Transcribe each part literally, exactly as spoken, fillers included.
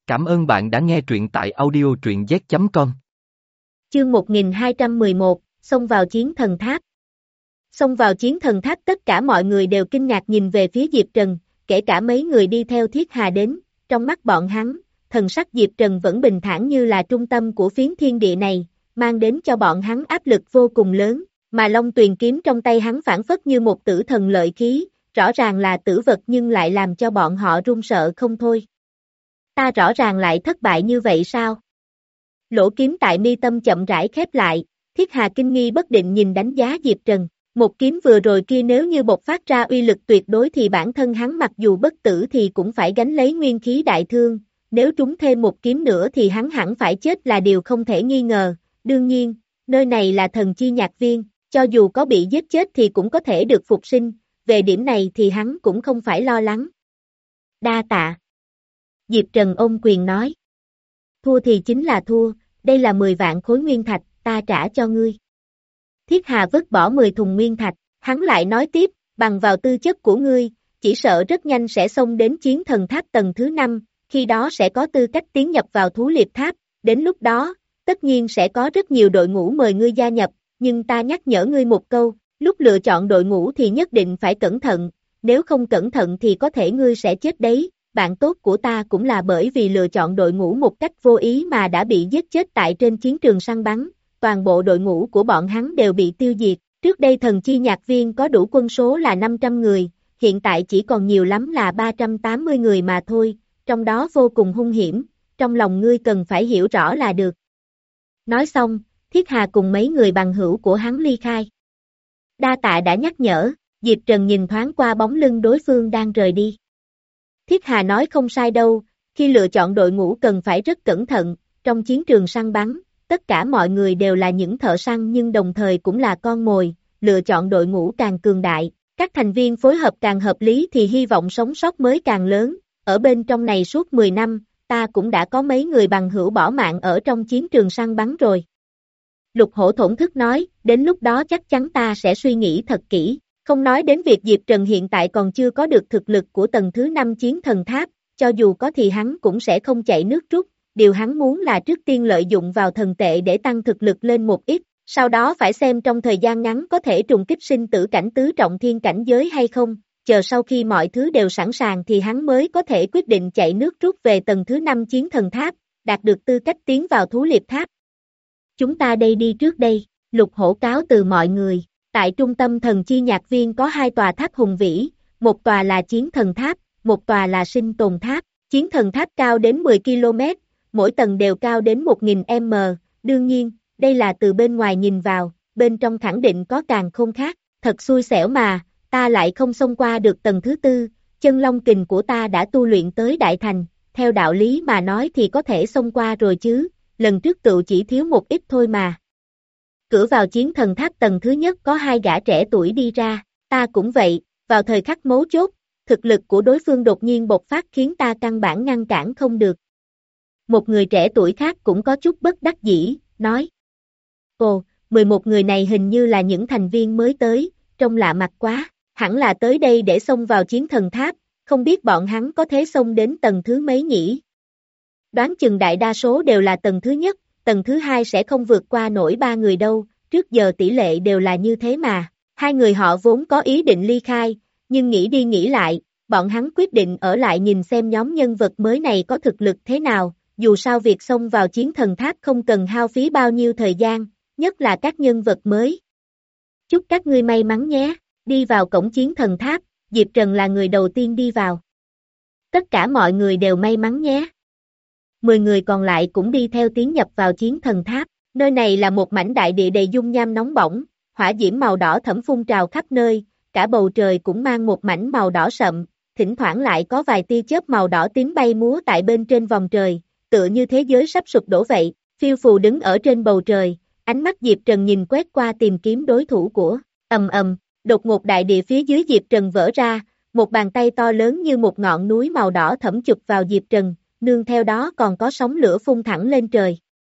Cảm ơn bạn đã nghe truyện tại audio truyện z chấm com. Chương một nghìn hai trăm mười một, xông vào chiến thần tháp. Xông vào chiến thần tháp, tất cả mọi người đều kinh ngạc nhìn về phía Diệp Trần, kể cả mấy người đi theo Thiết Hà đến, trong mắt bọn hắn, thần sắc Diệp Trần vẫn bình thản như là trung tâm của phiến thiên địa này, mang đến cho bọn hắn áp lực vô cùng lớn, mà Long Tuyền kiếm trong tay hắn phản phất như một tử thần lợi khí, rõ ràng là tử vật nhưng lại làm cho bọn họ run sợ không thôi. Ta rõ ràng lại thất bại như vậy sao? Lỗ kiếm tại mi tâm chậm rãi khép lại, Thiết Hà kinh nghi bất định nhìn đánh giá Diệp Trần. Một kiếm vừa rồi kia nếu như bộc phát ra uy lực tuyệt đối thì bản thân hắn mặc dù bất tử thì cũng phải gánh lấy nguyên khí đại thương, nếu trúng thêm một kiếm nữa thì hắn hẳn phải chết là điều không thể nghi ngờ. Đương nhiên, nơi này là thần chi nhạc viên, cho dù có bị giết chết thì cũng có thể được phục sinh, về điểm này thì hắn cũng không phải lo lắng. Đa tạ. Diệp Trần ôm quyền nói. Thua thì chính là thua, đây là mười vạn khối nguyên thạch, ta trả cho ngươi. Thiết Hà vứt bỏ mười thùng nguyên thạch, hắn lại nói tiếp, bằng vào tư chất của ngươi, chỉ sợ rất nhanh sẽ xông đến chiến thần tháp tầng thứ năm, khi đó sẽ có tư cách tiến nhập vào thú liệp tháp, đến lúc đó, tất nhiên sẽ có rất nhiều đội ngũ mời ngươi gia nhập, nhưng ta nhắc nhở ngươi một câu, lúc lựa chọn đội ngũ thì nhất định phải cẩn thận, nếu không cẩn thận thì có thể ngươi sẽ chết đấy. Bạn tốt của ta cũng là bởi vì lựa chọn đội ngũ một cách vô ý mà đã bị giết chết tại trên chiến trường săn bắn, toàn bộ đội ngũ của bọn hắn đều bị tiêu diệt, trước đây thần chi nhạc viên có đủ quân số là năm trăm người, hiện tại chỉ còn nhiều lắm là ba trăm tám mươi người mà thôi, trong đó vô cùng hung hiểm, trong lòng ngươi cần phải hiểu rõ là được. Nói xong, Thiết Hà cùng mấy người bằng hữu của hắn ly khai. Đa tạ đã nhắc nhở, Diệp Trần nhìn thoáng qua bóng lưng đối phương đang rời đi. Thiết Hà nói không sai đâu, khi lựa chọn đội ngũ cần phải rất cẩn thận, trong chiến trường săn bắn, tất cả mọi người đều là những thợ săn nhưng đồng thời cũng là con mồi, lựa chọn đội ngũ càng cường đại, các thành viên phối hợp càng hợp lý thì hy vọng sống sót mới càng lớn, ở bên trong này suốt mười năm, ta cũng đã có mấy người bằng hữu bỏ mạng ở trong chiến trường săn bắn rồi. Lục Hổ thổn thức nói, đến lúc đó chắc chắn ta sẽ suy nghĩ thật kỹ. Không nói đến việc Diệp Trần hiện tại còn chưa có được thực lực của tầng thứ năm chiến thần tháp, cho dù có thì hắn cũng sẽ không chạy nước rút, điều hắn muốn là trước tiên lợi dụng vào thần tệ để tăng thực lực lên một ít, sau đó phải xem trong thời gian ngắn có thể trùng kích sinh tử cảnh tứ trọng thiên cảnh giới hay không, chờ sau khi mọi thứ đều sẵn sàng thì hắn mới có thể quyết định chạy nước rút về tầng thứ năm chiến thần tháp, đạt được tư cách tiến vào thú liệp tháp. Chúng ta đây đi trước đây, Lục Hổ cáo từ mọi người. Tại trung tâm thần chi nhạc viên có hai tòa tháp hùng vĩ, một tòa là chiến thần tháp, một tòa là sinh tồn tháp. Chiến thần tháp cao đến mười ki lô mét, mỗi tầng đều cao đến một nghìn mét, đương nhiên, đây là từ bên ngoài nhìn vào, bên trong khẳng định có càng khôn khác, thật xui xẻo mà, ta lại không xông qua được tầng thứ tư, chân long kình của ta đã tu luyện tới đại thành, theo đạo lý mà nói thì có thể xông qua rồi chứ, lần trước tựu chỉ thiếu một ít thôi mà. Cửa vào chiến thần tháp tầng thứ nhất có hai gã trẻ tuổi đi ra, ta cũng vậy, vào thời khắc mấu chốt, thực lực của đối phương đột nhiên bộc phát khiến ta căn bản ngăn cản không được. Một người trẻ tuổi khác cũng có chút bất đắc dĩ, nói. Ồ, mười một người này hình như là những thành viên mới tới, trông lạ mặt quá, hẳn là tới đây để xông vào chiến thần tháp, không biết bọn hắn có thể xông đến tầng thứ mấy nhỉ? Đoán chừng đại đa số đều là tầng thứ nhất. Tầng thứ hai sẽ không vượt qua nổi ba người đâu, trước giờ tỷ lệ đều là như thế mà. Hai người họ vốn có ý định ly khai, nhưng nghĩ đi nghĩ lại, bọn hắn quyết định ở lại nhìn xem nhóm nhân vật mới này có thực lực thế nào, dù sao việc xông vào chiến thần tháp không cần hao phí bao nhiêu thời gian, nhất là các nhân vật mới. Chúc các ngươi may mắn nhé, đi vào cổng chiến thần tháp, Diệp Trần là người đầu tiên đi vào. Tất cả mọi người đều may mắn nhé. Mười người còn lại cũng đi theo tiến nhập vào chiến thần tháp, nơi này là một mảnh đại địa đầy dung nham nóng bỏng, hỏa diễm màu đỏ thẫm phun trào khắp nơi, cả bầu trời cũng mang một mảnh màu đỏ sậm, thỉnh thoảng lại có vài tia chớp màu đỏ tím bay múa tại bên trên vòng trời, tựa như thế giới sắp sụp đổ vậy, phiêu phù đứng ở trên bầu trời, ánh mắt Diệp Trần nhìn quét qua tìm kiếm đối thủ của, ầm ầm, đột ngột đại địa phía dưới Diệp Trần vỡ ra, một bàn tay to lớn như một ngọn núi màu đỏ thẫm chụp vào Diệp Trần. Nương theo đó còn có sóng lửa phun thẳng lên trời.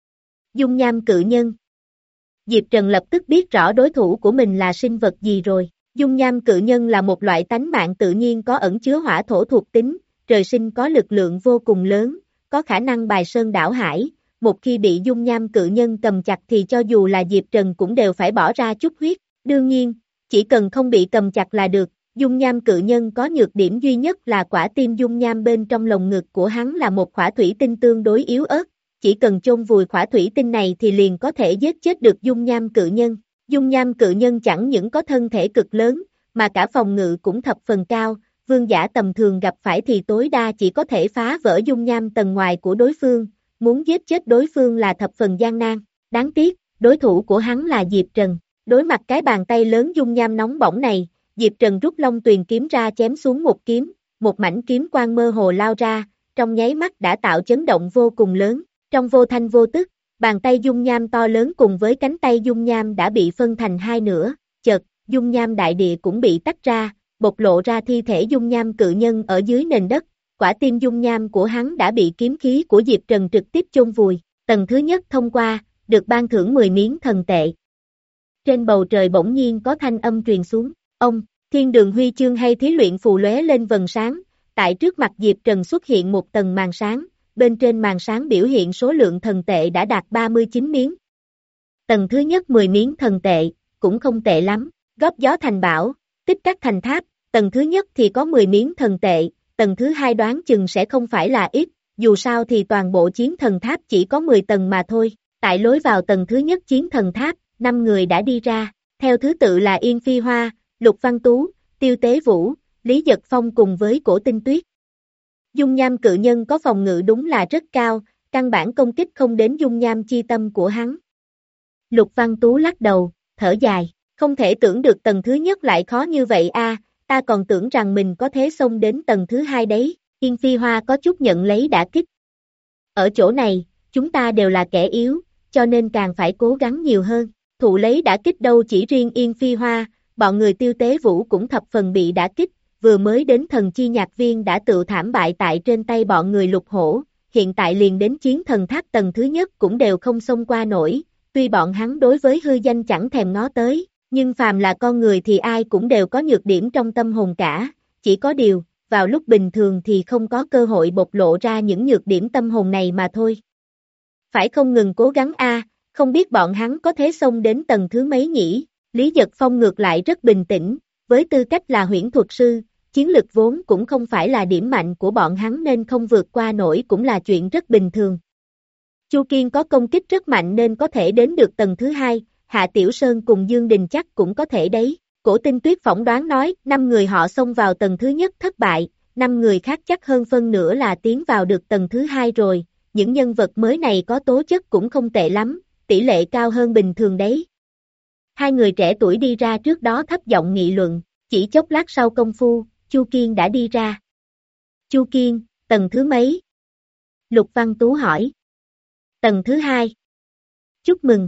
Dung nham cự nhân. Diệp Trần lập tức biết rõ đối thủ của mình là sinh vật gì rồi. Dung nham cự nhân là một loại tánh mạng tự nhiên có ẩn chứa hỏa thổ thuộc tính, trời sinh có lực lượng vô cùng lớn, có khả năng bài sơn đảo hải, một khi bị dung nham cự nhân cầm chặt thì cho dù là Diệp Trần cũng đều phải bỏ ra chút huyết, đương nhiên, chỉ cần không bị cầm chặt là được, dung nham cự nhân có nhược điểm duy nhất là quả tim dung nham bên trong lồng ngực của hắn là một khỏa thủy tinh tương đối yếu ớt, chỉ cần chôn vùi khỏa thủy tinh này thì liền có thể giết chết được dung nham cự nhân. Dung nham cự nhân chẳng những có thân thể cực lớn, mà cả phòng ngự cũng thập phần cao, vương giả tầm thường gặp phải thì tối đa chỉ có thể phá vỡ dung nham tầng ngoài của đối phương, muốn giết chết đối phương là thập phần gian nan. Đáng tiếc, đối thủ của hắn là Diệp Trần. Đối mặt cái bàn tay lớn dung nham nóng bỏng này, Diệp Trần rút Long Tuyền kiếm ra chém xuống một kiếm, một mảnh kiếm quang mơ hồ lao ra, trong nháy mắt đã tạo chấn động vô cùng lớn. Trong vô thanh vô tức, bàn tay dung nham to lớn cùng với cánh tay dung nham đã bị phân thành hai nửa, chợt, dung nham đại địa cũng bị tách ra, bộc lộ ra thi thể dung nham cự nhân ở dưới nền đất, quả tim dung nham của hắn đã bị kiếm khí của Diệp Trần trực tiếp chôn vùi. Tầng thứ nhất thông qua, được ban thưởng mười miếng thần tệ. Trên bầu trời bỗng nhiên có thanh âm truyền xuống, ông, thiên đường huy chương hay thí luyện phù lóe lên vầng sáng, tại trước mặt Diệp Trần xuất hiện một tầng màn sáng, bên trên màn sáng biểu hiện số lượng thần tệ đã đạt ba mươi chín miếng. Tầng thứ nhất mười miếng thần tệ, cũng không tệ lắm, góp gió thành bão, tích các thành tháp, tầng thứ nhất thì có mười miếng thần tệ, tầng thứ hai đoán chừng sẽ không phải là ít, dù sao thì toàn bộ chiến thần tháp chỉ có mười tầng mà thôi. Tại lối vào tầng thứ nhất chiến thần tháp, năm người đã đi ra, theo thứ tự là Yên Phi Hoa, Lục Văn Tú, Tiêu Tế Vũ, Lý Dật Phong cùng với Cổ Tinh Tuyết. Dung nham cự nhân có phòng ngự đúng là rất cao, căn bản công kích không đến dung nham chi tâm của hắn. Lục Văn Tú lắc đầu, thở dài, không thể tưởng được tầng thứ nhất lại khó như vậy a, ta còn tưởng rằng mình có thế xông đến tầng thứ hai đấy. Yên Phi Hoa có chút nhận lấy đả kích. Ở chỗ này, chúng ta đều là kẻ yếu, cho nên càng phải cố gắng nhiều hơn. Thụ lấy đả kích đâu chỉ riêng Yên Phi Hoa, bọn người Tiêu Tế Vũ cũng thập phần bị đả kích, vừa mới đến thần chi nhạc viên đã tự thảm bại tại trên tay bọn người Lục Hổ, hiện tại liền đến chiến thần tháp tầng thứ nhất cũng đều không xông qua nổi, tuy bọn hắn đối với hư danh chẳng thèm ngó tới, nhưng phàm là con người thì ai cũng đều có nhược điểm trong tâm hồn cả, chỉ có điều, vào lúc bình thường thì không có cơ hội bộc lộ ra những nhược điểm tâm hồn này mà thôi. Phải không ngừng cố gắng a, không biết bọn hắn có thế xông đến tầng thứ mấy nhỉ? Lý Dật Phong ngược lại rất bình tĩnh, với tư cách là huyễn thuật sư, chiến lực vốn cũng không phải là điểm mạnh của bọn hắn nên không vượt qua nổi cũng là chuyện rất bình thường. Chu Kiên có công kích rất mạnh nên có thể đến được tầng thứ hai, Hạ Tiểu Sơn cùng Dương Đình chắc cũng có thể đấy. Cổ Tinh Tuyết phỏng đoán nói, năm người họ xông vào tầng thứ nhất thất bại, năm người khác chắc hơn phân nửa là tiến vào được tầng thứ hai rồi, những nhân vật mới này có tố chất cũng không tệ lắm, tỷ lệ cao hơn bình thường đấy. Hai người trẻ tuổi đi ra trước đó thấp giọng nghị luận, chỉ chốc lát sau công phu, Chu Kiên đã đi ra. Chu Kiên, tầng thứ mấy? Lục Văn Tú hỏi. Tầng thứ hai. Chúc mừng.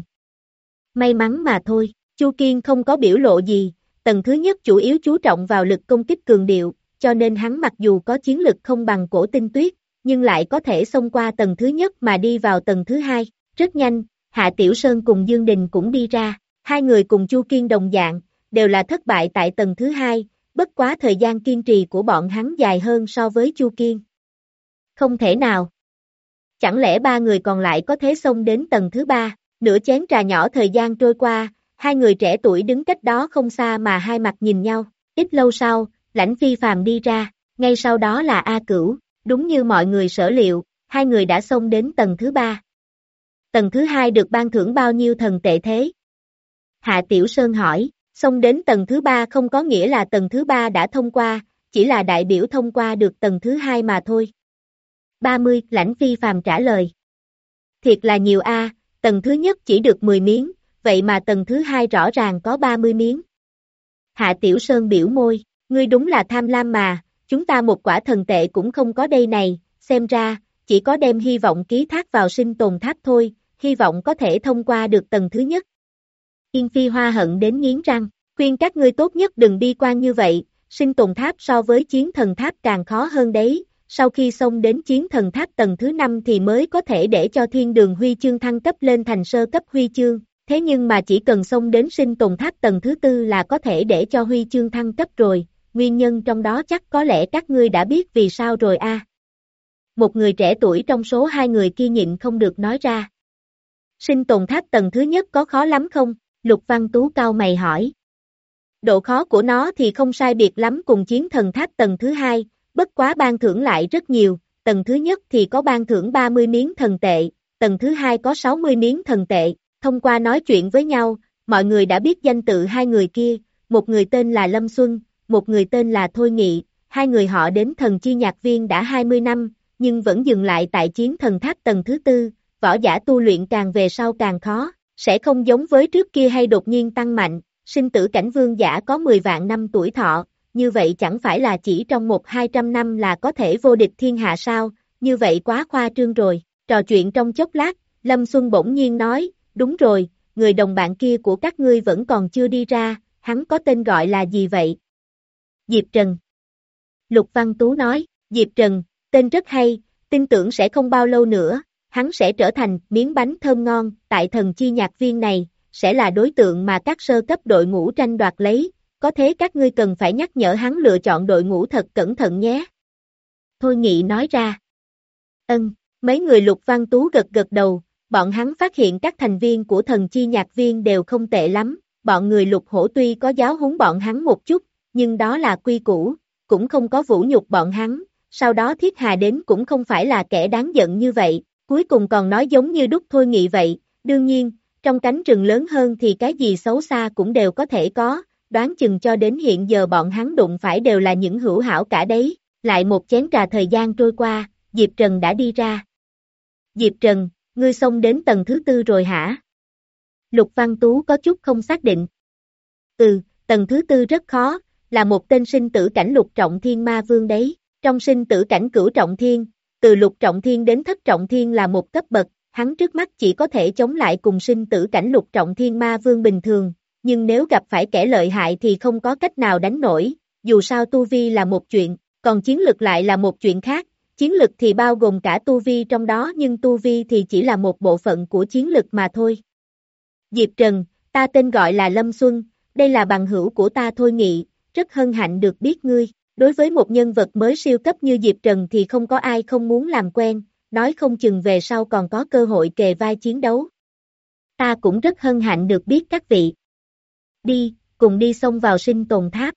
May mắn mà thôi, Chu Kiên không có biểu lộ gì, tầng thứ nhất chủ yếu chú trọng vào lực công kích cường điệu, cho nên hắn mặc dù có chiến lực không bằng Cổ Tinh Tuyết, nhưng lại có thể xông qua tầng thứ nhất mà đi vào tầng thứ hai, rất nhanh, Hạ Tiểu Sơn cùng Dương Đình cũng đi ra, hai người cùng Chu Kiên đồng dạng, đều là thất bại tại tầng thứ hai, bất quá thời gian kiên trì của bọn hắn dài hơn so với Chu Kiên. Không thể nào. Chẳng lẽ ba người còn lại có thế xông đến tầng thứ ba, nửa chén trà nhỏ thời gian trôi qua, hai người trẻ tuổi đứng cách đó không xa mà hai mặt nhìn nhau, ít lâu sau, Lãnh Phi Phàm đi ra, ngay sau đó là A Cửu, đúng như mọi người sở liệu, hai người đã xông đến tầng thứ ba. Tầng thứ hai được ban thưởng bao nhiêu thần tệ thế? Hạ Tiểu Sơn hỏi, xông đến tầng thứ ba không có nghĩa là tầng thứ ba đã thông qua, chỉ là đại biểu thông qua được tầng thứ hai mà thôi. ba mươi, Lãnh Phi Phàm trả lời. Thiệt là nhiều a, tầng thứ nhất chỉ được mười miếng, vậy mà tầng thứ hai rõ ràng có ba mươi miếng. Hạ Tiểu Sơn biểu môi, ngươi đúng là tham lam mà, chúng ta một quả thần tệ cũng không có đây này, xem ra, chỉ có đem hy vọng ký thác vào sinh tồn tháp thôi, hy vọng có thể thông qua được tầng thứ nhất. Yên Phi Hoa hận đến nghiến răng, khuyên các ngươi tốt nhất đừng bi quan như vậy, sinh tồn tháp so với chiến thần tháp càng khó hơn đấy, sau khi xông đến chiến thần tháp tầng thứ năm thì mới có thể để cho thiên đường huy chương thăng cấp lên thành sơ cấp huy chương, thế nhưng mà chỉ cần xông đến sinh tồn tháp tầng thứ tư là có thể để cho huy chương thăng cấp rồi, nguyên nhân trong đó chắc có lẽ các ngươi đã biết vì sao rồi a. một người trẻ tuổi trong số hai người kia nhịn không được nói ra. Sinh tồn tháp tầng thứ nhất có khó lắm không? Lục Văn Tú cau mày hỏi. Độ khó của nó thì không sai biệt lắm cùng chiến thần tháp tầng thứ hai, bất quá ban thưởng lại rất nhiều, tầng thứ nhất thì có ban thưởng ba mươi miếng thần tệ, tầng thứ hai có sáu mươi miếng thần tệ. Thông qua nói chuyện với nhau, mọi người đã biết danh tự hai người kia, một người tên là Lâm Xuân, một người tên là Thôi Nghị, hai người họ đến thần chi nhạc viên đã hai mươi năm, nhưng vẫn dừng lại tại chiến thần tháp tầng thứ tư, võ giả tu luyện càng về sau càng khó, sẽ không giống với trước kia hay đột nhiên tăng mạnh, sinh tử cảnh vương giả có mười vạn năm tuổi thọ, như vậy chẳng phải là chỉ trong một hai trăm năm là có thể vô địch thiên hạ sao, như vậy quá khoa trương rồi. Trò chuyện trong chốc lát, Lâm Xuân bỗng nhiên nói, đúng rồi, người đồng bạn kia của các ngươi vẫn còn chưa đi ra, hắn có tên gọi là gì vậy? Diệp Trần. Lục Văn Tú nói, Diệp Trần, tên rất hay, tin tưởng sẽ không bao lâu nữa, hắn sẽ trở thành miếng bánh thơm ngon, tại thần chi nhạc viên này, sẽ là đối tượng mà các sơ cấp đội ngũ tranh đoạt lấy, có thế các ngươi cần phải nhắc nhở hắn lựa chọn đội ngũ thật cẩn thận nhé. Thôi Nghị nói ra. Ân, mấy người Lục Văn Tú gật gật đầu, bọn hắn phát hiện các thành viên của thần chi nhạc viên đều không tệ lắm, bọn người Lục Hổ tuy có giáo huấn bọn hắn một chút, nhưng đó là quy củ, cũng không có vũ nhục bọn hắn, sau đó Thiết Hà đến cũng không phải là kẻ đáng giận như vậy, cuối cùng còn nói giống như đúc Thôi Nghị vậy, đương nhiên, trong cánh rừng lớn hơn thì cái gì xấu xa cũng đều có thể có, đoán chừng cho đến hiện giờ bọn hắn đụng phải đều là những hữu hảo cả đấy, lại một chén trà thời gian trôi qua, Diệp Trần đã đi ra. Diệp Trần, ngươi xông đến tầng thứ tư rồi hả? Lục Văn Tú có chút không xác định. Ừ, tầng thứ tư rất khó, là một tên sinh tử cảnh lục trọng thiên ma vương đấy, trong sinh tử cảnh cửu trọng thiên, từ lục trọng thiên đến thất trọng thiên là một cấp bậc, hắn trước mắt chỉ có thể chống lại cùng sinh tử cảnh lục trọng thiên ma vương bình thường, nhưng nếu gặp phải kẻ lợi hại thì không có cách nào đánh nổi, dù sao tu vi là một chuyện, còn chiến lực lại là một chuyện khác, chiến lực thì bao gồm cả tu vi trong đó nhưng tu vi thì chỉ là một bộ phận của chiến lực mà thôi. Diệp Trần, ta tên gọi là Lâm Xuân, đây là bằng hữu của ta Thôi Nghị, rất hân hạnh được biết ngươi, đối với một nhân vật mới siêu cấp như Diệp Trần thì không có ai không muốn làm quen, nói không chừng về sau còn có cơ hội kề vai chiến đấu. Ta cũng rất hân hạnh được biết các vị. Đi, cùng đi xông vào sinh tồn tháp.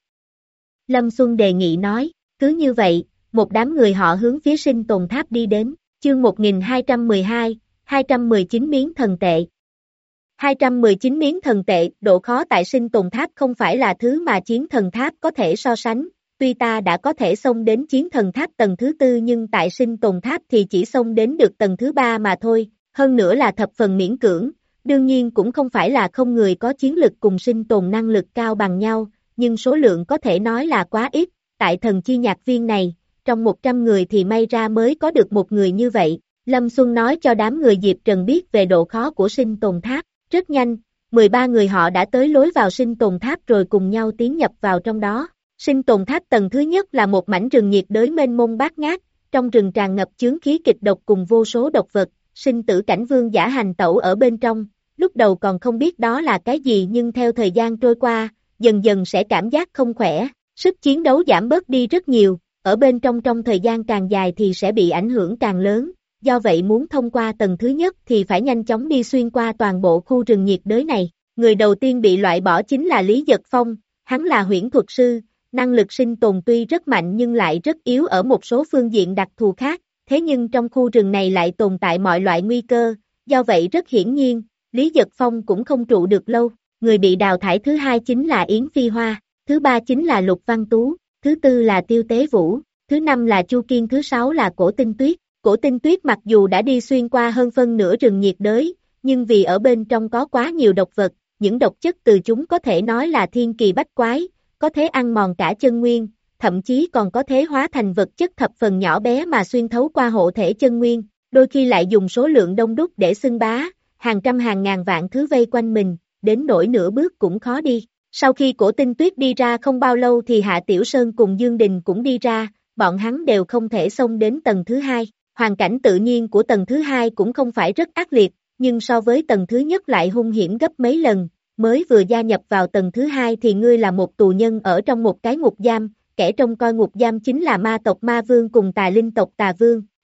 Lâm Xuân đề nghị nói, cứ như vậy, một đám người họ hướng phía sinh tồn tháp đi đến, chương một nghìn hai trăm mười hai, hai trăm mười chín miếng thần tệ. hai trăm mười chín miếng thần tệ, độ khó tại sinh tồn tháp không phải là thứ mà chiến thần tháp có thể so sánh, tuy ta đã có thể xông đến chiến thần tháp tầng thứ tư nhưng tại sinh tồn tháp thì chỉ xông đến được tầng thứ ba mà thôi, hơn nữa là thập phần miễn cưỡng, đương nhiên cũng không phải là không người có chiến lực cùng sinh tồn năng lực cao bằng nhau, nhưng số lượng có thể nói là quá ít, tại thần chi nhạc viên này, trong một trăm người thì may ra mới có được một người như vậy, Lâm Xuân nói cho đám người Diệp Trần biết về độ khó của sinh tồn tháp, rất nhanh, mười ba người họ đã tới lối vào sinh tồn tháp rồi cùng nhau tiến nhập vào trong đó. Sinh tồn tháp tầng thứ nhất là một mảnh rừng nhiệt đới mênh mông bát ngát, trong rừng tràn ngập chướng khí kịch độc cùng vô số độc vật, sinh tử cảnh vương giả hành tẩu ở bên trong, lúc đầu còn không biết đó là cái gì nhưng theo thời gian trôi qua, dần dần sẽ cảm giác không khỏe, sức chiến đấu giảm bớt đi rất nhiều, ở bên trong trong thời gian càng dài thì sẽ bị ảnh hưởng càng lớn, do vậy muốn thông qua tầng thứ nhất thì phải nhanh chóng đi xuyên qua toàn bộ khu rừng nhiệt đới này. Người đầu tiên bị loại bỏ chính là Lý Dật Phong, hắn là huyễn thuật sư, năng lực sinh tồn tuy rất mạnh nhưng lại rất yếu ở một số phương diện đặc thù khác, thế nhưng trong khu rừng này lại tồn tại mọi loại nguy cơ, do vậy rất hiển nhiên, Lý Dật Phong cũng không trụ được lâu. Người bị đào thải thứ hai chính là Yến Phi Hoa, thứ ba chính là Lục Văn Tú, thứ tư là Tiêu Tế Vũ, thứ năm là Chu Kiên, thứ sáu là Cổ Tinh Tuyết. Cổ Tinh Tuyết mặc dù đã đi xuyên qua hơn phân nửa rừng nhiệt đới, nhưng vì ở bên trong có quá nhiều độc vật, những độc chất từ chúng có thể nói là thiên kỳ bách quái, có thể ăn mòn cả chân nguyên, thậm chí còn có thể hóa thành vật chất thập phần nhỏ bé mà xuyên thấu qua hộ thể chân nguyên, đôi khi lại dùng số lượng đông đúc để xưng bá, hàng trăm hàng ngàn vạn thứ vây quanh mình, đến nỗi nửa bước cũng khó đi. Sau khi Cổ Tinh Tuyết đi ra không bao lâu thì Hạ Tiểu Sơn cùng Dương Đình cũng đi ra, bọn hắn đều không thể xông đến tầng thứ hai. Hoàn cảnh tự nhiên của tầng thứ hai cũng không phải rất ác liệt, nhưng so với tầng thứ nhất lại hung hiểm gấp mấy lần, mới vừa gia nhập vào tầng thứ hai thì ngươi là một tù nhân ở trong một cái ngục giam, kẻ trông coi ngục giam chính là ma tộc Ma Vương cùng Tà Linh tộc Tà Vương,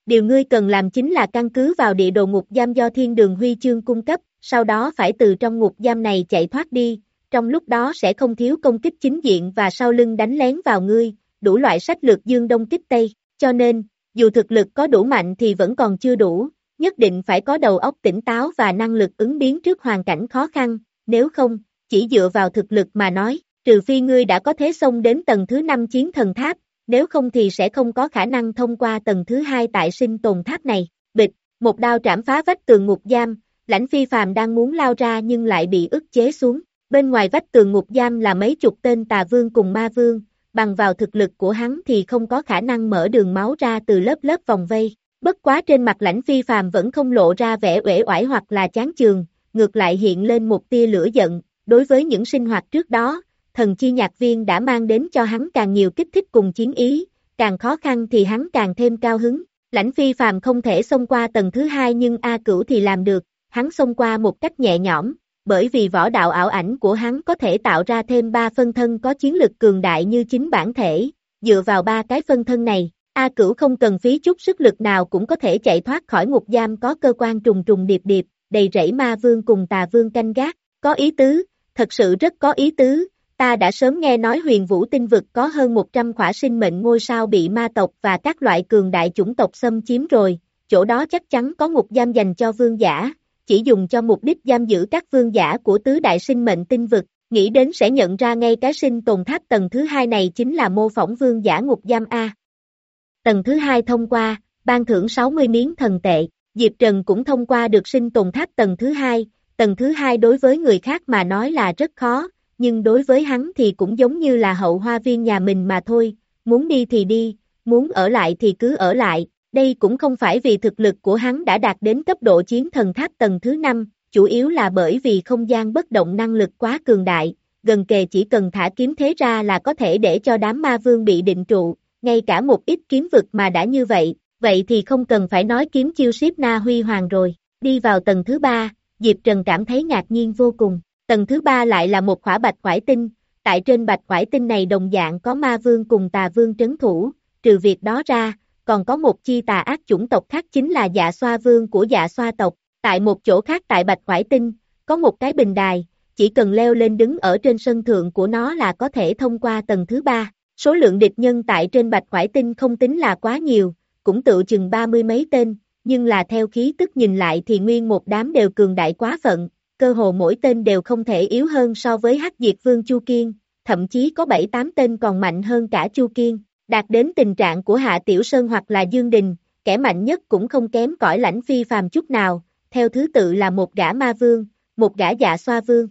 Điều ngươi cần làm chính là căn cứ vào địa đồ ngục giam do Thiên Đường Huy Chương cung cấp, sau đó phải từ trong ngục giam này chạy thoát đi, trong lúc đó sẽ không thiếu công kích chính diện và sau lưng đánh lén vào ngươi, đủ loại sách lược dương đông kích tây, cho nên, dù thực lực có đủ mạnh thì vẫn còn chưa đủ, nhất định phải có đầu óc tỉnh táo và năng lực ứng biến trước hoàn cảnh khó khăn, nếu không, chỉ dựa vào thực lực mà nói, trừ phi ngươi đã có thế xông đến tầng thứ năm chiến thần tháp, nếu không thì sẽ không có khả năng thông qua tầng thứ hai tại sinh tồn tháp này. Bịch, một đao trảm phá vách tường ngục giam, Lãnh Phi Phàm đang muốn lao ra nhưng lại bị ức chế xuống. Bên ngoài vách tường ngục giam là mấy chục tên tà vương cùng ma vương, bằng vào thực lực của hắn thì không có khả năng mở đường máu ra từ lớp lớp vòng vây. Bất quá trên mặt Lãnh Phi Phàm vẫn không lộ ra vẻ uể oải hoặc là chán chường, ngược lại hiện lên một tia lửa giận. Đối với những sinh hoạt trước đó, thần chi nhạc viên đã mang đến cho hắn càng nhiều kích thích cùng chiến ý, càng khó khăn thì hắn càng thêm cao hứng. Lãnh Phi Phàm không thể xông qua tầng thứ hai nhưng A Cửu thì làm được, hắn xông qua một cách nhẹ nhõm, bởi vì võ đạo ảo ảnh của hắn có thể tạo ra thêm ba phân thân có chiến lực cường đại như chính bản thể, dựa vào ba cái phân thân này, A Cửu không cần phí chút sức lực nào cũng có thể chạy thoát khỏi ngục giam có cơ quan trùng trùng điệp điệp, đầy rẫy ma vương cùng tà vương canh gác, có ý tứ, thật sự rất có ý tứ. Ta đã sớm nghe nói Huyền Vũ tinh vực có hơn một trăm khỏa sinh mệnh ngôi sao bị ma tộc và các loại cường đại chủng tộc xâm chiếm rồi, chỗ đó chắc chắn có ngục giam dành cho vương giả, chỉ dùng cho mục đích giam giữ các vương giả của tứ đại sinh mệnh tinh vực, nghĩ đến sẽ nhận ra ngay cái sinh tồn tháp tầng thứ hai này chính là mô phỏng vương giả ngục giam A. Tầng thứ hai thông qua, ban thưởng sáu mươi miếng thần tệ, Diệp Trần cũng thông qua được sinh tồn tháp tầng thứ hai, tầng thứ hai đối với người khác mà nói là rất khó, nhưng đối với hắn thì cũng giống như là hậu hoa viên nhà mình mà thôi, muốn đi thì đi, muốn ở lại thì cứ ở lại, đây cũng không phải vì thực lực của hắn đã đạt đến cấp độ chiến thần tháp tầng thứ năm, chủ yếu là bởi vì không gian bất động năng lực quá cường đại, gần kề chỉ cần thả kiếm thế ra là có thể để cho đám ma vương bị định trụ, ngay cả một ít kiếm vực mà đã như vậy, vậy thì không cần phải nói kiếm chiêu Siếp Na Huy Hoàng rồi, đi vào tầng thứ ba, Diệp Trần cảm thấy ngạc nhiên vô cùng. Tầng thứ ba lại là một khỏa bạch quải tinh, tại trên bạch quải tinh này đồng dạng có ma vương cùng tà vương trấn thủ, trừ việc đó ra, còn có một chi tà ác chủng tộc khác chính là Dạ Xoa Vương của Dạ Xoa tộc, tại một chỗ khác tại bạch quải tinh, có một cái bình đài, chỉ cần leo lên đứng ở trên sân thượng của nó là có thể thông qua tầng thứ ba, số lượng địch nhân tại trên bạch quải tinh không tính là quá nhiều, cũng tự chừng ba mươi mấy tên, nhưng là theo khí tức nhìn lại thì nguyên một đám đều cường đại quá phận. Cơ hồ mỗi tên đều không thể yếu hơn so với Hắc Diệt Vương Chu Kiên, thậm chí có bảy tám tên còn mạnh hơn cả Chu Kiên, đạt đến tình trạng của Hạ Tiểu Sơn hoặc là Dương Đình, kẻ mạnh nhất cũng không kém cỏi Lãnh Phi Phàm chút nào, theo thứ tự là một gã ma vương, một gã dạ xoa vương.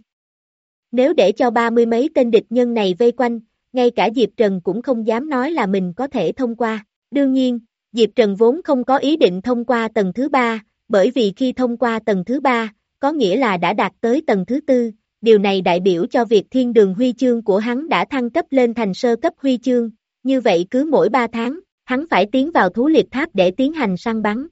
Nếu để cho ba mươi mấy tên địch nhân này vây quanh, ngay cả Diệp Trần cũng không dám nói là mình có thể thông qua. Đương nhiên, Diệp Trần vốn không có ý định thông qua tầng thứ ba, bởi vì khi thông qua tầng thứ ba, có nghĩa là đã đạt tới tầng thứ tư, điều này đại biểu cho việc Thiên Đường Huy Chương của hắn đã thăng cấp lên thành sơ cấp huy chương, như vậy cứ mỗi ba tháng, hắn phải tiến vào thú liệp tháp để tiến hành săn bắn.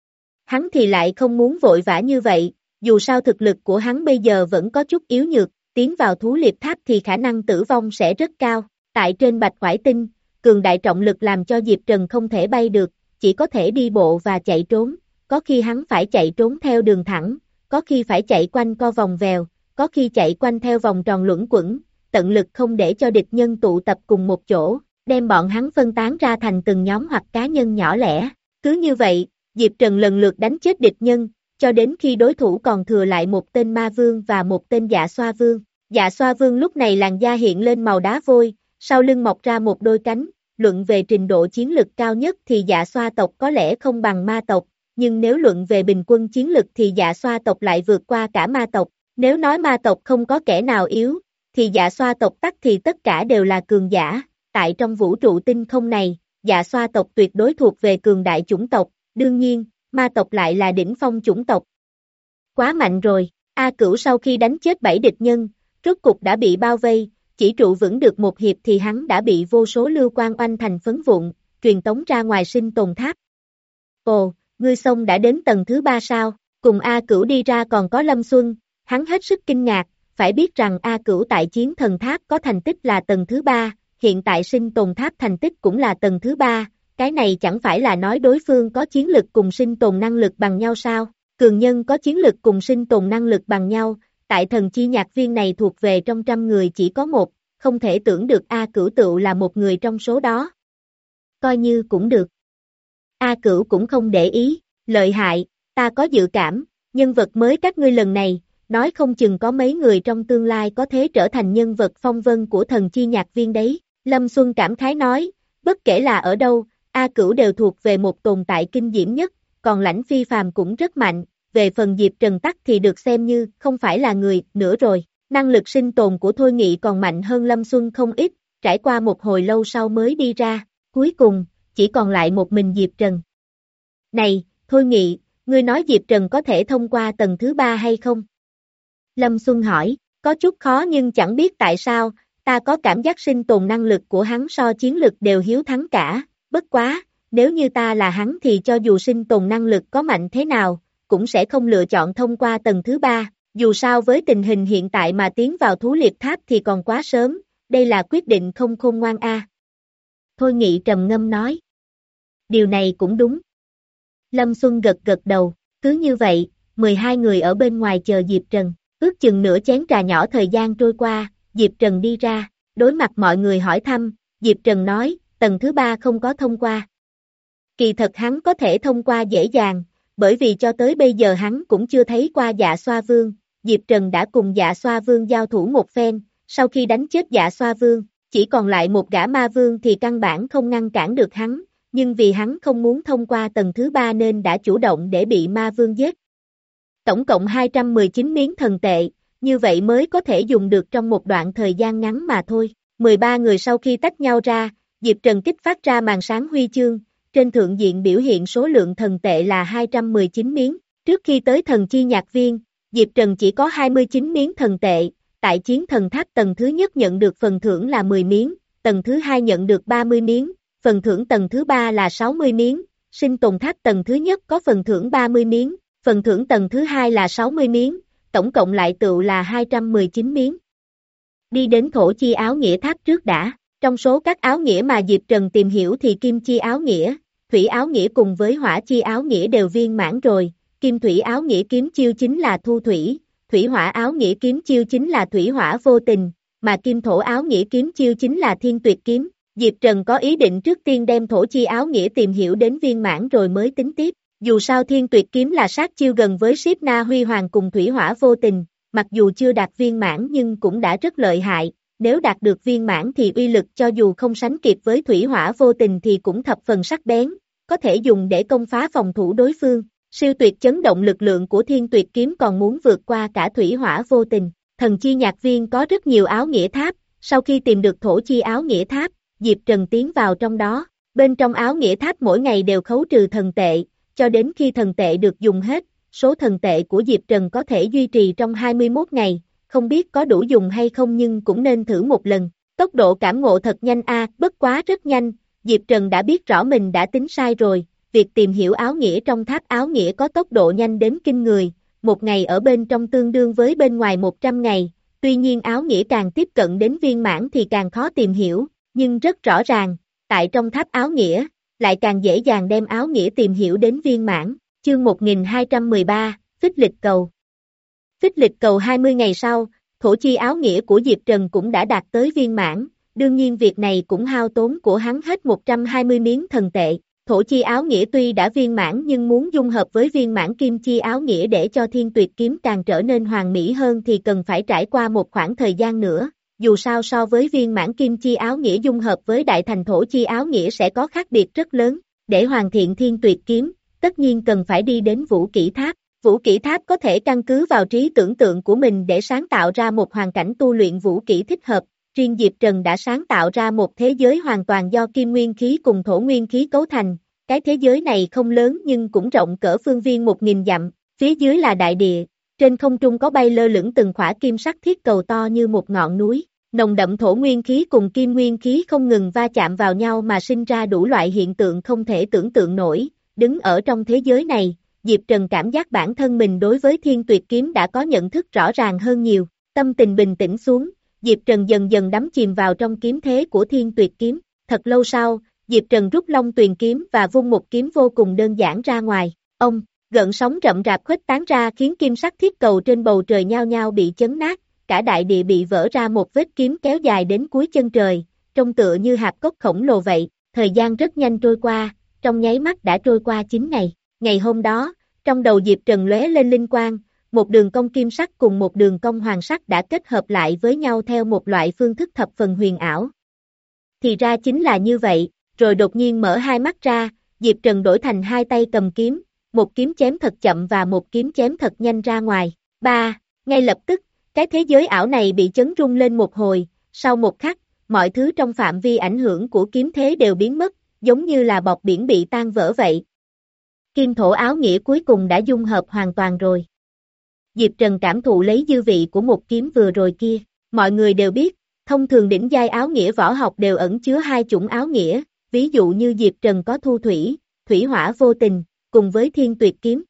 Hắn thì lại không muốn vội vã như vậy, dù sao thực lực của hắn bây giờ vẫn có chút yếu nhược, tiến vào thú liệp tháp thì khả năng tử vong sẽ rất cao, tại trên bạch quải tinh, cường đại trọng lực làm cho Diệp Trần không thể bay được, chỉ có thể đi bộ và chạy trốn, có khi hắn phải chạy trốn theo đường thẳng, có khi phải chạy quanh co vòng vèo, có khi chạy quanh theo vòng tròn luẩn quẩn, tận lực không để cho địch nhân tụ tập cùng một chỗ, đem bọn hắn phân tán ra thành từng nhóm hoặc cá nhân nhỏ lẻ. Cứ như vậy, Diệp Trần lần lượt đánh chết địch nhân, cho đến khi đối thủ còn thừa lại một tên ma vương và một tên dạ xoa vương. Dạ xoa vương lúc này làn da hiện lên màu đá vôi, sau lưng mọc ra một đôi cánh, luận về trình độ chiến lực cao nhất thì dạ xoa tộc có lẽ không bằng ma tộc, nhưng nếu luận về bình quân chiến lực thì dạ xoa tộc lại vượt qua cả ma tộc. Nếu nói ma tộc không có kẻ nào yếu, thì dạ xoa tộc tắc thì tất cả đều là cường giả. Tại trong vũ trụ tinh không này, dạ xoa tộc tuyệt đối thuộc về cường đại chủng tộc, đương nhiên, ma tộc lại là đỉnh phong chủng tộc. Quá mạnh rồi, A Cửu sau khi đánh chết bảy địch nhân, rốt cục đã bị bao vây, chỉ trụ vững được một hiệp thì hắn đã bị vô số lưu quan oanh thành phấn vụn, truyền tống ra ngoài sinh tồn tháp. Ồ, ngươi xong đã đến tầng thứ ba sao? Cùng A Cửu đi ra còn có Lâm Xuân, hắn hết sức kinh ngạc, phải biết rằng A Cửu tại chiến thần tháp có thành tích là tầng thứ ba, hiện tại sinh tồn tháp thành tích cũng là tầng thứ ba, cái này chẳng phải là nói đối phương có chiến lực cùng sinh tồn năng lực bằng nhau sao? Cường nhân có chiến lực cùng sinh tồn năng lực bằng nhau, tại thần chi nhạc viên này thuộc về trong trăm người chỉ có một, không thể tưởng được A Cửu tựu là một người trong số đó. Coi như cũng được. A Cửu cũng không để ý, lợi hại, ta có dự cảm, nhân vật mới các ngươi lần này, nói không chừng có mấy người trong tương lai có thể trở thành nhân vật phong vân của thần chi nhạc viên đấy. Lâm Xuân cảm khái nói, bất kể là ở đâu, A Cửu đều thuộc về một tồn tại kinh diễm nhất, còn Lãnh Phi Phàm cũng rất mạnh, về phần Diệp Trần Tắc thì được xem như không phải là người nữa rồi. Năng lực sinh tồn của Thôi Nghị còn mạnh hơn Lâm Xuân không ít, trải qua một hồi lâu sau mới đi ra, cuối cùng, chỉ còn lại một mình Diệp Trần. Này, Thôi Nghị, ngươi nói Diệp Trần có thể thông qua tầng thứ ba hay không? Lâm Xuân hỏi, có chút khó nhưng chẳng biết tại sao, ta có cảm giác sinh tồn năng lực của hắn so chiến lực đều hiếu thắng cả, bất quá, nếu như ta là hắn thì cho dù sinh tồn năng lực có mạnh thế nào, cũng sẽ không lựa chọn thông qua tầng thứ ba, dù sao với tình hình hiện tại mà tiến vào thú liệp tháp thì còn quá sớm, đây là quyết định không khôn ngoan a. Thôi Nghị trầm ngâm nói. Điều này cũng đúng. Lâm Xuân gật gật đầu, cứ như vậy, mười hai người ở bên ngoài chờ Diệp Trần, ước chừng nửa chén trà nhỏ thời gian trôi qua, Diệp Trần đi ra, đối mặt mọi người hỏi thăm, Diệp Trần nói, tầng thứ ba không có thông qua. Kỳ thật hắn có thể thông qua dễ dàng, bởi vì cho tới bây giờ hắn cũng chưa thấy qua Dạ Xoa Vương, Diệp Trần đã cùng Dạ Xoa Vương giao thủ một phen, sau khi đánh chết Dạ Xoa Vương, chỉ còn lại một gã ma vương thì căn bản không ngăn cản được hắn, nhưng vì hắn không muốn thông qua tầng thứ ba nên đã chủ động để bị ma vương giết. Tổng cộng hai trăm mười chín miếng thần tệ, như vậy mới có thể dùng được trong một đoạn thời gian ngắn mà thôi. mười ba người sau khi tách nhau ra, Diệp Trần kích phát ra màn sáng huy chương, trên thượng diện biểu hiện số lượng thần tệ là hai trăm mười chín miếng. Trước khi tới thần chi nhạc viên, Diệp Trần chỉ có hai mươi chín miếng thần tệ, tại chiến thần tháp tầng thứ nhất nhận được phần thưởng là mười miếng, tầng thứ hai nhận được ba mươi miếng, phần thưởng tầng thứ ba là sáu mươi miếng, sinh tồn tháp tầng thứ nhất có phần thưởng ba mươi miếng, phần thưởng tầng thứ hai là sáu mươi miếng, tổng cộng lại tựu là hai trăm mười chín miếng. Đi đến thổ chi áo nghĩa tháp trước đã, trong số các áo nghĩa mà Diệp Trần tìm hiểu thì kim chi áo nghĩa, thủy áo nghĩa cùng với hỏa chi áo nghĩa đều viên mãn rồi, kim thủy áo nghĩa kiếm chiêu chính là thu thủy, thủy hỏa áo nghĩa kiếm chiêu chính là thủy hỏa vô tình, mà kim thổ áo nghĩa kiếm chiêu chính là thiên tuyệt kiếm. Diệp Trần có ý định trước tiên đem thổ chi áo nghĩa tìm hiểu đến viên mãn rồi mới tính tiếp, dù sao thiên tuyệt kiếm là sát chiêu gần với Siếp Na Huy Hoàng cùng thủy hỏa vô tình, mặc dù chưa đạt viên mãn nhưng cũng đã rất lợi hại, nếu đạt được viên mãn thì uy lực cho dù không sánh kịp với thủy hỏa vô tình thì cũng thập phần sắc bén, có thể dùng để công phá phòng thủ đối phương. Siêu tuyệt chấn động lực lượng của thiên tuyệt kiếm còn muốn vượt qua cả thủy hỏa vô tình. Thần chi nhạc viên có rất nhiều áo nghĩa tháp, sau khi tìm được thổ chi áo nghĩa tháp, Diệp Trần tiến vào trong đó, bên trong áo nghĩa tháp mỗi ngày đều khấu trừ thần tệ, cho đến khi thần tệ được dùng hết, số thần tệ của Diệp Trần có thể duy trì trong hai mươi mốt ngày, không biết có đủ dùng hay không nhưng cũng nên thử một lần. Tốc độ cảm ngộ thật nhanh a, bất quá rất nhanh, Diệp Trần đã biết rõ mình đã tính sai rồi, việc tìm hiểu áo nghĩa trong tháp áo nghĩa có tốc độ nhanh đến kinh người, một ngày ở bên trong tương đương với bên ngoài một trăm ngày, tuy nhiên áo nghĩa càng tiếp cận đến viên mãn thì càng khó tìm hiểu, nhưng rất rõ ràng, tại trong tháp áo nghĩa, lại càng dễ dàng đem áo nghĩa tìm hiểu đến viên mãn. Chương một nghìn hai trăm mười ba, Phích lịch cầu. Phích lịch cầu hai mươi ngày sau, thổ chi áo nghĩa của Diệp Trần cũng đã đạt tới viên mãn, đương nhiên việc này cũng hao tốn của hắn hết một trăm hai mươi miếng thần tệ. Thổ chi áo nghĩa tuy đã viên mãn nhưng muốn dung hợp với viên mãn kim chi áo nghĩa để cho thiên tuyệt kiếm càng trở nên hoàn mỹ hơn thì cần phải trải qua một khoảng thời gian nữa. Dù sao so với viên mãn kim chi áo nghĩa dung hợp với đại thành thổ chi áo nghĩa sẽ có khác biệt rất lớn. Để hoàn thiện thiên tuyệt kiếm, tất nhiên cần phải đi đến vũ kỹ tháp. Vũ kỹ tháp có thể căn cứ vào trí tưởng tượng của mình để sáng tạo ra một hoàn cảnh tu luyện vũ kỹ thích hợp. Riêng Diệp Trần đã sáng tạo ra một thế giới hoàn toàn do kim nguyên khí cùng thổ nguyên khí cấu thành. Cái thế giới này không lớn nhưng cũng rộng cỡ phương viên một nghìn dặm, phía dưới là đại địa, trên không trung có bay lơ lửng từng khỏa kim sắc thiết cầu to như một ngọn núi. Nồng đậm thổ nguyên khí cùng kim nguyên khí không ngừng va chạm vào nhau mà sinh ra đủ loại hiện tượng không thể tưởng tượng nổi. Đứng ở trong thế giới này, Diệp Trần cảm giác bản thân mình đối với thiên tuyệt kiếm đã có nhận thức rõ ràng hơn nhiều. Tâm tình bình tĩnh xuống, Diệp Trần dần dần đắm chìm vào trong kiếm thế của thiên tuyệt kiếm. Thật lâu sau, Diệp Trần rút Long Tuyền kiếm và vung một kiếm vô cùng đơn giản ra ngoài. Ông, gợn sóng rậm rạp khuếch tán ra khiến kim sắc thiết cầu trên bầu trời nhao nhao bị chấn nát, cả đại địa bị vỡ ra một vết kiếm kéo dài đến cuối chân trời, trông tựa như hạp cốc khổng lồ vậy. Thời gian rất nhanh trôi qua, trong nháy mắt đã trôi qua chín ngày. Ngày hôm đó, trong đầu Diệp Trần lóe lên linh quang, một đường cong kim sắc cùng một đường cong hoàng sắc đã kết hợp lại với nhau theo một loại phương thức thập phần huyền ảo. Thì ra chính là như vậy, rồi đột nhiên mở hai mắt ra, Diệp Trần đổi thành hai tay cầm kiếm, một kiếm chém thật chậm và một kiếm chém thật nhanh ra ngoài. Ba, ngay lập tức, cái thế giới ảo này bị chấn rung lên một hồi, sau một khắc, mọi thứ trong phạm vi ảnh hưởng của kiếm thế đều biến mất, giống như là bọt biển bị tan vỡ vậy. Kim thổ áo nghĩa cuối cùng đã dung hợp hoàn toàn rồi. Diệp Trần cảm thụ lấy dư vị của một kiếm vừa rồi kia. Mọi người đều biết, thông thường đỉnh giai áo nghĩa võ học đều ẩn chứa hai chủng áo nghĩa, ví dụ như Diệp Trần có thu thủy, thủy hỏa vô tình, cùng với thiên tuyệt kiếm.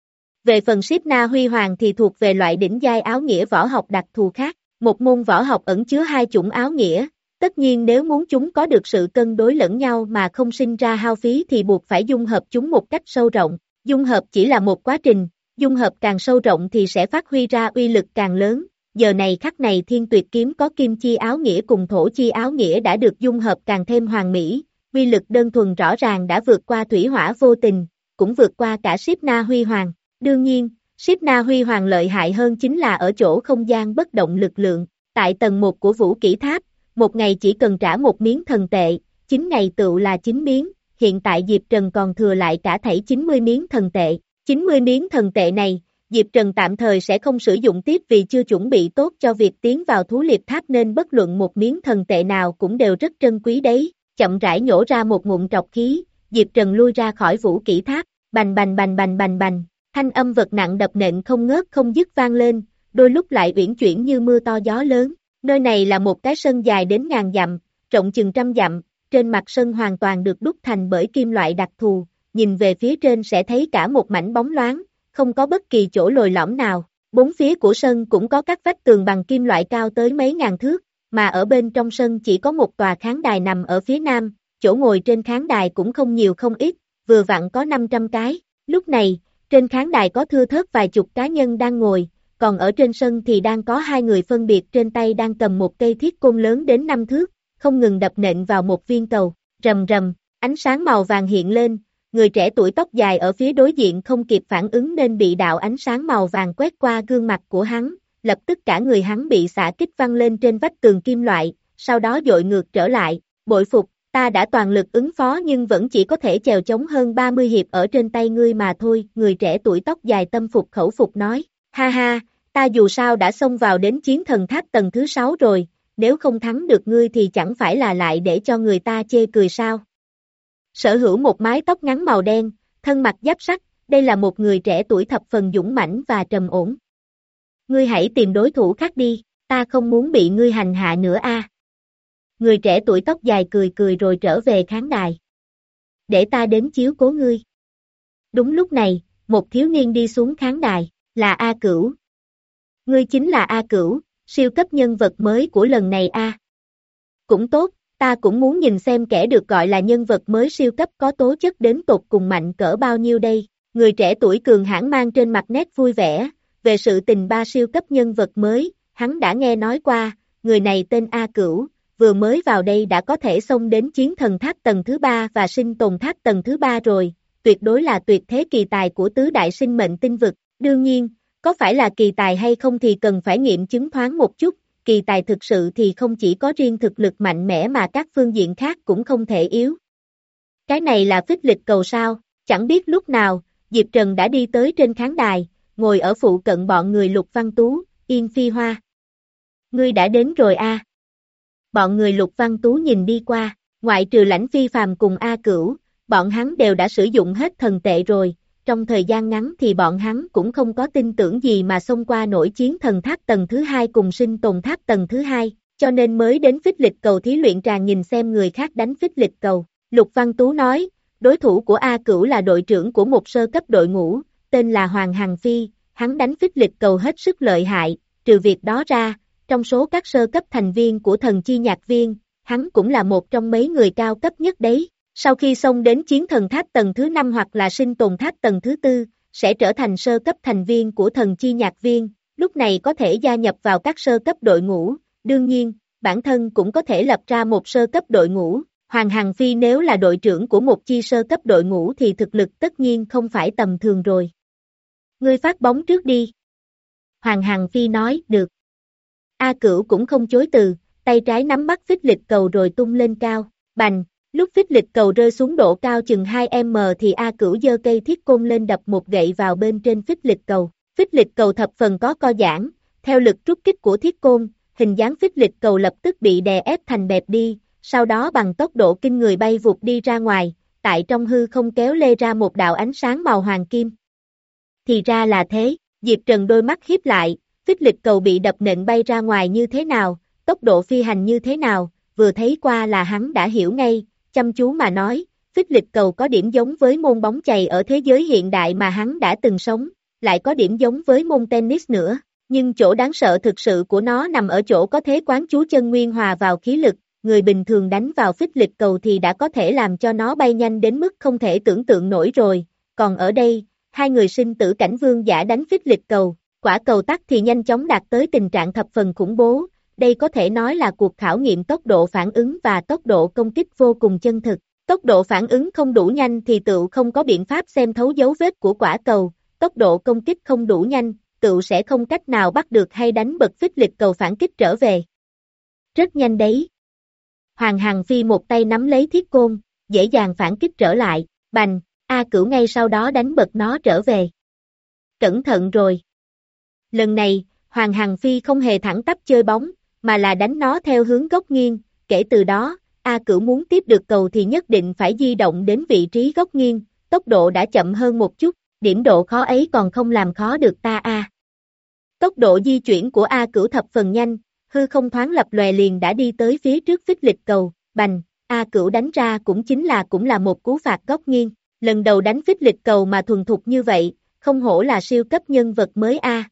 Về phần Síp Na Huy Hoàng thì thuộc về loại đỉnh giai áo nghĩa võ học đặc thù khác, một môn võ học ẩn chứa hai chủng áo nghĩa. Tất nhiên nếu muốn chúng có được sự cân đối lẫn nhau mà không sinh ra hao phí thì buộc phải dung hợp chúng một cách sâu rộng. Dung hợp chỉ là một quá trình, dung hợp càng sâu rộng thì sẽ phát huy ra uy lực càng lớn. Giờ này khắc này thiên tuyệt kiếm có kim chi áo nghĩa cùng thổ chi áo nghĩa đã được dung hợp càng thêm hoàn mỹ, uy lực đơn thuần rõ ràng đã vượt qua thủy hỏa vô tình, cũng vượt qua cả Síp Na Huy Hoàng. Đương nhiên, Síp Na Huy Hoàng lợi hại hơn chính là ở chỗ không gian bất động lực lượng. Tại tầng một của Vũ Kỹ Tháp, một ngày chỉ cần trả một miếng thần tệ, chín ngày tựu là chín miếng, hiện tại Diệp Trần còn thừa lại cả thảy chín mươi miếng thần tệ. chín mươi miếng thần tệ này, Diệp Trần tạm thời sẽ không sử dụng tiếp vì chưa chuẩn bị tốt cho việc tiến vào thú liệp tháp nên bất luận một miếng thần tệ nào cũng đều rất trân quý đấy. Chậm rãi nhổ ra một ngụm trọc khí, Diệp Trần lui ra khỏi Vũ Kỹ Tháp, bành bành bành bành bành bành, thanh âm vật nặng đập nện không ngớt không dứt vang lên, đôi lúc lại uyển chuyển như mưa to gió lớn. Nơi này là một cái sân dài đến ngàn dặm, rộng chừng trăm dặm, trên mặt sân hoàn toàn được đúc thành bởi kim loại đặc thù, nhìn về phía trên sẽ thấy cả một mảnh bóng loáng, không có bất kỳ chỗ lồi lõm nào. Bốn phía của sân cũng có các vách tường bằng kim loại cao tới mấy ngàn thước, mà ở bên trong sân chỉ có một tòa khán đài nằm ở phía nam, chỗ ngồi trên khán đài cũng không nhiều không ít, vừa vặn có năm trăm cái. Lúc này, trên khán đài có thưa thớt vài chục cá nhân đang ngồi, còn ở trên sân thì đang có hai người phân biệt trên tay đang cầm một cây thiết côn lớn đến năm thước, không ngừng đập nện vào một viên cầu. Rầm rầm, ánh sáng màu vàng hiện lên, người trẻ tuổi tóc dài ở phía đối diện không kịp phản ứng nên bị đạo ánh sáng màu vàng quét qua gương mặt của hắn, lập tức cả người hắn bị xạ kích văng lên trên vách tường kim loại, sau đó dội ngược trở lại. Bội phục, ta đã toàn lực ứng phó nhưng vẫn chỉ có thể chèo chống hơn ba mươi hiệp ở trên tay ngươi mà thôi. Người trẻ tuổi tóc dài tâm phục khẩu phục nói, ha ha, ta dù sao đã xông vào đến chiến thần tháp tầng thứ sáu rồi, nếu không thắng được ngươi thì chẳng phải là lại để cho người ta chê cười sao. Sở hữu một mái tóc ngắn màu đen, thân mặc giáp sắt, đây là một người trẻ tuổi thập phần dũng mãnh và trầm ổn. Ngươi hãy tìm đối thủ khác đi, ta không muốn bị ngươi hành hạ nữa a. Người trẻ tuổi tóc dài cười cười rồi trở về khán đài. Để ta đến chiếu cố ngươi. Đúng lúc này, một thiếu niên đi xuống khán đài, là A Cửu. Ngươi chính là A Cửu, siêu cấp nhân vật mới của lần này a. Cũng tốt, ta cũng muốn nhìn xem kẻ được gọi là nhân vật mới siêu cấp có tố chất đến tột cùng mạnh cỡ bao nhiêu đây. Người trẻ tuổi cường hãn mang trên mặt nét vui vẻ, về sự tình ba siêu cấp nhân vật mới, hắn đã nghe nói qua, người này tên A Cửu, vừa mới vào đây đã có thể xông đến chiến thần tháp tầng thứ ba và sinh tồn tháp tầng thứ ba rồi, tuyệt đối là tuyệt thế kỳ tài của tứ đại sinh mệnh tinh vực. Đương nhiên, có phải là kỳ tài hay không thì cần phải nghiệm chứng thoáng một chút, kỳ tài thực sự thì không chỉ có riêng thực lực mạnh mẽ mà các phương diện khác cũng không thể yếu. Cái này là phích lịch cầu sao, chẳng biết lúc nào, Diệp Trần đã đi tới trên khán đài, ngồi ở phụ cận bọn người Lục Văn Tú, Yên Phi Hoa. Ngươi đã đến rồi a. À. Bọn người Lục Văn Tú nhìn đi qua, ngoại trừ Lãnh Phi Phàm cùng A Cửu, bọn hắn đều đã sử dụng hết thần tệ rồi, trong thời gian ngắn thì bọn hắn cũng không có tin tưởng gì mà xông qua nổi chiến thần tháp tầng thứ hai cùng sinh tồn tháp tầng thứ hai, cho nên mới đến phích lịch cầu thí luyện tràng nhìn xem người khác đánh phích lịch cầu. Lục Văn Tú nói, đối thủ của A Cửu là đội trưởng của một sơ cấp đội ngũ, tên là Hoàng Hằng Phi, hắn đánh phích lịch cầu hết sức lợi hại, trừ việc đó ra, trong số các sơ cấp thành viên của thần chi nhạc viên, hắn cũng là một trong mấy người cao cấp nhất đấy. Sau khi xông đến chiến thần tháp tầng thứ năm hoặc là sinh tồn tháp tầng thứ tư, sẽ trở thành sơ cấp thành viên của thần chi nhạc viên, lúc này có thể gia nhập vào các sơ cấp đội ngũ, đương nhiên, bản thân cũng có thể lập ra một sơ cấp đội ngũ. Hoàng Hằng Phi nếu là đội trưởng của một chi sơ cấp đội ngũ thì thực lực tất nhiên không phải tầm thường rồi. Ngươi phát bóng trước đi. Hoàng Hằng Phi nói, được. A Cửu cũng không chối từ, tay trái nắm bắt phích lịch cầu rồi tung lên cao, bành, lúc phích lịch cầu rơi xuống độ cao chừng hai mét thì A Cửu giơ cây thiết côn lên đập một gậy vào bên trên phích lịch cầu. Phích lịch cầu thập phần có co giãn, theo lực trút kích của thiết côn, hình dáng phích lịch cầu lập tức bị đè ép thành bẹp đi, sau đó bằng tốc độ kinh người bay vụt đi ra ngoài, tại trong hư không kéo lê ra một đạo ánh sáng màu hoàng kim. Thì ra là thế, Diệp Trần đôi mắt híp lại, phích lịch cầu bị đập nện bay ra ngoài như thế nào, tốc độ phi hành như thế nào, vừa thấy qua là hắn đã hiểu ngay, chăm chú mà nói, phích lịch cầu có điểm giống với môn bóng chày ở thế giới hiện đại mà hắn đã từng sống, lại có điểm giống với môn tennis nữa, nhưng chỗ đáng sợ thực sự của nó nằm ở chỗ có thế quán chú chân nguyên hòa vào khí lực, người bình thường đánh vào phích lịch cầu thì đã có thể làm cho nó bay nhanh đến mức không thể tưởng tượng nổi rồi, còn ở đây, hai người sinh tử cảnh vương giả đánh phích lịch cầu, quả cầu tắc thì nhanh chóng đạt tới tình trạng thập phần khủng bố, đây có thể nói là cuộc khảo nghiệm tốc độ phản ứng và tốc độ công kích vô cùng chân thực. Tốc độ phản ứng không đủ nhanh thì tựu không có biện pháp xem thấu dấu vết của quả cầu, tốc độ công kích không đủ nhanh, tựu sẽ không cách nào bắt được hay đánh bật phích lịch cầu phản kích trở về. Rất nhanh đấy. Hoàng Hằng Phi một tay nắm lấy thiết côn, dễ dàng phản kích trở lại, bành, A Cửu ngay sau đó đánh bật nó trở về. Cẩn thận rồi. Lần này, Hoàng Hằng Phi không hề thẳng tắp chơi bóng, mà là đánh nó theo hướng góc nghiêng, kể từ đó, A Cửu muốn tiếp được cầu thì nhất định phải di động đến vị trí góc nghiêng, tốc độ đã chậm hơn một chút, điểm độ khó ấy còn không làm khó được ta a. Tốc độ di chuyển của A Cửu thập phần nhanh, hư không thoáng lập lòe liền đã đi tới phía trước phích lịch cầu, bành, A Cửu đánh ra cũng chính là cũng là một cú phạt góc nghiêng, lần đầu đánh phích lịch cầu mà thuần thục như vậy, không hổ là siêu cấp nhân vật mới a.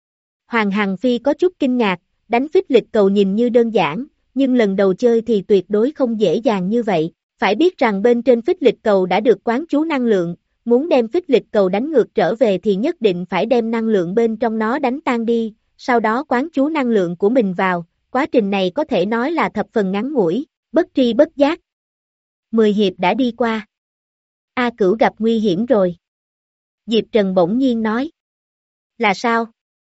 Hoàng Hằng Phi có chút kinh ngạc, đánh phích lịch cầu nhìn như đơn giản, nhưng lần đầu chơi thì tuyệt đối không dễ dàng như vậy, phải biết rằng bên trên phích lịch cầu đã được quán chú năng lượng, muốn đem phích lịch cầu đánh ngược trở về thì nhất định phải đem năng lượng bên trong nó đánh tan đi, sau đó quán chú năng lượng của mình vào, quá trình này có thể nói là thập phần ngắn ngủi, bất tri bất giác. Mười hiệp đã đi qua. A Cửu gặp nguy hiểm rồi. Diệp Trần bỗng nhiên nói. Là sao?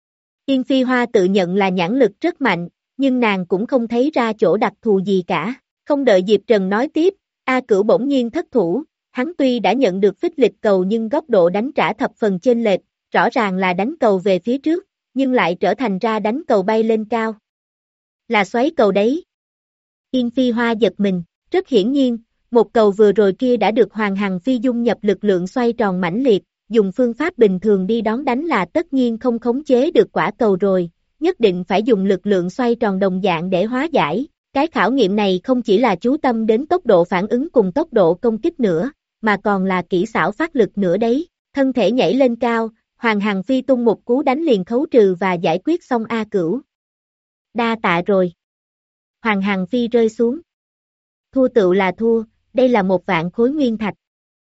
Yên Phi Hoa tự nhận là nhãn lực rất mạnh, nhưng nàng cũng không thấy ra chỗ đặc thù gì cả. Không đợi Diệp Trần nói tiếp, A Cửu bỗng nhiên thất thủ, hắn tuy đã nhận được phích lịch cầu nhưng góc độ đánh trả thập phần chênh lệch, rõ ràng là đánh cầu về phía trước, nhưng lại trở thành ra đánh cầu bay lên cao. Là xoáy cầu đấy. Yên Phi Hoa giật mình, rất hiển nhiên, một cầu vừa rồi kia đã được Hoàng Hằng Phi dung nhập lực lượng xoay tròn mãnh liệt, dùng phương pháp bình thường đi đón đánh là tất nhiên không khống chế được quả cầu rồi, nhất định phải dùng lực lượng xoay tròn đồng dạng để hóa giải. Cái khảo nghiệm này không chỉ là chú tâm đến tốc độ phản ứng cùng tốc độ công kích nữa, mà còn là kỹ xảo phát lực nữa đấy. Thân thể nhảy lên cao, Hoàng Hằng Phi tung một cú đánh liền khấu trừ và giải quyết xong A Cửu. Đa tạ rồi. Hoàng Hằng Phi rơi xuống. Thua tựu là thua, đây là một vạn khối nguyên thạch.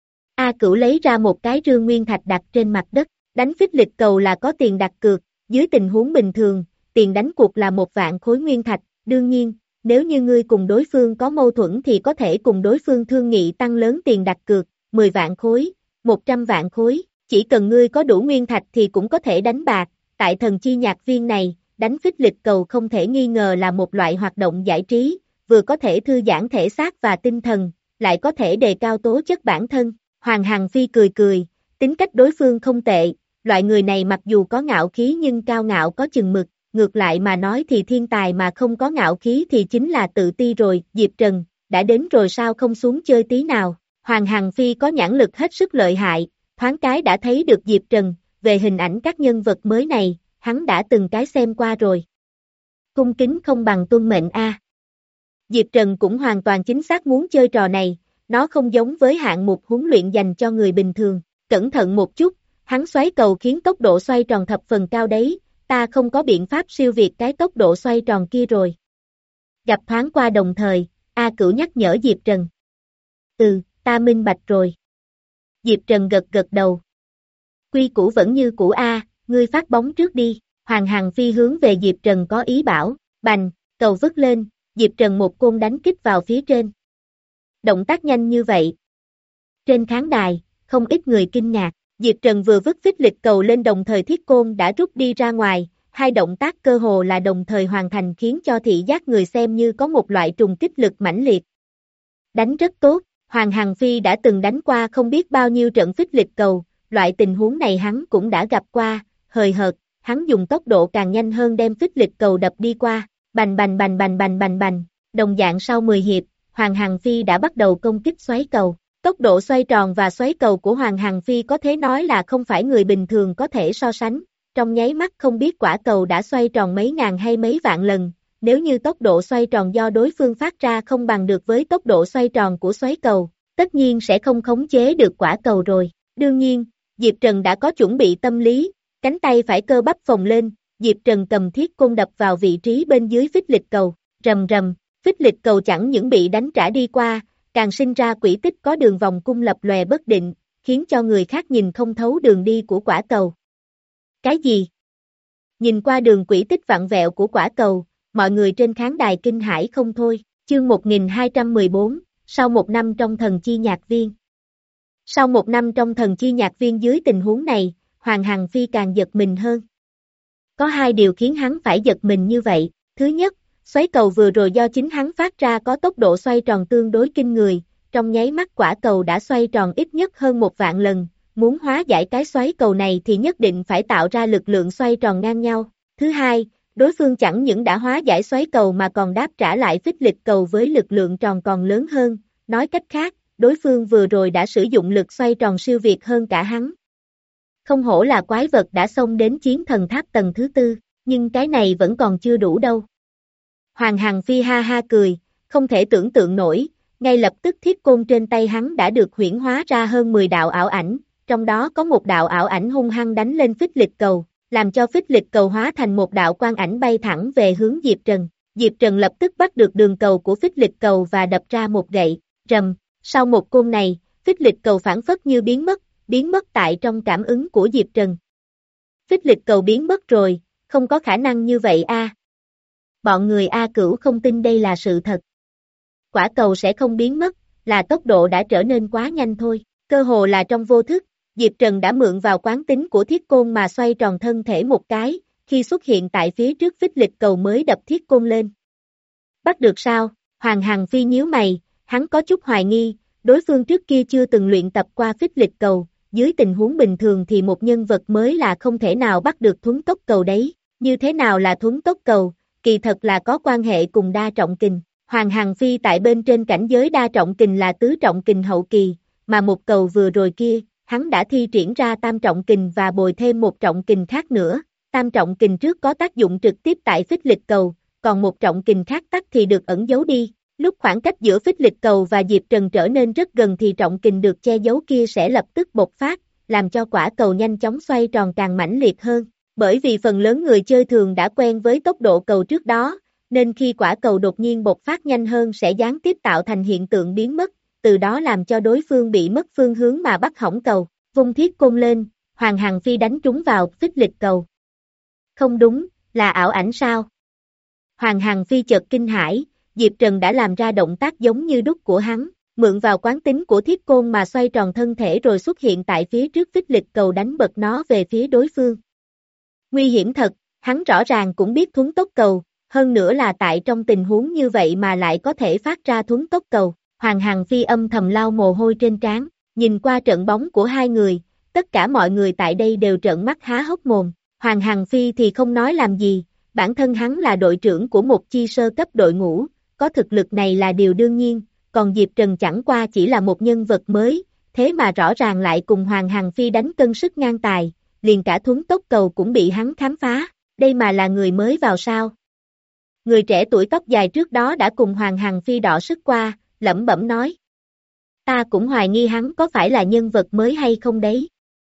A Cửu lấy ra một cái rương nguyên thạch đặt trên mặt đất, đánh phích lịch cầu là có tiền đặt cược, dưới tình huống bình thường, tiền đánh cuộc là một vạn khối nguyên thạch, đương nhiên, nếu như ngươi cùng đối phương có mâu thuẫn thì có thể cùng đối phương thương nghị tăng lớn tiền đặt cược, mười vạn khối, một trăm vạn khối, chỉ cần ngươi có đủ nguyên thạch thì cũng có thể đánh bạc, tại thần chi nhạc viên này, đánh phích lịch cầu không thể nghi ngờ là một loại hoạt động giải trí, vừa có thể thư giãn thể xác và tinh thần, lại có thể đề cao tố chất bản thân. Hoàng Hằng Phi cười cười, tính cách đối phương không tệ, loại người này mặc dù có ngạo khí nhưng cao ngạo có chừng mực, ngược lại mà nói thì thiên tài mà không có ngạo khí thì chính là tự ti rồi. Diệp Trần, đã đến rồi sao không xuống chơi tí nào? Hoàng Hằng Phi có nhãn lực hết sức lợi hại, thoáng cái đã thấy được Diệp Trần, về hình ảnh các nhân vật mới này, hắn đã từng cái xem qua rồi. Cung kính không bằng tuân mệnh a. Diệp Trần cũng hoàn toàn chính xác muốn chơi trò này, nó không giống với hạng mục huấn luyện dành cho người bình thường, cẩn thận một chút, hắn xoáy cầu khiến tốc độ xoay tròn thập phần cao đấy, ta không có biện pháp siêu việt cái tốc độ xoay tròn kia rồi. Gặp thoáng qua đồng thời, A Cửu nhắc nhở Diệp Trần. Ừ, ta minh bạch rồi. Diệp Trần gật gật đầu. Quy củ vẫn như cũ a, ngươi phát bóng trước đi. Hoàng Hằng Phi hướng về Diệp Trần có ý bảo, bành, cầu vứt lên, Diệp Trần một côn đánh kích vào phía trên. Động tác nhanh như vậy. Trên khán đài, không ít người kinh ngạc, Diệp Trần vừa vứt phích lịch cầu lên đồng thời thiết côn đã rút đi ra ngoài, hai động tác cơ hồ là đồng thời hoàn thành khiến cho thị giác người xem như có một loại trùng kích lực mãnh liệt. Đánh rất tốt, Hoàng Hằng Phi đã từng đánh qua không biết bao nhiêu trận phích lịch cầu, loại tình huống này hắn cũng đã gặp qua, hời hợt, hắn dùng tốc độ càng nhanh hơn đem phích lịch cầu đập đi qua, bành bành bành bành bành bành bành, đồng dạng sau mười hiệp, Hoàng Hằng Phi đã bắt đầu công kích xoáy cầu. Tốc độ xoay tròn và xoáy cầu của Hoàng Hằng Phi có thể nói là không phải người bình thường có thể so sánh, trong nháy mắt không biết quả cầu đã xoay tròn mấy ngàn hay mấy vạn lần, nếu như tốc độ xoay tròn do đối phương phát ra không bằng được với tốc độ xoay tròn của xoáy cầu, tất nhiên sẽ không khống chế được quả cầu rồi. Đương nhiên, Diệp Trần đã có chuẩn bị tâm lý, cánh tay phải cơ bắp phồng lên, Diệp Trần cầm thiết côn đập vào vị trí bên dưới phích lịch cầu, rầm rầm, phích lịch cầu chẳng những bị đánh trả đi qua, càng sinh ra quỹ tích có đường vòng cung lập lòe bất định, khiến cho người khác nhìn không thấu đường đi của quả cầu. Cái gì? Nhìn qua đường quỹ tích vặn vẹo của quả cầu, mọi người trên khán đài kinh hãi không thôi. Chương một nghìn hai trăm mười bốn, sau một năm trong thần chi nhạc viên. Sau một năm trong thần chi nhạc viên dưới tình huống này, Hoàng Hằng Phi càng giật mình hơn. Có hai điều khiến hắn phải giật mình như vậy. Thứ nhất, xoáy cầu vừa rồi do chính hắn phát ra có tốc độ xoay tròn tương đối kinh người, trong nháy mắt quả cầu đã xoay tròn ít nhất hơn một vạn lần, muốn hóa giải cái xoáy cầu này thì nhất định phải tạo ra lực lượng xoay tròn ngang nhau. Thứ hai, đối phương chẳng những đã hóa giải xoáy cầu mà còn đáp trả lại phích lịch cầu với lực lượng tròn còn lớn hơn, nói cách khác, đối phương vừa rồi đã sử dụng lực xoay tròn siêu việt hơn cả hắn. Không hổ là quái vật đã xông đến chiến thần tháp tầng thứ tư, nhưng cái này vẫn còn chưa đủ đâu. Hoàng Hằng Phi ha ha cười, không thể tưởng tượng nổi, ngay lập tức thiết côn trên tay hắn đã được huyễn hóa ra hơn mười đạo ảo ảnh, trong đó có một đạo ảo ảnh hung hăng đánh lên phích lịch cầu, làm cho phích lịch cầu hóa thành một đạo quang ảnh bay thẳng về hướng Diệp Trần. Diệp Trần lập tức bắt được đường cầu của phích lịch cầu và đập ra một gậy, rầm, sau một côn này, phích lịch cầu phản phất như biến mất, biến mất tại trong cảm ứng của Diệp Trần. Phích lịch cầu biến mất rồi, không có khả năng như vậy a. Bọn người A Cửu không tin đây là sự thật. Quả cầu sẽ không biến mất, là tốc độ đã trở nên quá nhanh thôi. Cơ hồ là trong vô thức, Diệp Trần đã mượn vào quán tính của thiết côn mà xoay tròn thân thể một cái, khi xuất hiện tại phía trước phích lịch cầu mới đập thiết côn lên. Bắt được sao? Hoàng Hằng Phi nhíu mày, hắn có chút hoài nghi, đối phương trước kia chưa từng luyện tập qua phích lịch cầu, dưới tình huống bình thường thì một nhân vật mới là không thể nào bắt được thuấn tốc cầu đấy. Như thế nào là thuấn tốc cầu? Kỳ thật là có quan hệ cùng đa trọng kình. Hoàng Hằng Phi tại bên trên cảnh giới đa trọng kình là tứ trọng kình hậu kỳ, mà một cầu vừa rồi kia, hắn đã thi triển ra tam trọng kình và bồi thêm một trọng kình khác nữa. Tam trọng kình trước có tác dụng trực tiếp tại phích lịch cầu, còn một trọng kình khác tắc thì được ẩn giấu đi. Lúc khoảng cách giữa phích lịch cầu và Diệp Trần trở nên rất gần thì trọng kình được che giấu kia sẽ lập tức bộc phát, làm cho quả cầu nhanh chóng xoay tròn càng mãnh liệt hơn. Bởi vì phần lớn người chơi thường đã quen với tốc độ cầu trước đó, nên khi quả cầu đột nhiên bộc phát nhanh hơn sẽ gián tiếp tạo thành hiện tượng biến mất, từ đó làm cho đối phương bị mất phương hướng mà bắt hỏng cầu. Vung thiết côn lên, Hoàng Hằng Phi đánh trúng vào phích lịch cầu. Không đúng, là ảo ảnh sao? Hoàng Hằng Phi chợt kinh hãi, Diệp Trần đã làm ra động tác giống như đúc của hắn, mượn vào quán tính của thiết côn mà xoay tròn thân thể rồi xuất hiện tại phía trước phích lịch cầu đánh bật nó về phía đối phương. Nguy hiểm thật, hắn rõ ràng cũng biết thuấn tốc cầu, hơn nữa là tại trong tình huống như vậy mà lại có thể phát ra thuấn tốc cầu. Hoàng Hằng Phi âm thầm lau mồ hôi trên trán, nhìn qua trận bóng của hai người, tất cả mọi người tại đây đều trợn mắt há hốc mồm. Hoàng Hằng Phi thì không nói làm gì, bản thân hắn là đội trưởng của một chi sơ cấp đội ngũ, có thực lực này là điều đương nhiên, còn Diệp Trần chẳng qua chỉ là một nhân vật mới, thế mà rõ ràng lại cùng Hoàng Hằng Phi đánh cân sức ngang tài, liền cả thuấn tốc cầu cũng bị hắn khám phá, đây mà là người mới vào sao. Người trẻ tuổi tóc dài trước đó đã cùng Hoàng Hằng Phi đọ sức qua, lẩm bẩm nói. Ta cũng hoài nghi hắn có phải là nhân vật mới hay không đấy.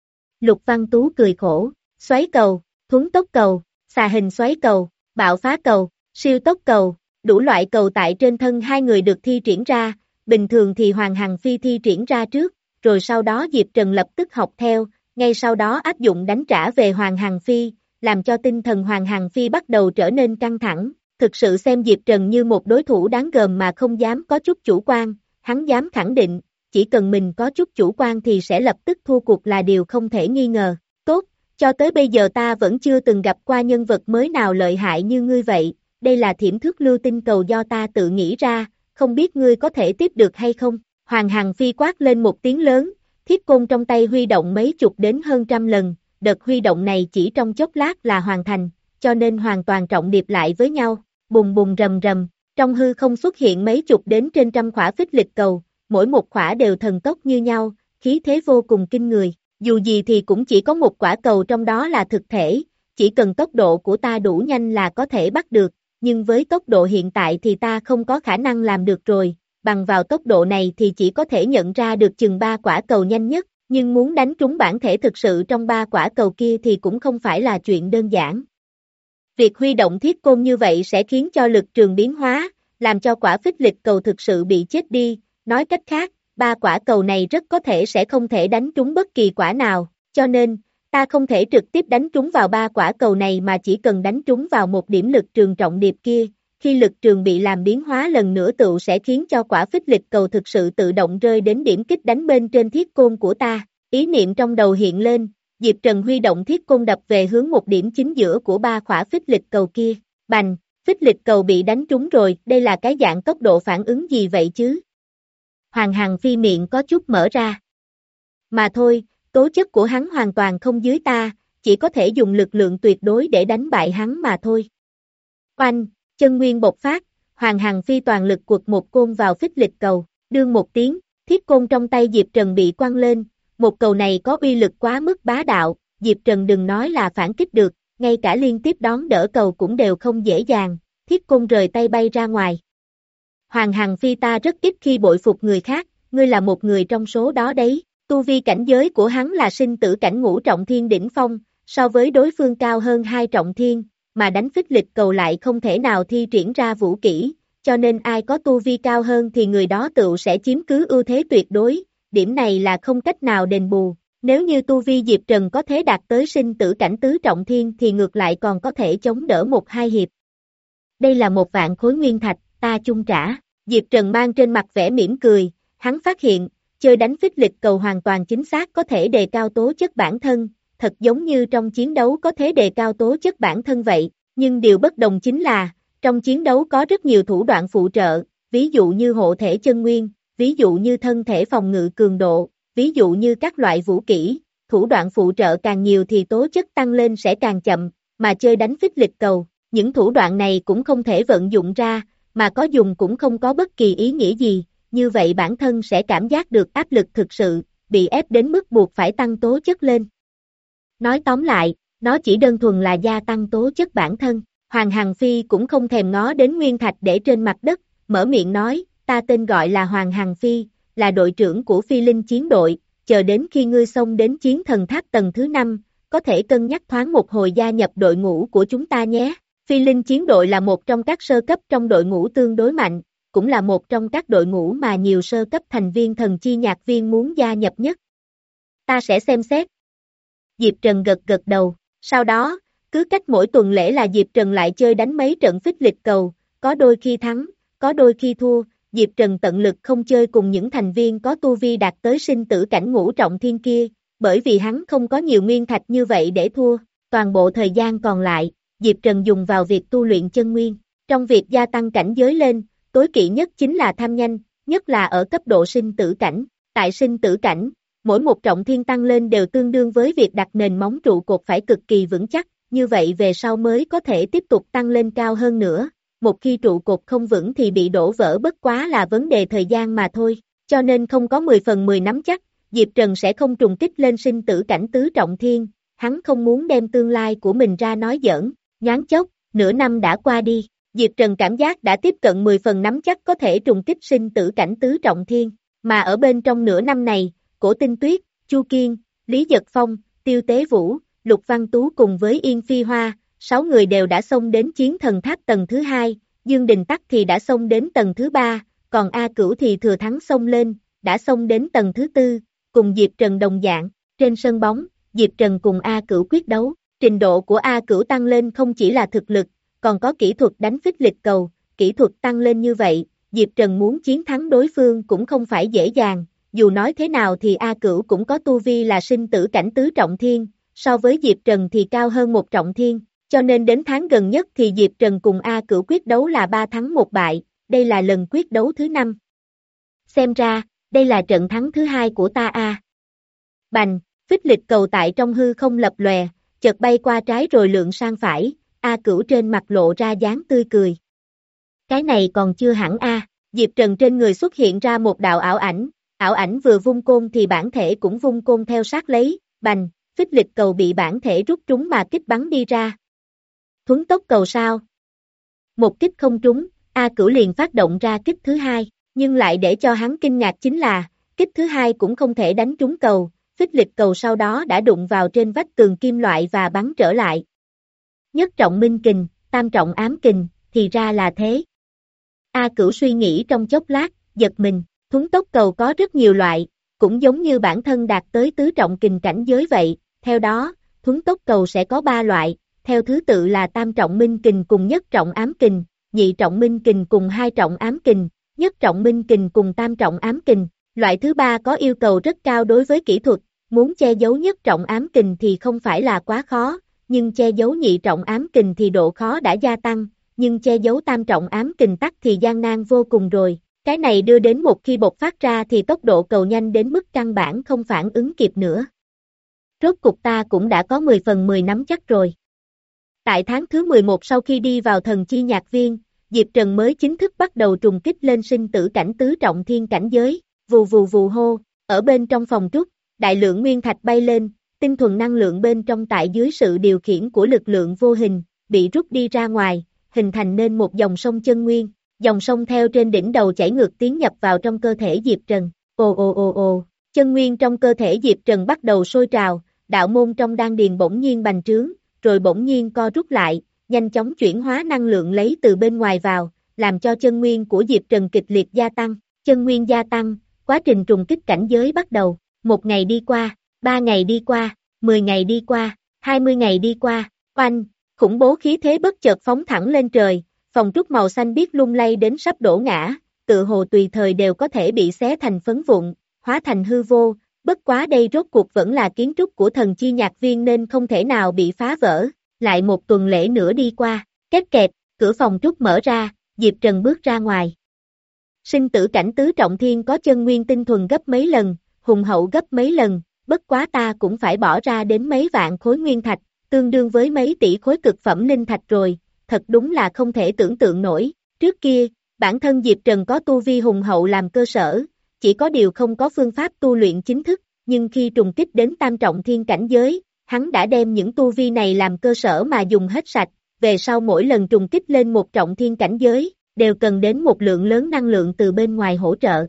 Lục Văn Tú cười khổ, xoáy cầu, thuấn tốc cầu, xà hình xoáy cầu, bạo phá cầu, siêu tốc cầu, đủ loại cầu tại trên thân hai người được thi triển ra, bình thường thì Hoàng Hằng Phi thi triển ra trước, rồi sau đó Diệp Trần lập tức học theo, ngay sau đó áp dụng đánh trả về Hoàng Hằng Phi, làm cho tinh thần Hoàng Hằng Phi bắt đầu trở nên căng thẳng, thực sự xem Diệp Trần như một đối thủ đáng gờm mà không dám có chút chủ quan, hắn dám khẳng định, chỉ cần mình có chút chủ quan thì sẽ lập tức thua cuộc là điều không thể nghi ngờ. Tốt, cho tới bây giờ ta vẫn chưa từng gặp qua nhân vật mới nào lợi hại như ngươi vậy, đây là thiểm thước lưu tinh cầu do ta tự nghĩ ra, không biết ngươi có thể tiếp được hay không? Hoàng Hằng Phi quát lên một tiếng lớn, thiết côn trong tay huy động mấy chục đến hơn trăm lần, đợt huy động này chỉ trong chốc lát là hoàn thành, cho nên hoàn toàn trọng điệp lại với nhau, bùng bùng rầm rầm, trong hư không xuất hiện mấy chục đến trên trăm khỏa phích lịch cầu, mỗi một khỏa đều thần tốc như nhau, khí thế vô cùng kinh người, dù gì thì cũng chỉ có một quả cầu trong đó là thực thể, chỉ cần tốc độ của ta đủ nhanh là có thể bắt được, nhưng với tốc độ hiện tại thì ta không có khả năng làm được rồi, bằng vào tốc độ này thì chỉ có thể nhận ra được chừng ba quả cầu nhanh nhất, nhưng muốn đánh trúng bản thể thực sự trong ba quả cầu kia thì cũng không phải là chuyện đơn giản. Việc huy động thiết côn như vậy sẽ khiến cho lực trường biến hóa, làm cho quả phích lịch cầu thực sự bị chết đi, nói cách khác, ba quả cầu này rất có thể sẽ không thể đánh trúng bất kỳ quả nào, cho nên, ta không thể trực tiếp đánh trúng vào ba quả cầu này mà chỉ cần đánh trúng vào một điểm lực trường trọng điệp kia, khi lực trường bị làm biến hóa lần nữa tựu sẽ khiến cho quả phích lịch cầu thực sự tự động rơi đến điểm kích đánh bên trên thiết côn của ta, ý niệm trong đầu hiện lên, Diệp Trần huy động thiết côn đập về hướng một điểm chính giữa của ba quả phích lịch cầu kia, bành, phích lịch cầu bị đánh trúng rồi, đây là cái dạng tốc độ phản ứng gì vậy chứ? Hoàng Hằng Phi miệng có chút mở ra. Mà thôi, tố chất của hắn hoàn toàn không dưới ta, chỉ có thể dùng lực lượng tuyệt đối để đánh bại hắn mà thôi. Oanh, chân nguyên bộc phát, Hoàng Hằng Phi toàn lực quật một côn vào phích lịch cầu, đương một tiếng, thiết côn trong tay Diệp Trần bị quăng lên, một cầu này có uy lực quá mức bá đạo, Diệp Trần đừng nói là phản kích được, ngay cả liên tiếp đón đỡ cầu cũng đều không dễ dàng, thiết côn rời tay bay ra ngoài. Hoàng Hằng Phi ta rất ít khi bội phục người khác, ngươi là một người trong số đó đấy, tu vi cảnh giới của hắn là sinh tử cảnh ngũ trọng thiên đỉnh phong, so với đối phương cao hơn hai trọng thiên, mà đánh phích lịch cầu lại không thể nào thi triển ra vũ kỹ, cho nên ai có tu vi cao hơn thì người đó tự sẽ chiếm cứ ưu thế tuyệt đối, điểm này là không cách nào đền bù, nếu như tu vi Diệp Trần có thể đạt tới sinh tử cảnh tứ trọng thiên thì ngược lại còn có thể chống đỡ một hai hiệp. Đây là một vạn khối nguyên thạch, ta chung trả, Diệp Trần mang trên mặt vẻ mỉm cười, hắn phát hiện, chơi đánh phích lịch cầu hoàn toàn chính xác có thể đề cao tố chất bản thân, thật giống như trong chiến đấu có thể đề cao tố chất bản thân vậy, nhưng điều bất đồng chính là, trong chiến đấu có rất nhiều thủ đoạn phụ trợ, ví dụ như hộ thể chân nguyên, ví dụ như thân thể phòng ngự cường độ, ví dụ như các loại vũ kỹ, thủ đoạn phụ trợ càng nhiều thì tố chất tăng lên sẽ càng chậm, mà chơi đánh phích lịch cầu, những thủ đoạn này cũng không thể vận dụng ra, mà có dùng cũng không có bất kỳ ý nghĩa gì, như vậy bản thân sẽ cảm giác được áp lực thực sự, bị ép đến mức buộc phải tăng tố chất lên. Nói tóm lại, nó chỉ đơn thuần là gia tăng tố chất bản thân, Hoàng Hằng Phi cũng không thèm ngó đến nguyên thạch để trên mặt đất, mở miệng nói, ta tên gọi là Hoàng Hằng Phi, là đội trưởng của Phi Linh chiến đội, chờ đến khi ngươi xông đến chiến thần tháp tầng thứ năm, có thể cân nhắc thoáng một hồi gia nhập đội ngũ của chúng ta nhé. Phi Linh chiến đội là một trong các sơ cấp trong đội ngũ tương đối mạnh, cũng là một trong các đội ngũ mà nhiều sơ cấp thành viên thần chi nhạc viên muốn gia nhập nhất. Ta sẽ xem xét. Diệp Trần gật gật đầu, sau đó, cứ cách mỗi tuần lễ là Diệp Trần lại chơi đánh mấy trận phích lịch cầu, có đôi khi thắng, có đôi khi thua, Diệp Trần tận lực không chơi cùng những thành viên có tu vi đạt tới sinh tử cảnh ngũ trọng thiên kia, bởi vì hắn không có nhiều nguyên thạch như vậy để thua, toàn bộ thời gian còn lại, Diệp Trần dùng vào việc tu luyện chân nguyên, trong việc gia tăng cảnh giới lên, tối kỵ nhất chính là tham nhanh, nhất là ở cấp độ sinh tử cảnh, tại sinh tử cảnh, mỗi một trọng thiên tăng lên đều tương đương với việc đặt nền móng trụ cột phải cực kỳ vững chắc, như vậy về sau mới có thể tiếp tục tăng lên cao hơn nữa, một khi trụ cột không vững thì bị đổ vỡ bất quá là vấn đề thời gian mà thôi, cho nên không có mười phần mười nắm chắc, Diệp Trần sẽ không trùng kích lên sinh tử cảnh tứ trọng thiên, hắn không muốn đem tương lai của mình ra nói giỡn, nhoáng chốc, nửa năm đã qua đi, Diệp Trần cảm giác đã tiếp cận mười phần nắm chắc có thể trùng kích sinh tử cảnh tứ trọng thiên, mà ở bên trong nửa năm này, Cổ Tinh Tuyết, Chu Kiên, Lý Giật Phong, Tiêu Tế Vũ, Lục Văn Tú cùng với Yên Phi Hoa, sáu người đều đã xông đến chiến thần tháp tầng thứ hai, Dương Đình Tắc thì đã xông đến tầng thứ ba, còn A Cửu thì thừa thắng xông lên, đã xông đến tầng thứ tư, cùng Diệp Trần đồng dạng, trên sân bóng, Diệp Trần cùng A Cửu quyết đấu, trình độ của A Cửu tăng lên không chỉ là thực lực, còn có kỹ thuật đánh phích lịch cầu, kỹ thuật tăng lên như vậy, Diệp Trần muốn chiến thắng đối phương cũng không phải dễ dàng, dù nói thế nào thì A Cửu cũng có tu vi là sinh tử cảnh tứ trọng thiên, so với Diệp Trần thì cao hơn một trọng thiên, cho nên đến tháng gần nhất thì Diệp Trần cùng A Cửu quyết đấu là ba thắng một bại, đây là lần quyết đấu thứ năm. Xem ra, đây là trận thắng thứ hai của ta a. Bành, phích lịch cầu tại trong hư không lập lòe, chợt bay qua trái rồi lượn sang phải, A Cửu trên mặt lộ ra dáng tươi cười. Cái này còn chưa hẳn a, Diệp Trần trên người xuất hiện ra một đạo ảo ảnh, ảo ảnh vừa vung côn thì bản thể cũng vung côn theo sát lấy, bành, phích lịch cầu bị bản thể rút trúng mà kích bắn đi ra. Thuấn tốc cầu sao? Một kích không trúng, A Cửu liền phát động ra kích thứ hai, nhưng lại để cho hắn kinh ngạc chính là, kích thứ hai cũng không thể đánh trúng cầu, phích lịch cầu sau đó đã đụng vào trên vách tường kim loại và bắn trở lại. Nhất trọng minh kình, tam trọng ám kình, thì ra là thế. A Cửu suy nghĩ trong chốc lát, giật mình, thuấn tốc cầu có rất nhiều loại, cũng giống như bản thân đạt tới tứ trọng kình cảnh giới vậy, theo đó, thuấn tốc cầu sẽ có ba loại, theo thứ tự là tam trọng minh kình cùng nhất trọng ám kình, nhị trọng minh kình cùng hai trọng ám kình, nhất trọng minh kình cùng tam trọng ám kình, loại thứ ba có yêu cầu rất cao đối với kỹ thuật, muốn che giấu nhất trọng ám kình thì không phải là quá khó, nhưng che giấu nhị trọng ám kình thì độ khó đã gia tăng, nhưng che giấu tam trọng ám kình tắc thì gian nan vô cùng rồi, cái này đưa đến một khi bộc phát ra thì tốc độ cầu nhanh đến mức căn bản không phản ứng kịp nữa. Rốt cục ta cũng đã có mười phần mười nắm chắc rồi. Tại tháng thứ mười một sau khi đi vào thần chi nhạc viên, Diệp Trần mới chính thức bắt đầu trùng kích lên sinh tử cảnh tứ trọng thiên cảnh giới, vù vù vù hô, ở bên trong phòng trúc, đại lượng nguyên thạch bay lên, tinh thuần năng lượng bên trong tại dưới sự điều khiển của lực lượng vô hình, bị rút đi ra ngoài, hình thành nên một dòng sông chân nguyên, dòng sông theo trên đỉnh đầu chảy ngược tiến nhập vào trong cơ thể Diệp Trần, ồ ồ ồ ồ, chân nguyên trong cơ thể Diệp Trần bắt đầu sôi trào, đạo môn trong đan điền bỗng nhiên bành trướng, rồi bỗng nhiên co rút lại, nhanh chóng chuyển hóa năng lượng lấy từ bên ngoài vào, làm cho chân nguyên của Diệp Trần kịch liệt gia tăng, chân nguyên gia tăng, quá trình trùng kích cảnh giới bắt đầu, một ngày đi qua, ba ngày đi qua, mười ngày đi qua, hai mươi ngày đi qua, oanh, khủng bố khí thế bất chợt phóng thẳng lên trời, phòng trúc màu xanh biếc lung lay đến sắp đổ ngã, tự hồ tùy thời đều có thể bị xé thành phấn vụn, hóa thành hư vô, bất quá đây rốt cuộc vẫn là kiến trúc của thần chi nhạc viên nên không thể nào bị phá vỡ, lại một tuần lễ nữa đi qua, két kẹt, cửa phòng trúc mở ra, Diệp Trần bước ra ngoài. Sinh tử cảnh tứ trọng thiên có chân nguyên tinh thuần gấp mấy lần, hùng hậu gấp mấy lần, bất quá ta cũng phải bỏ ra đến mấy vạn khối nguyên thạch, tương đương với mấy tỷ khối cực phẩm linh thạch rồi, thật đúng là không thể tưởng tượng nổi, trước kia, bản thân Diệp Trần có tu vi hùng hậu làm cơ sở, chỉ có điều không có phương pháp tu luyện chính thức, nhưng khi trùng kích đến tam trọng thiên cảnh giới, hắn đã đem những tu vi này làm cơ sở mà dùng hết sạch, về sau mỗi lần trùng kích lên một trọng thiên cảnh giới, đều cần đến một lượng lớn năng lượng từ bên ngoài hỗ trợ.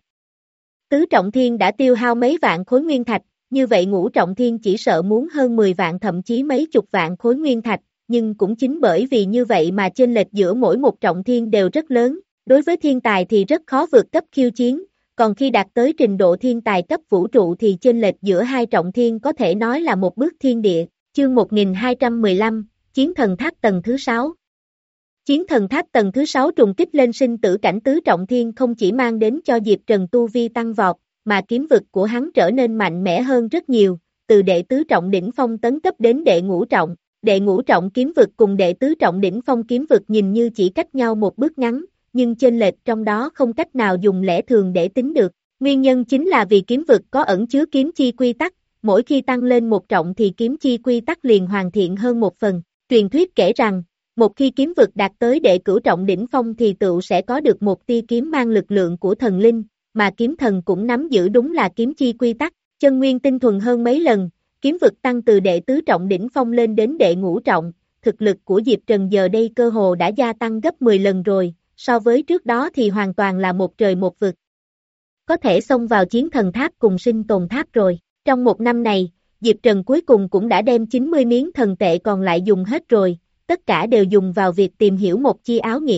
Tứ trọng thiên đã tiêu hao mấy vạn khối nguyên thạch, như vậy ngũ trọng thiên chỉ sợ muốn hơn mười vạn thậm chí mấy chục vạn khối nguyên thạch, nhưng cũng chính bởi vì như vậy mà chênh lệch giữa mỗi một trọng thiên đều rất lớn, đối với thiên tài thì rất khó vượt cấp khiêu chiến, còn khi đạt tới trình độ thiên tài cấp vũ trụ thì chênh lệch giữa hai trọng thiên có thể nói là một bước thiên địa. Chương một nghìn hai trăm mười lăm, Chiến thần tháp tầng thứ sáu. Chiến thần tháp tầng thứ sáu trùng kích lên sinh tử cảnh tứ trọng thiên không chỉ mang đến cho Diệp Trần tu vi tăng vọt, mà kiếm vực của hắn trở nên mạnh mẽ hơn rất nhiều, từ đệ tứ trọng đỉnh phong tấn cấp đến đệ ngũ trọng, đệ ngũ trọng kiếm vực cùng đệ tứ trọng đỉnh phong kiếm vực nhìn như chỉ cách nhau một bước ngắn, nhưng chênh lệch trong đó không cách nào dùng lẽ thường để tính được, nguyên nhân chính là vì kiếm vực có ẩn chứa kiếm chi quy tắc, mỗi khi tăng lên một trọng thì kiếm chi quy tắc liền hoàn thiện hơn một phần, truyền thuyết kể rằng, một khi kiếm vực đạt tới đệ cửu trọng đỉnh phong thì tựu sẽ có được một tia kiếm mang lực lượng của thần linh, mà kiếm thần cũng nắm giữ đúng là kiếm chi quy tắc, chân nguyên tinh thuần hơn mấy lần, kiếm vực tăng từ đệ tứ trọng đỉnh phong lên đến đệ ngũ trọng, thực lực của Diệp Trần giờ đây cơ hồ đã gia tăng gấp mười lần rồi, so với trước đó thì hoàn toàn là một trời một vực. Có thể xông vào chiến thần tháp cùng sinh tồn tháp rồi, trong một năm này, Diệp Trần cuối cùng cũng đã đem chín mươi miếng thần tệ còn lại dùng hết rồi, tất cả đều dùng vào việc tìm hiểu một chi áo nghĩa,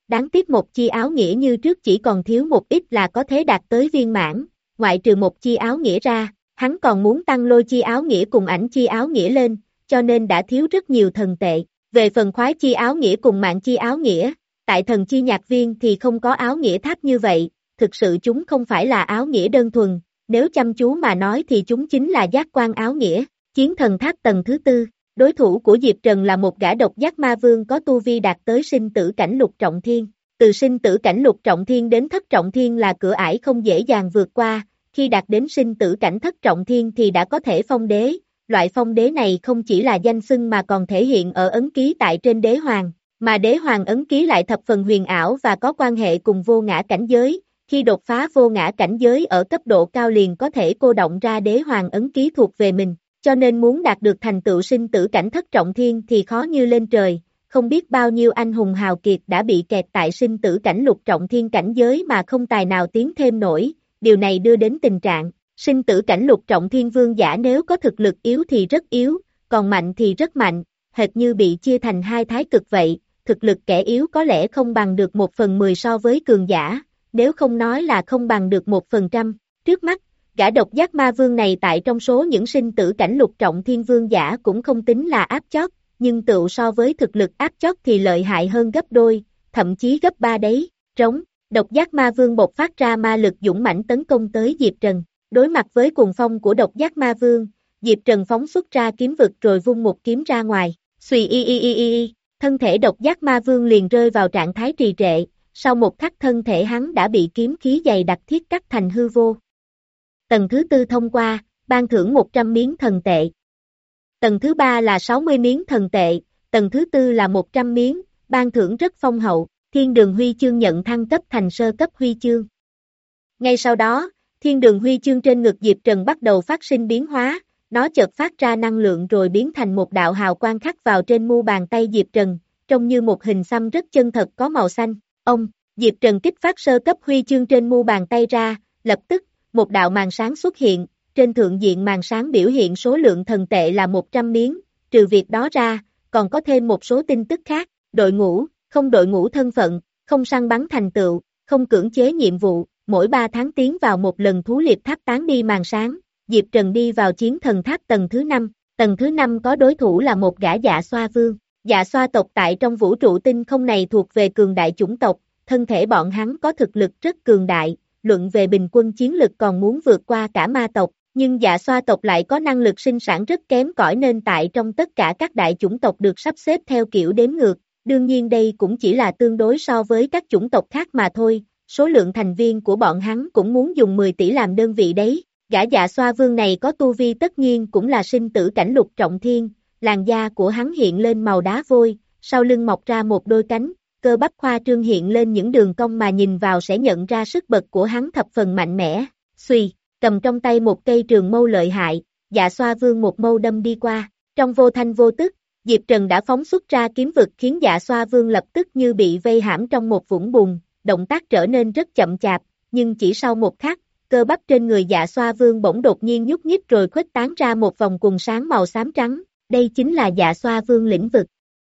đáng tiếc một chi áo nghĩa như trước chỉ còn thiếu một ít là có thể đạt tới viên mãn, ngoại trừ một chi áo nghĩa ra, hắn còn muốn tăng lôi chi áo nghĩa cùng ảnh chi áo nghĩa lên, cho nên đã thiếu rất nhiều thần tệ. Về phần khoái chi áo nghĩa cùng mạng chi áo nghĩa, tại thần chi nhạc viên thì không có áo nghĩa tháp như vậy, thực sự chúng không phải là áo nghĩa đơn thuần, nếu chăm chú mà nói thì chúng chính là giác quan áo nghĩa. Chiến thần tháp tầng thứ tư, đối thủ của Diệp Trần là một gã độc giác ma vương có tu vi đạt tới sinh tử cảnh lục trọng thiên. Từ sinh tử cảnh lục trọng thiên đến thất trọng thiên là cửa ải không dễ dàng vượt qua, khi đạt đến sinh tử cảnh thất trọng thiên thì đã có thể phong đế. Loại phong đế này không chỉ là danh xưng mà còn thể hiện ở ấn ký tại trên đế hoàng, mà đế hoàng ấn ký lại thập phần huyền ảo và có quan hệ cùng vô ngã cảnh giới. Khi đột phá vô ngã cảnh giới ở cấp độ cao liền có thể cô động ra đế hoàng ấn ký thuộc về mình, cho nên muốn đạt được thành tựu sinh tử cảnh thất trọng thiên thì khó như lên trời. Không biết bao nhiêu anh hùng hào kiệt đã bị kẹt tại sinh tử cảnh lục trọng thiên cảnh giới mà không tài nào tiến thêm nổi, điều này đưa đến tình trạng sinh tử cảnh lục trọng thiên vương giả nếu có thực lực yếu thì rất yếu, còn mạnh thì rất mạnh, hệt như bị chia thành hai thái cực vậy, thực lực kẻ yếu có lẽ không bằng được một phần mười so với cường giả, nếu không nói là không bằng được một phần trăm. Trước mắt, gã độc giác ma vương này tại trong số những sinh tử cảnh lục trọng thiên vương giả cũng không tính là áp chót, nhưng tựu so với thực lực áp chót thì lợi hại hơn gấp đôi, thậm chí gấp ba đấy. Trống, độc giác ma vương bộc phát ra ma lực dũng mãnh tấn công tới Diệp Trần. Đối mặt với cuồng phong của độc giác ma vương, Diệp Trần phóng xuất ra kiếm vực rồi vung một kiếm ra ngoài, xùy y y y y, thân thể độc giác ma vương liền rơi vào trạng thái trì trệ, sau một khắc thân thể hắn đã bị kiếm khí dày đặc thiết cắt thành hư vô. Tầng thứ tư thông qua, ban thưởng một trăm miếng thần tệ. Tầng thứ ba là sáu mươi miếng thần tệ, tầng thứ tư là một trăm miếng, ban thưởng rất phong hậu, Thiên Đường Huy Chương nhận thăng cấp thành sơ cấp huy chương. Ngay sau đó, Thiên Đường Huy Chương trên ngực Diệp Trần bắt đầu phát sinh biến hóa, nó chợt phát ra năng lượng rồi biến thành một đạo hào quang khắc vào trên mu bàn tay Diệp Trần, trông như một hình xăm rất chân thật có màu xanh. Ông, Diệp Trần kích phát sơ cấp huy chương trên mu bàn tay ra, lập tức, một đạo màn sáng xuất hiện, trên thượng diện màn sáng biểu hiện số lượng thần tệ là một trăm miếng, trừ việc đó ra, còn có thêm một số tin tức khác, đội ngũ, không đội ngũ thân phận, không săn bắn thành tựu, không cưỡng chế nhiệm vụ, mỗi ba tháng tiến vào một lần thú liệp tháp tán đi màn sáng. Diệp Trần đi vào chiến thần tháp tầng thứ năm, tầng thứ năm có đối thủ là một gã dạ xoa vương. Dạ xoa tộc tại trong vũ trụ tinh không này thuộc về cường đại chủng tộc, thân thể bọn hắn có thực lực rất cường đại, luận về bình quân chiến lực còn muốn vượt qua cả ma tộc, nhưng dạ xoa tộc lại có năng lực sinh sản rất kém cỏi nên tại trong tất cả các đại chủng tộc được sắp xếp theo kiểu đếm ngược, đương nhiên đây cũng chỉ là tương đối so với các chủng tộc khác mà thôi, số lượng thành viên của bọn hắn cũng muốn dùng mười tỷ làm đơn vị đấy. Gã dạ xoa vương này có tu vi tất nhiên cũng là sinh tử cảnh lục trọng thiên, làn da của hắn hiện lên màu đá vôi, sau lưng mọc ra một đôi cánh, cơ bắp khoa trương hiện lên những đường cong mà nhìn vào sẽ nhận ra sức bật của hắn thập phần mạnh mẽ. Xuy, cầm trong tay một cây trường mâu lợi hại, dạ xoa vương một mâu đâm đi qua, trong vô thanh vô tức, Diệp Trần đã phóng xuất ra kiếm vực khiến dạ xoa vương lập tức như bị vây hãm trong một vũng bùn, động tác trở nên rất chậm chạp, nhưng chỉ sau một khắc, cơ bắp trên người dạ xoa vương bỗng đột nhiên nhúc nhích rồi khuếch tán ra một vòng quần sáng màu xám trắng, đây chính là dạ xoa vương lĩnh vực.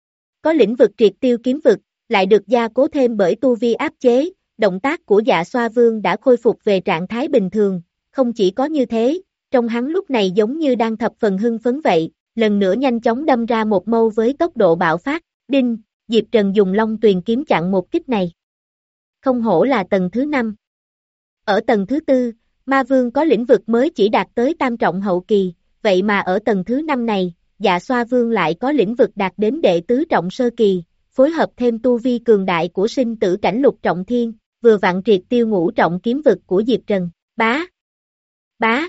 Có lĩnh vực triệt tiêu kiếm vực, lại được gia cố thêm bởi tu vi áp chế, động tác của dạ xoa vương đã khôi phục về trạng thái bình thường, không chỉ có như thế, trong hắn lúc này giống như đang thập phần hưng phấn vậy, lần nữa nhanh chóng đâm ra một mâu với tốc độ bạo phát, đinh, Diệp Trần dùng Long Tuyền kiếm chặn một kích này. Không hổ là tầng thứ năm. Ở tầng thứ tư, ma vương có lĩnh vực mới chỉ đạt tới tam trọng hậu kỳ, vậy mà ở tầng thứ năm này, dạ xoa vương lại có lĩnh vực đạt đến đệ tứ trọng sơ kỳ, phối hợp thêm tu vi cường đại của sinh tử cảnh lục trọng thiên, vừa vặn triệt tiêu ngũ trọng kiếm vực của Diệp Trần. Bá, bá,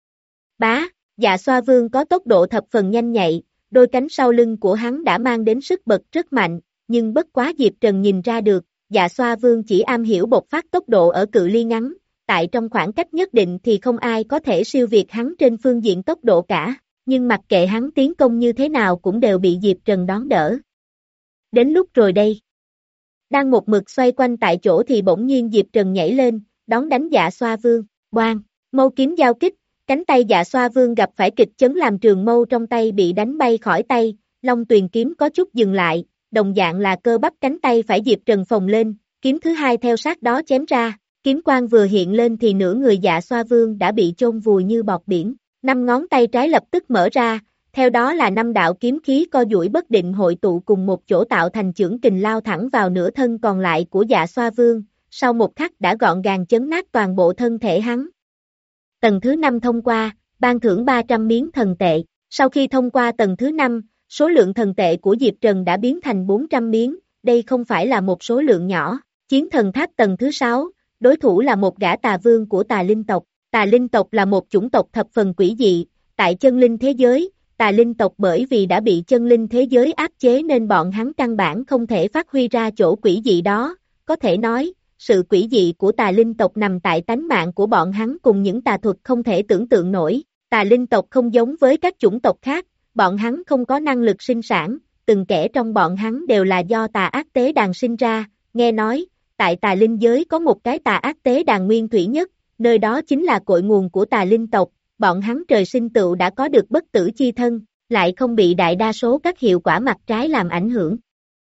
bá, dạ xoa vương có tốc độ thập phần nhanh nhạy, đôi cánh sau lưng của hắn đã mang đến sức bật rất mạnh, nhưng bất quá Diệp Trần nhìn ra được, dạ xoa vương chỉ am hiểu bộc phát tốc độ ở cự ly ngắn, tại trong khoảng cách nhất định thì không ai có thể siêu việt hắn trên phương diện tốc độ cả, nhưng mặc kệ hắn tiến công như thế nào cũng đều bị Diệp Trần đón đỡ. Đến lúc rồi đây. Đang một mực xoay quanh tại chỗ thì bỗng nhiên Diệp Trần nhảy lên, đón đánh dạ xoa vương, boang, mâu kiếm giao kích, cánh tay dạ xoa vương gặp phải kịch chấn làm trường mâu trong tay bị đánh bay khỏi tay, Long Tuyền kiếm có chút dừng lại, đồng dạng là cơ bắp cánh tay phải Diệp Trần phồng lên, kiếm thứ hai theo sát đó chém ra, kiếm quang vừa hiện lên thì nửa người Dạ Xoa Vương đã bị chôn vùi như bọt biển, năm ngón tay trái lập tức mở ra, theo đó là năm đạo kiếm khí co duỗi bất định hội tụ cùng một chỗ tạo thành chưởng kình lao thẳng vào nửa thân còn lại của Dạ Xoa Vương, sau một khắc đã gọn gàng chấn nát toàn bộ thân thể hắn. Tầng thứ năm thông qua, ban thưởng ba trăm miếng thần tệ, sau khi thông qua tầng thứ năm, số lượng thần tệ của Diệp Trần đã biến thành bốn trăm miếng, đây không phải là một số lượng nhỏ. Chiến thần tháp tầng thứ sáu, đối thủ là một gã tà vương của tà linh tộc. Tà linh tộc là một chủng tộc thập phần quỷ dị, tại chân linh thế giới, tà linh tộc bởi vì đã bị chân linh thế giới áp chế nên bọn hắn căn bản không thể phát huy ra chỗ quỷ dị đó, có thể nói, sự quỷ dị của tà linh tộc nằm tại tánh mạng của bọn hắn cùng những tà thuật không thể tưởng tượng nổi. Tà linh tộc không giống với các chủng tộc khác, bọn hắn không có năng lực sinh sản, từng kẻ trong bọn hắn đều là do tà ác tế đàn sinh ra, nghe nói, tại tà linh giới có một cái tà ác tế đàn nguyên thủy nhất, nơi đó chính là cội nguồn của tà linh tộc, bọn hắn trời sinh tựu đã có được bất tử chi thân, lại không bị đại đa số các hiệu quả mặt trái làm ảnh hưởng.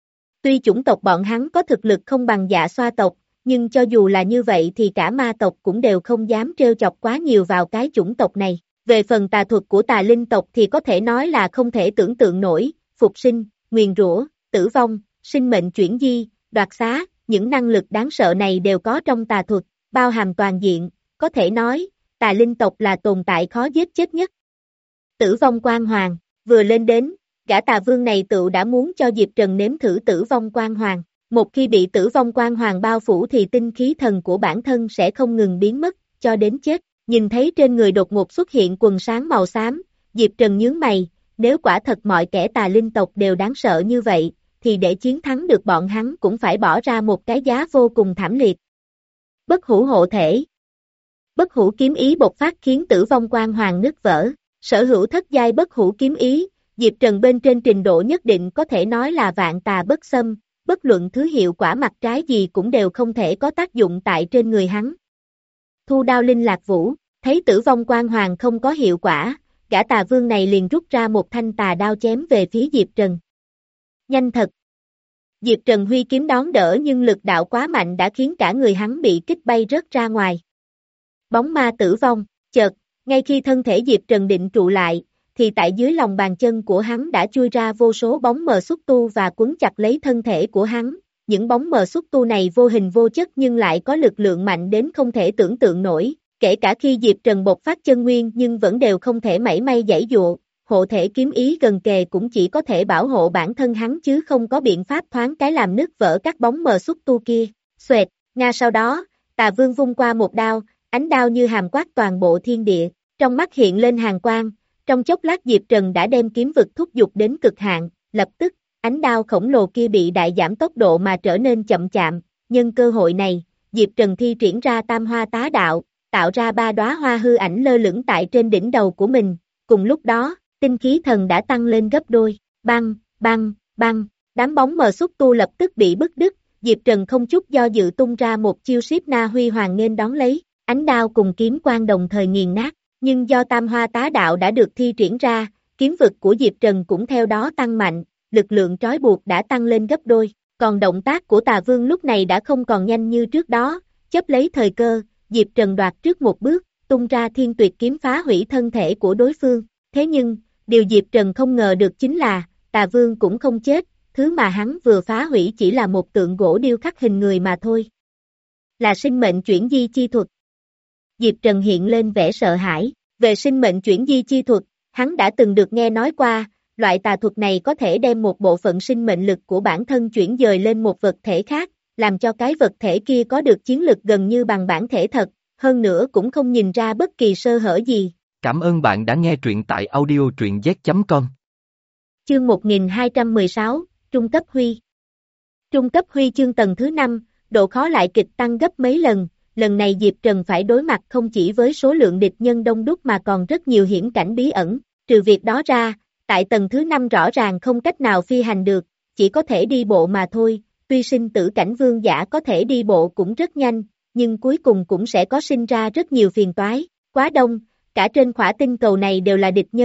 Tuy chủng tộc bọn hắn có thực lực không bằng Dạ Xoa tộc, nhưng cho dù là như vậy thì cả ma tộc cũng đều không dám trêu chọc quá nhiều vào cái chủng tộc này. Về phần tà thuật của tà linh tộc thì có thể nói là không thể tưởng tượng nổi, phục sinh, nguyền rủa, tử vong, sinh mệnh chuyển di, đoạt xá, những năng lực đáng sợ này đều có trong tà thuật, bao hàm toàn diện, có thể nói, tà linh tộc là tồn tại khó giết chết nhất. Tử vong quang hoàng, vừa lên đến, gã tà vương này tự đã muốn cho Diệp Trần nếm thử tử vong quang hoàng, một khi bị tử vong quang hoàng bao phủ thì tinh khí thần của bản thân sẽ không ngừng biến mất, cho đến chết. Nhìn thấy trên người đột ngột xuất hiện quần sáng màu xám, Diệp Trần nhướng mày, nếu quả thật mọi kẻ tà linh tộc đều đáng sợ như vậy, thì để chiến thắng được bọn hắn cũng phải bỏ ra một cái giá vô cùng thảm liệt. Bất hủ hộ thể. Bất hủ kiếm ý bộc phát khiến tử vong quang hoàng nứt vỡ, sở hữu thất giai bất hủ kiếm ý, Diệp Trần bên trên trình độ nhất định có thể nói là vạn tà bất xâm, bất luận thứ hiệu quả mặt trái gì cũng đều không thể có tác dụng tại trên người hắn. Thu đao linh lạc vũ, thấy tử vong quang hoàng không có hiệu quả, gã tà vương này liền rút ra một thanh tà đao chém về phía Diệp Trần. Nhanh thật! Diệp Trần huy kiếm đón đỡ nhưng lực đạo quá mạnh đã khiến cả người hắn bị kích bay rớt ra ngoài. Bóng ma tử vong, chợt, ngay khi thân thể Diệp Trần định trụ lại, thì tại dưới lòng bàn chân của hắn đã chui ra vô số bóng mờ xúc tu và quấn chặt lấy thân thể của hắn. Những bóng mờ xúc tu này vô hình vô chất nhưng lại có lực lượng mạnh đến không thể tưởng tượng nổi, kể cả khi Diệp Trần bộc phát chân nguyên nhưng vẫn đều không thể mảy may giãy dụa, hộ thể kiếm ý gần kề cũng chỉ có thể bảo hộ bản thân hắn chứ không có biện pháp thoáng cái làm nứt vỡ các bóng mờ xúc tu kia. Xoẹt, nga sau đó, Tà Vương vung qua một đao, ánh đao như hàm quát toàn bộ thiên địa, trong mắt hiện lên hàn quang, trong chốc lát Diệp Trần đã đem kiếm vực thúc giục đến cực hạn, lập tức, ánh đao khổng lồ kia bị đại giảm tốc độ mà trở nên chậm chạm, nhân cơ hội này, Diệp Trần thi triển ra tam hoa tá đạo, tạo ra ba đóa hoa hư ảnh lơ lửng tại trên đỉnh đầu của mình, cùng lúc đó, tinh khí thần đã tăng lên gấp đôi, băng, băng, băng, đám bóng mờ xúc tu lập tức bị bứt đứt, Diệp Trần không chút do dự tung ra một chiêu Shiếp Na Huy Hoàng nên đón lấy, ánh đao cùng kiếm quang đồng thời nghiền nát, nhưng do tam hoa tá đạo đã được thi triển ra, kiếm vực của Diệp Trần cũng theo đó tăng mạnh, lực lượng trói buộc đã tăng lên gấp đôi, còn động tác của Tà Vương lúc này đã không còn nhanh như trước đó, chấp lấy thời cơ, Diệp Trần đoạt trước một bước, tung ra thiên tuyệt kiếm phá hủy thân thể của đối phương, thế nhưng, điều Diệp Trần không ngờ được chính là, Tà Vương cũng không chết, thứ mà hắn vừa phá hủy chỉ là một tượng gỗ điêu khắc hình người mà thôi. Là sinh mệnh chuyển di chi thuật. Diệp Trần hiện lên vẻ sợ hãi, về sinh mệnh chuyển di chi thuật, hắn đã từng được nghe nói qua, loại tà thuật này có thể đem một bộ phận sinh mệnh lực của bản thân chuyển dời lên một vật thể khác, làm cho cái vật thể kia có được chiến lực gần như bằng bản thể thật, hơn nữa cũng không nhìn ra bất kỳ sơ hở gì. Cảm ơn bạn đã nghe truyện tại audio truyện z chấm com. Chương một nghìn hai trăm mười sáu, Trung cấp huy. Trung cấp huy chương tầng thứ năm, độ khó lại kịch tăng gấp mấy lần, lần này Diệp Trần phải đối mặt không chỉ với số lượng địch nhân đông đúc mà còn rất nhiều hiểm cảnh bí ẩn, trừ việc đó ra, tại tầng thứ năm rõ ràng không cách nào phi hành được, chỉ có thể đi bộ mà thôi, tuy sinh tử cảnh vương giả có thể đi bộ cũng rất nhanh, nhưng cuối cùng cũng sẽ có sinh ra rất nhiều phiền toái, quá đông, cả trên khỏa tinh cầu này đều là địch nhân,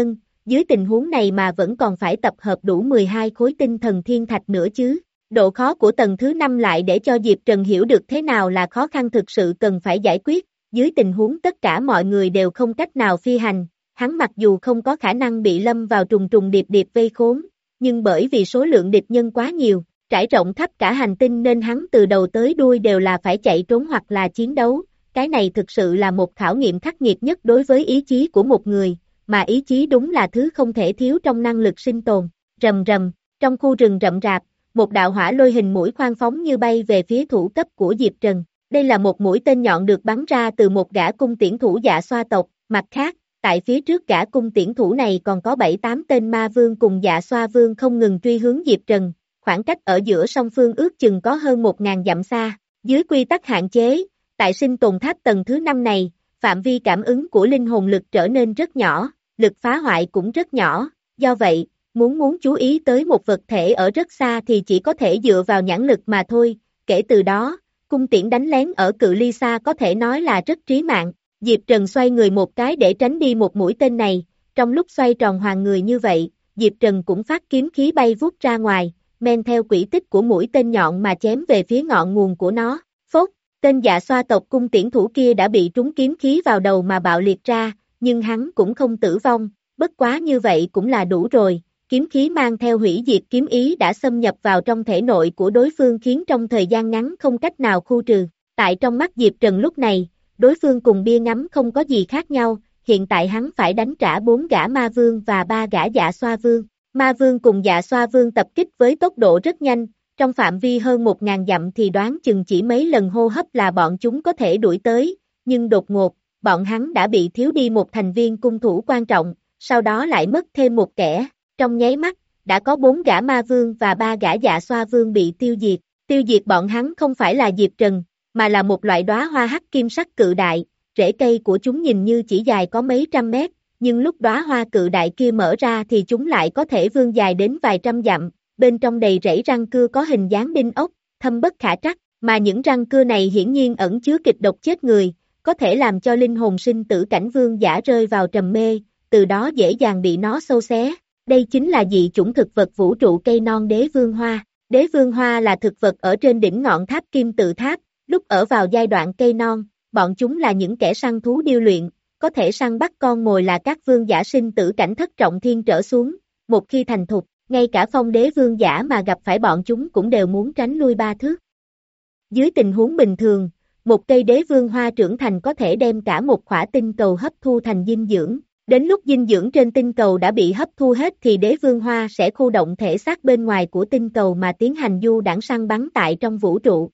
dưới tình huống này mà vẫn còn phải tập hợp đủ mười hai khối tinh thần thiên thạch nữa chứ. Độ khó của tầng thứ năm lại để cho Diệp Trần hiểu được thế nào là khó khăn thực sự cần phải giải quyết, dưới tình huống tất cả mọi người đều không cách nào phi hành, hắn mặc dù không có khả năng bị lâm vào trùng trùng điệp điệp vây khốn, nhưng bởi vì số lượng địch nhân quá nhiều, trải rộng khắp cả hành tinh nên hắn từ đầu tới đuôi đều là phải chạy trốn hoặc là chiến đấu, cái này thực sự là một khảo nghiệm khắc nghiệt nhất đối với ý chí của một người, mà ý chí đúng là thứ không thể thiếu trong năng lực sinh tồn. Rầm rầm, trong khu rừng rậm rạp, một đạo hỏa lôi hình mũi khoan phóng như bay về phía thủ cấp của Diệp Trần. Đây là một mũi tên nhọn được bắn ra từ một gã cung tiễn thủ Dạ Xoa tộc, mặt khác, tại phía trước gã cung tiễn thủ này còn có bảy tám tên ma vương cùng Dạ Xoa vương không ngừng truy hướng Diệp Trần, khoảng cách ở giữa song phương ước chừng có hơn một ngàn dặm xa. Dưới quy tắc hạn chế, tại sinh tồn tháp tầng thứ năm này, phạm vi cảm ứng của linh hồn lực trở nên rất nhỏ, lực phá hoại cũng rất nhỏ, do vậy, muốn muốn chú ý tới một vật thể ở rất xa thì chỉ có thể dựa vào nhãn lực mà thôi, kể từ đó, cung tiễn đánh lén ở cự ly xa có thể nói là rất trí mạng. Diệp Trần xoay người một cái để tránh đi một mũi tên này, trong lúc xoay tròn hoàng người như vậy, Diệp Trần cũng phát kiếm khí bay vút ra ngoài, men theo quỹ tích của mũi tên nhọn mà chém về phía ngọn nguồn của nó. Phốt, tên Dạ Xoa tộc cung tiễn thủ kia đã bị trúng kiếm khí vào đầu mà bạo liệt ra, nhưng hắn cũng không tử vong, bất quá như vậy cũng là đủ rồi. Kiếm khí mang theo hủy diệt kiếm ý đã xâm nhập vào trong thể nội của đối phương khiến trong thời gian ngắn không cách nào khu trừ. Tại trong mắt Diệp Trần lúc này, đối phương cùng bia ngắm không có gì khác nhau, hiện tại hắn phải đánh trả bốn gã ma vương và ba gã Dạ Xoa vương. Ma vương cùng Dạ Xoa vương tập kích với tốc độ rất nhanh, trong phạm vi hơn một ngàn dặm thì đoán chừng chỉ mấy lần hô hấp là bọn chúng có thể đuổi tới, nhưng đột ngột, bọn hắn đã bị thiếu đi một thành viên cung thủ quan trọng, sau đó lại mất thêm một kẻ. Trong nháy mắt, đã có bốn gã ma vương và ba gã Dạ Xoa vương bị tiêu diệt. Tiêu diệt bọn hắn không phải là Diệp Trần, mà là một loại đóa hoa hắc kim sắc cự đại, rễ cây của chúng nhìn như chỉ dài có mấy trăm mét, nhưng lúc đóa hoa cự đại kia mở ra thì chúng lại có thể vươn dài đến vài trăm dặm, bên trong đầy rẫy răng cưa có hình dáng đinh ốc, thâm bất khả trắc, mà những răng cưa này hiển nhiên ẩn chứa kịch độc chết người, có thể làm cho linh hồn sinh tử cảnh vương giả rơi vào trầm mê, từ đó dễ dàng bị nó xâu xé. Đây chính là dị chủng thực vật vũ trụ cây non đế vương hoa. Đế vương hoa là thực vật ở trên đỉnh ngọn tháp kim tự tháp, lúc ở vào giai đoạn cây non, bọn chúng là những kẻ săn thú điêu luyện, có thể săn bắt con mồi là các vương giả sinh tử cảnh thất trọng thiên trở xuống, một khi thành thục, ngay cả phong đế vương giả mà gặp phải bọn chúng cũng đều muốn tránh lui ba thước. Dưới tình huống bình thường, một cây đế vương hoa trưởng thành có thể đem cả một khỏa tinh cầu hấp thu thành dinh dưỡng. Đến lúc dinh dưỡng trên tinh cầu đã bị hấp thu hết thì đế vương hoa sẽ khu động thể xác bên ngoài của tinh cầu mà tiến hành du đãng săn bắn tại trong vũ trụ.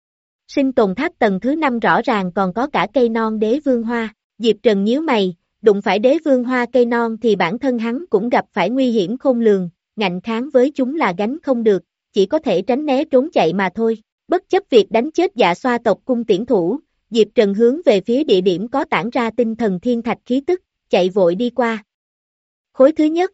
Sinh tồn tháp tầng thứ năm rõ ràng còn có cả cây non đế vương hoa. Diệp Trần nhíu mày, đụng phải đế vương hoa cây non thì bản thân hắn cũng gặp phải nguy hiểm khôn lường, ngạnh kháng với chúng là gánh không được, chỉ có thể tránh né trốn chạy mà thôi. Bất chấp việc đánh chết Dạ Xoa tộc cung tiễn thủ, Diệp Trần hướng về phía địa điểm có tản ra tinh thần thiên thạch khí tức, chạy vội đi qua. Khối thứ nhất.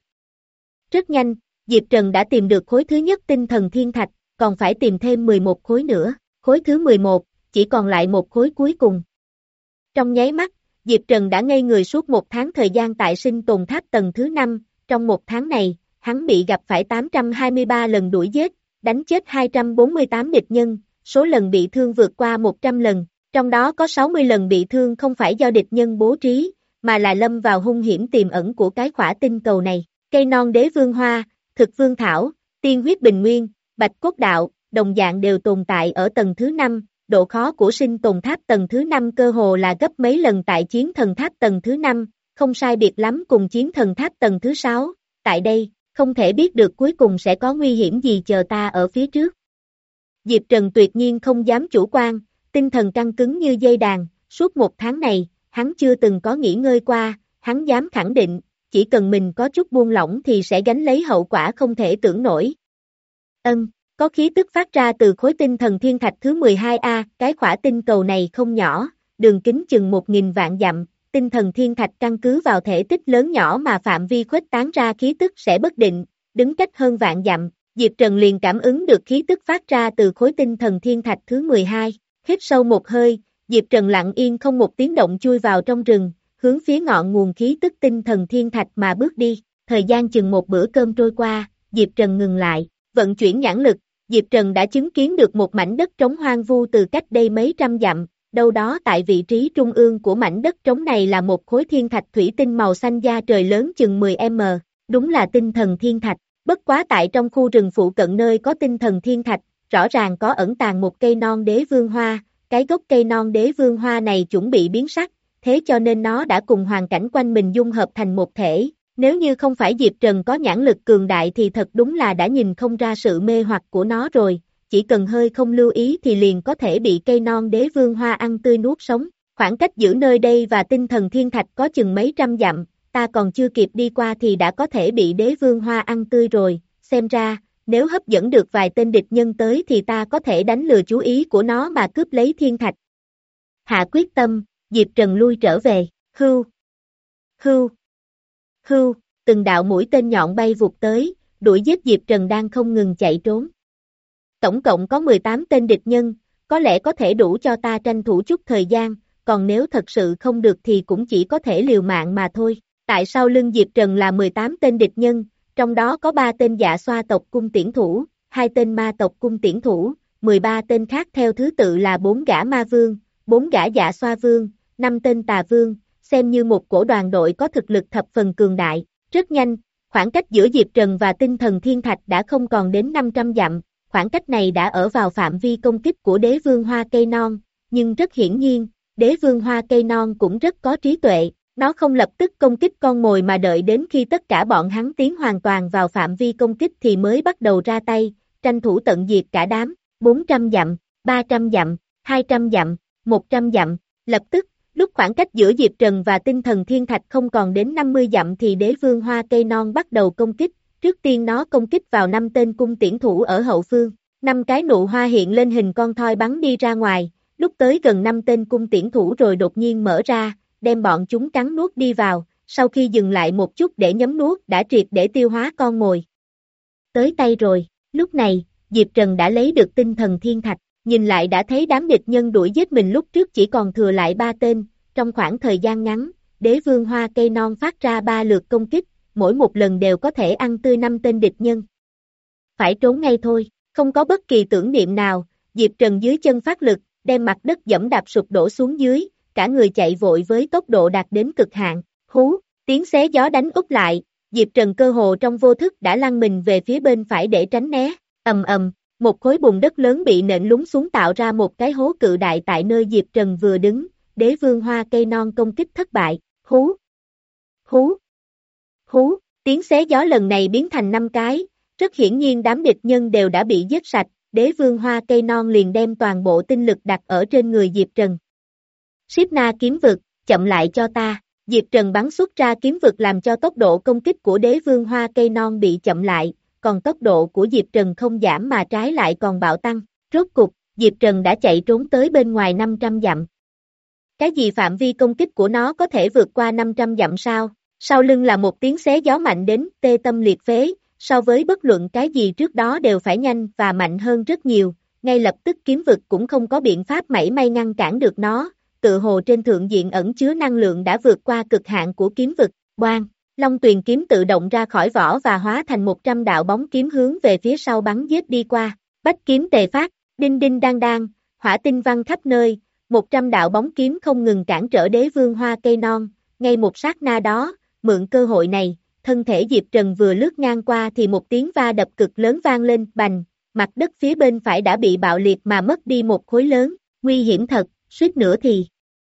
Rất nhanh, Diệp Trần đã tìm được khối thứ nhất tinh thần thiên thạch, còn phải tìm thêm mười một khối nữa. Khối thứ mười một, chỉ còn lại một khối cuối cùng. Trong nháy mắt, Diệp Trần đã ngây người suốt một tháng thời gian tại sinh tồn tháp tầng thứ năm, trong một tháng này, hắn bị gặp phải tám trăm hai mươi ba lần đuổi giết, đánh chết hai trăm bốn mươi tám địch nhân, số lần bị thương vượt qua một trăm lần, trong đó có sáu mươi lần bị thương không phải do địch nhân bố trí, mà là lâm vào hung hiểm tiềm ẩn của cái khỏa tinh cầu này. Cây non đế vương hoa, thực vương thảo, tiên huyết bình nguyên, bạch cốt đạo, đồng dạng đều tồn tại ở tầng thứ năm, độ khó của sinh tồn tháp tầng thứ năm cơ hồ là gấp mấy lần tại chiến thần tháp tầng thứ năm, không sai biệt lắm cùng chiến thần tháp tầng thứ sáu, tại đây, không thể biết được cuối cùng sẽ có nguy hiểm gì chờ ta ở phía trước. Diệp Trần tuyệt nhiên không dám chủ quan, tinh thần căng cứng như dây đàn, suốt một tháng này, hắn chưa từng có nghỉ ngơi qua, hắn dám khẳng định, chỉ cần mình có chút buông lỏng thì sẽ gánh lấy hậu quả không thể tưởng nổi. Ân, có khí tức phát ra từ khối tinh thần thiên thạch thứ mười hai A, cái khỏa tinh cầu này không nhỏ, đường kính chừng một nghìn vạn dặm, tinh thần thiên thạch căn cứ vào thể tích lớn nhỏ mà phạm vi khuếch tán ra khí tức sẽ bất định, đứng cách hơn vạn dặm, Diệp Trần liền cảm ứng được khí tức phát ra từ khối tinh thần thiên thạch thứ mười hai, hít sâu một hơi, Diệp Trần lặng yên không một tiếng động chui vào trong rừng, hướng phía ngọn nguồn khí tức tinh thần thiên thạch mà bước đi. Thời gian chừng một bữa cơm trôi qua, Diệp Trần ngừng lại, vận chuyển nhãn lực, Diệp Trần đã chứng kiến được một mảnh đất trống hoang vu từ cách đây mấy trăm dặm, đâu đó tại vị trí trung ương của mảnh đất trống này là một khối thiên thạch thủy tinh màu xanh da trời lớn chừng mười mét, đúng là tinh thần thiên thạch, bất quá tại trong khu rừng phụ cận nơi có tinh thần thiên thạch, rõ ràng có ẩn tàng một cây non đế vương hoa, cái gốc cây non đế vương hoa này chuẩn bị biến sắc, thế cho nên nó đã cùng hoàn cảnh quanh mình dung hợp thành một thể. Nếu như không phải Diệp Trần có nhãn lực cường đại thì thật đúng là đã nhìn không ra sự mê hoặc của nó rồi, chỉ cần hơi không lưu ý thì liền có thể bị cây non đế vương hoa ăn tươi nuốt sống. Khoảng cách giữa nơi đây và tinh thần thiên thạch có chừng mấy trăm dặm, ta còn chưa kịp đi qua thì đã có thể bị đế vương hoa ăn tươi rồi, xem ra, nếu hấp dẫn được vài tên địch nhân tới thì ta có thể đánh lừa chú ý của nó mà cướp lấy thiên thạch. Hạ quyết tâm, Diệp Trần lui trở về, hưu, hưu. Hưu, từng đạo mũi tên nhọn bay vụt tới, đuổi giết Diệp Trần đang không ngừng chạy trốn. Tổng cộng có mười tám tên địch nhân, có lẽ có thể đủ cho ta tranh thủ chút thời gian, còn nếu thật sự không được thì cũng chỉ có thể liều mạng mà thôi. Tại sau lưng Diệp Trần là mười tám tên địch nhân, trong đó có ba tên dạ xoa tộc cung tiễn thủ, hai tên ma tộc cung tiễn thủ, mười ba tên khác theo thứ tự là bốn gã ma vương, bốn gã dạ xoa vương, năm tên tà vương, xem như một cổ đoàn đội có thực lực thập phần cường đại. Rất nhanh, khoảng cách giữa Diệp Trần và tinh thần thiên thạch đã không còn đến năm trăm dặm, khoảng cách này đã ở vào phạm vi công kích của đế vương hoa cây non, nhưng rất hiển nhiên, đế vương hoa cây non cũng rất có trí tuệ, nó không lập tức công kích con mồi mà đợi đến khi tất cả bọn hắn tiến hoàn toàn vào phạm vi công kích thì mới bắt đầu ra tay, tranh thủ tận diệt cả đám, bốn trăm dặm, ba trăm dặm, hai trăm dặm, một trăm dặm, lập tức, lúc khoảng cách giữa Diệp Trần và tinh thần thiên thạch không còn đến năm mươi dặm thì đế vương hoa cây non bắt đầu công kích, trước tiên nó công kích vào năm tên cung tiễn thủ ở hậu phương, năm cái nụ hoa hiện lên hình con thoi bắn đi ra ngoài, lúc tới gần năm tên cung tiễn thủ rồi đột nhiên mở ra, đem bọn chúng cắn nuốt đi vào, sau khi dừng lại một chút để nhấm nuốt đã triệt để tiêu hóa con mồi. Tới tay rồi, lúc này, Diệp Trần đã lấy được tinh thần thiên thạch. Nhìn lại đã thấy đám địch nhân đuổi giết mình lúc trước chỉ còn thừa lại ba tên, trong khoảng thời gian ngắn, đế vương hoa cây non phát ra ba lượt công kích, mỗi một lần đều có thể ăn tươi năm tên địch nhân. Phải trốn ngay thôi, không có bất kỳ tưởng niệm nào, Diệp Trần dưới chân phát lực, đem mặt đất dẫm đạp sụp đổ xuống dưới, cả người chạy vội với tốc độ đạt đến cực hạn, hú, tiếng xé gió đánh úp lại, Diệp Trần cơ hồ trong vô thức đã lăn mình về phía bên phải để tránh né, ầm ầm. Một khối bùn đất lớn bị nện lún xuống tạo ra một cái hố cự đại tại nơi Diệp Trần vừa đứng, đế vương hoa cây non công kích thất bại, hú, hú, hú, tiếng xé gió lần này biến thành năm cái, rất hiển nhiên đám địch nhân đều đã bị giết sạch, đế vương hoa cây non liền đem toàn bộ tinh lực đặt ở trên người Diệp Trần. Siết na kiếm vực, chậm lại cho ta, Diệp Trần bắn xuất ra kiếm vực làm cho tốc độ công kích của đế vương hoa cây non bị chậm lại, còn tốc độ của Diệp Trần không giảm mà trái lại còn bạo tăng, rốt cục, Diệp Trần đã chạy trốn tới bên ngoài năm trăm dặm. Cái gì phạm vi công kích của nó có thể vượt qua năm trăm dặm sao? Sau lưng là một tiếng xé gió mạnh đến tê tâm liệt phế, so với bất luận cái gì trước đó đều phải nhanh và mạnh hơn rất nhiều, ngay lập tức kiếm vực cũng không có biện pháp mảy may ngăn cản được nó, tự hồ trên thượng diện ẩn chứa năng lượng đã vượt qua cực hạn của kiếm vực, boang. Long Tuyền kiếm tự động ra khỏi vỏ và hóa thành một trăm đạo bóng kiếm hướng về phía sau bắn giết đi qua. Bách kiếm tề phát, đinh đinh đang đang, hỏa tinh văng khắp nơi, một trăm đạo bóng kiếm không ngừng cản trở đế vương hoa cây non. Ngay một sát na đó, mượn cơ hội này, thân thể Diệp Trần vừa lướt ngang qua thì một tiếng va đập cực lớn vang lên, bành, mặt đất phía bên phải đã bị bạo liệt mà mất đi một khối lớn, nguy hiểm thật, suýt nữa thì.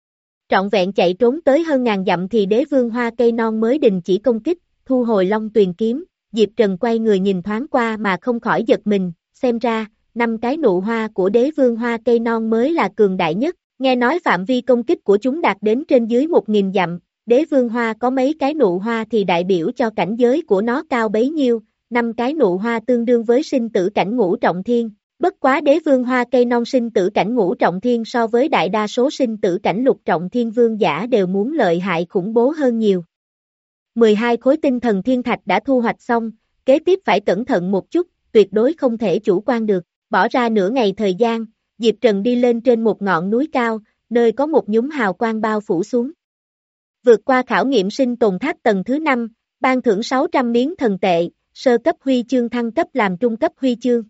Trọn vẹn chạy trốn tới hơn ngàn dặm thì đế vương hoa cây non mới đình chỉ công kích, thu hồi Long Tuyền kiếm, Diệp Trần quay người nhìn thoáng qua mà không khỏi giật mình, xem ra, năm cái nụ hoa của đế vương hoa cây non mới là cường đại nhất, nghe nói phạm vi công kích của chúng đạt đến trên dưới một nghìn dặm, đế vương hoa có mấy cái nụ hoa thì đại biểu cho cảnh giới của nó cao bấy nhiêu, năm cái nụ hoa tương đương với sinh tử cảnh ngũ trọng thiên. Bất quá đế vương hoa cây non sinh tử cảnh ngũ trọng thiên so với đại đa số sinh tử cảnh lục trọng thiên vương giả đều muốn lợi hại khủng bố hơn nhiều. mười hai khối tinh thần thiên thạch đã thu hoạch xong, kế tiếp phải cẩn thận một chút, tuyệt đối không thể chủ quan được. Bỏ ra nửa ngày thời gian, Diệp Trần đi lên trên một ngọn núi cao, nơi có một nhúm hào quang bao phủ xuống. Vượt qua khảo nghiệm sinh tồn tháp tầng thứ năm, ban thưởng sáu trăm miếng thần tệ, sơ cấp huy chương thăng cấp làm trung cấp huy chương.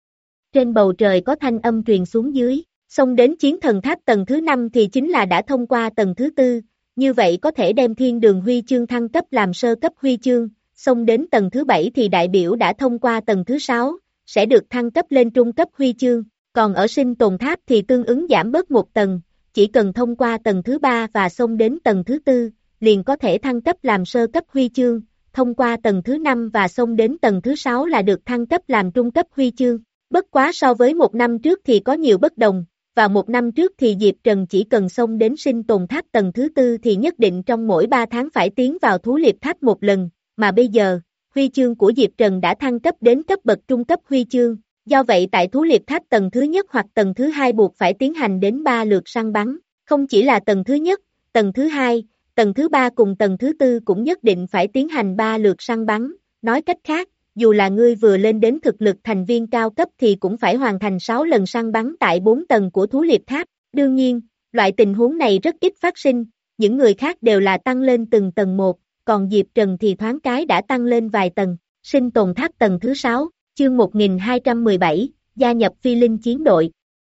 Trên bầu trời có thanh âm truyền xuống dưới, xông đến chiến thần tháp tầng thứ năm thì chính là đã thông qua tầng thứ tư, như vậy có thể đem thiên đường huy chương thăng cấp làm sơ cấp huy chương, xông đến tầng thứ bảy thì đại biểu đã thông qua tầng thứ sáu, sẽ được thăng cấp lên trung cấp huy chương, còn ở sinh tồn tháp thì tương ứng giảm bớt một tầng, chỉ cần thông qua tầng thứ ba và xông đến tầng thứ tư, liền có thể thăng cấp làm sơ cấp huy chương, thông qua tầng thứ năm và xông đến tầng thứ sáu là được thăng cấp làm trung cấp huy chương. Bất quá so với một năm trước thì có nhiều bất đồng, vào một năm trước thì Diệp Trần chỉ cần xông đến sinh tồn tháp tầng thứ tư thì nhất định trong mỗi ba tháng phải tiến vào thú liệp tháp một lần, mà bây giờ, huy chương của Diệp Trần đã thăng cấp đến cấp bậc trung cấp huy chương, do vậy tại thú liệp tháp tầng thứ nhất hoặc tầng thứ hai buộc phải tiến hành đến ba lượt săn bắn, không chỉ là tầng thứ nhất, tầng thứ hai, tầng thứ ba cùng tầng thứ tư cũng nhất định phải tiến hành ba lượt săn bắn, nói cách khác, dù là ngươi vừa lên đến thực lực thành viên cao cấp thì cũng phải hoàn thành sáu lần săn bắn tại bốn tầng của thú liệp tháp. Đương nhiên, loại tình huống này rất ít phát sinh, những người khác đều là tăng lên từng tầng một, còn Diệp Trần thì thoáng cái đã tăng lên vài tầng. Sinh tồn tháp tầng thứ sáu, chương một nghìn hai trăm mười bảy, gia nhập phi linh chiến đội.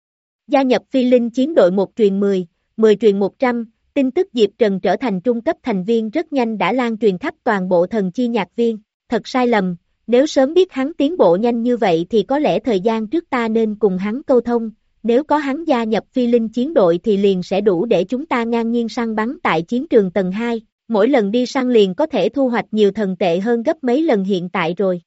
Gia nhập phi linh chiến đội một truyền mười, mười truyền một trăm, tin tức Diệp Trần trở thành trung cấp thành viên rất nhanh đã lan truyền khắp toàn bộ thần chi nhạc viên, thật sai lầm. Nếu sớm biết hắn tiến bộ nhanh như vậy thì có lẽ thời gian trước ta nên cùng hắn câu thông, nếu có hắn gia nhập phi linh chiến đội thì liền sẽ đủ để chúng ta ngang nhiên săn bắn tại chiến trường tầng hai, mỗi lần đi săn liền có thể thu hoạch nhiều thần tệ hơn gấp mấy lần hiện tại rồi.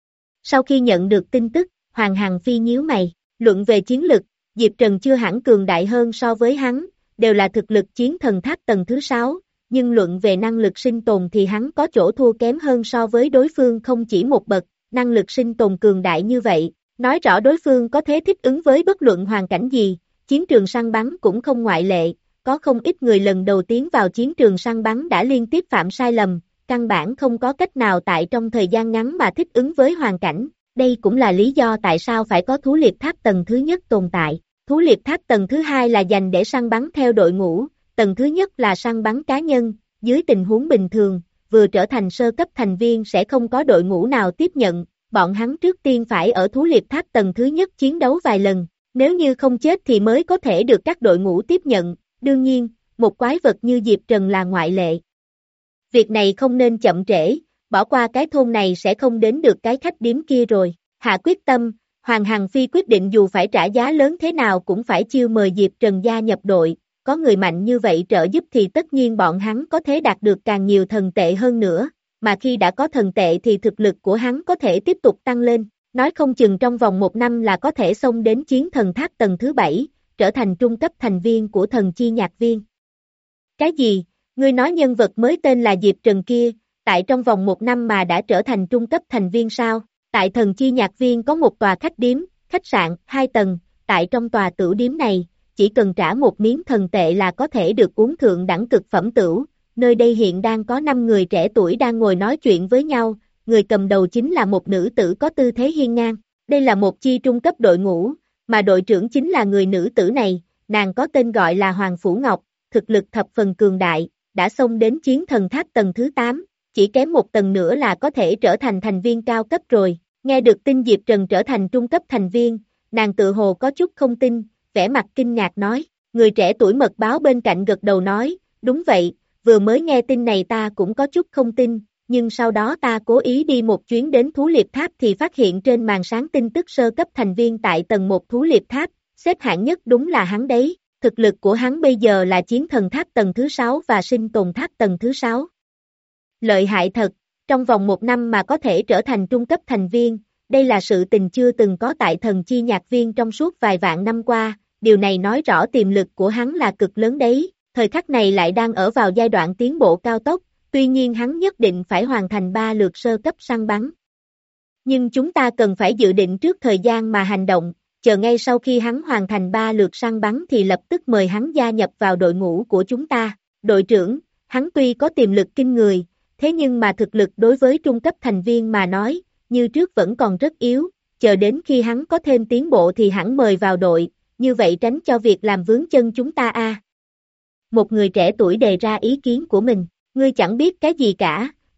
Sau khi nhận được tin tức, Hoàng Hằng Phi nhíu mày, luận về chiến lực, Diệp Trần chưa hẳn cường đại hơn so với hắn, đều là thực lực chiến thần tháp tầng thứ sáu. Nhưng luận về năng lực sinh tồn thì hắn có chỗ thua kém hơn so với đối phương không chỉ một bậc, năng lực sinh tồn cường đại như vậy, nói rõ đối phương có thế thích ứng với bất luận hoàn cảnh gì, chiến trường săn bắn cũng không ngoại lệ, có không ít người lần đầu tiến vào chiến trường săn bắn đã liên tiếp phạm sai lầm, căn bản không có cách nào tại trong thời gian ngắn mà thích ứng với hoàn cảnh, đây cũng là lý do tại sao phải có thú liệp tháp tầng thứ nhất tồn tại, thú liệp tháp tầng thứ hai là dành để săn bắn theo đội ngũ. Tầng thứ nhất là săn bắn cá nhân, dưới tình huống bình thường, vừa trở thành sơ cấp thành viên sẽ không có đội ngũ nào tiếp nhận, bọn hắn trước tiên phải ở thú liệp tháp tầng thứ nhất chiến đấu vài lần, nếu như không chết thì mới có thể được các đội ngũ tiếp nhận, đương nhiên, một quái vật như Diệp Trần là ngoại lệ. Việc này không nên chậm trễ, bỏ qua cái thôn này sẽ không đến được cái khách điếm kia rồi, hạ quyết tâm, Hoàng Hằng Phi quyết định dù phải trả giá lớn thế nào cũng phải chiêu mời Diệp Trần gia nhập đội. Có người mạnh như vậy trợ giúp thì tất nhiên bọn hắn có thể đạt được càng nhiều thần tệ hơn nữa, mà khi đã có thần tệ thì thực lực của hắn có thể tiếp tục tăng lên, nói không chừng trong vòng một năm là có thể xông đến chiến thần tháp tầng thứ bảy, trở thành trung cấp thành viên của thần chi nhạc viên. Cái gì? Ngươi nói nhân vật mới tên là Diệp Trần kia, tại trong vòng một năm mà đã trở thành trung cấp thành viên sao? Tại thần chi nhạc viên có một tòa khách điếm, khách sạn, hai tầng, tại trong tòa tửu điếm này, chỉ cần trả một miếng thần tệ là có thể được uống thượng đẳng cực phẩm tửu, nơi đây hiện đang có năm người trẻ tuổi đang ngồi nói chuyện với nhau, người cầm đầu chính là một nữ tử có tư thế hiên ngang, đây là một chi trung cấp đội ngũ, mà đội trưởng chính là người nữ tử này, nàng có tên gọi là Hoàng Phủ Ngọc, thực lực thập phần cường đại, đã xông đến chiến thần tháp tầng thứ tám, chỉ kém một tầng nữa là có thể trở thành thành viên cao cấp rồi, nghe được tin Diệp Trần trở thành trung cấp thành viên, nàng tự hồ có chút không tin, vẻ mặt kinh ngạc nói, người trẻ tuổi mật báo bên cạnh gật đầu nói, đúng vậy, vừa mới nghe tin này ta cũng có chút không tin, nhưng sau đó ta cố ý đi một chuyến đến thú liệp tháp thì phát hiện trên màn sáng tin tức sơ cấp thành viên tại tầng một thú liệp tháp, xếp hạng nhất đúng là hắn đấy, thực lực của hắn bây giờ là chiến thần tháp tầng thứ sáu và sinh tồn tháp tầng thứ sáu. Lợi hại thật, trong vòng một năm mà có thể trở thành trung cấp thành viên, đây là sự tình chưa từng có tại thần chi nhạc viên trong suốt vài vạn năm qua, điều này nói rõ tiềm lực của hắn là cực lớn đấy, thời khắc này lại đang ở vào giai đoạn tiến bộ cao tốc, tuy nhiên hắn nhất định phải hoàn thành ba lượt sơ cấp săn bắn. Nhưng chúng ta cần phải dự định trước thời gian mà hành động, chờ ngay sau khi hắn hoàn thành ba lượt săn bắn thì lập tức mời hắn gia nhập vào đội ngũ của chúng ta. Đội trưởng, hắn tuy có tiềm lực kinh người, thế nhưng mà thực lực đối với trung cấp thành viên mà nói, như trước vẫn còn rất yếu, chờ đến khi hắn có thêm tiến bộ thì hẳn mời vào đội, như vậy tránh cho việc làm vướng chân chúng ta a. Một người trẻ tuổi đề ra ý kiến của mình, ngươi chẳng biết cái gì cả,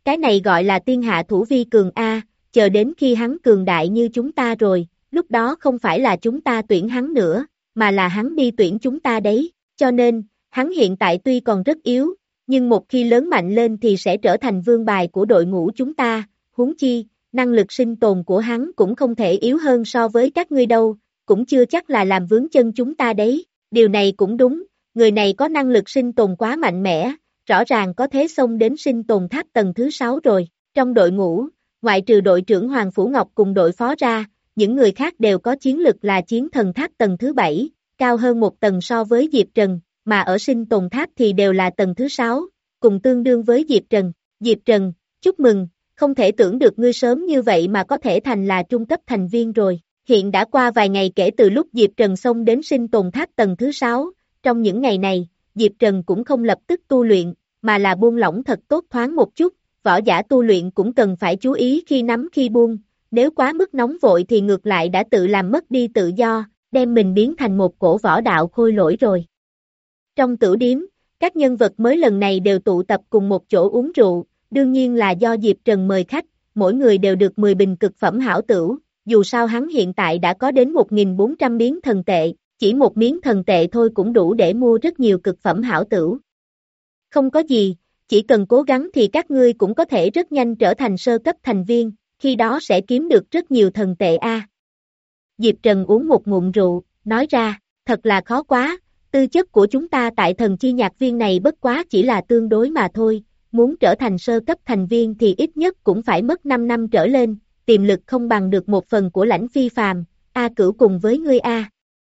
Cái này gọi là tiên hạ thủ vi cường A, chờ đến khi hắn cường đại như chúng ta rồi, lúc đó không phải là chúng ta tuyển hắn nữa, mà là hắn đi tuyển chúng ta đấy, cho nên, hắn hiện tại tuy còn rất yếu, nhưng một khi lớn mạnh lên thì sẽ trở thành vương bài của đội ngũ chúng ta, huống chi, năng lực sinh tồn của hắn cũng không thể yếu hơn so với các ngươi đâu, cũng chưa chắc là làm vướng chân chúng ta đấy, điều này cũng đúng, người này có năng lực sinh tồn quá mạnh mẽ, rõ ràng có thế xông đến sinh tồn tháp tầng thứ sáu rồi, trong đội ngũ, ngoại trừ đội trưởng Hoàng Phủ Ngọc cùng đội phó ra, những người khác đều có chiến lực là chiến thần tháp tầng thứ bảy, cao hơn một tầng so với Diệp Trần, mà ở sinh tồn tháp thì đều là tầng thứ sáu, cùng tương đương với Diệp Trần. Diệp Trần, chúc mừng, không thể tưởng được ngươi sớm như vậy mà có thể thành là trung cấp thành viên rồi. Hiện đã qua vài ngày kể từ lúc Diệp Trần xông đến sinh tồn tháp tầng thứ sáu, trong những ngày này, Diệp Trần cũng không lập tức tu luyện, mà là buông lỏng thật tốt thoáng một chút, võ giả tu luyện cũng cần phải chú ý khi nắm khi buông, nếu quá mức nóng vội thì ngược lại đã tự làm mất đi tự do, đem mình biến thành một cổ võ đạo khôi lỗi rồi. Trong tử điếm, các nhân vật mới lần này đều tụ tập cùng một chỗ uống rượu, đương nhiên là do Diệp Trần mời khách, mỗi người đều được mười bình cực phẩm hảo tửu, dù sao hắn hiện tại đã có đến một nghìn bốn trăm miếng thần tệ, chỉ một miếng thần tệ thôi cũng đủ để mua rất nhiều cực phẩm hảo tửu. Không có gì, chỉ cần cố gắng thì các ngươi cũng có thể rất nhanh trở thành sơ cấp thành viên, khi đó sẽ kiếm được rất nhiều thần tệ a. Diệp Trần uống một ngụm rượu, nói ra, thật là khó quá, tư chất của chúng ta tại thần chi nhạc viên này bất quá chỉ là tương đối mà thôi, muốn trở thành sơ cấp thành viên thì ít nhất cũng phải mất năm năm trở lên, tiềm lực không bằng được một phần của Lãnh Phi Phàm, A Cửu cùng với ngươi a.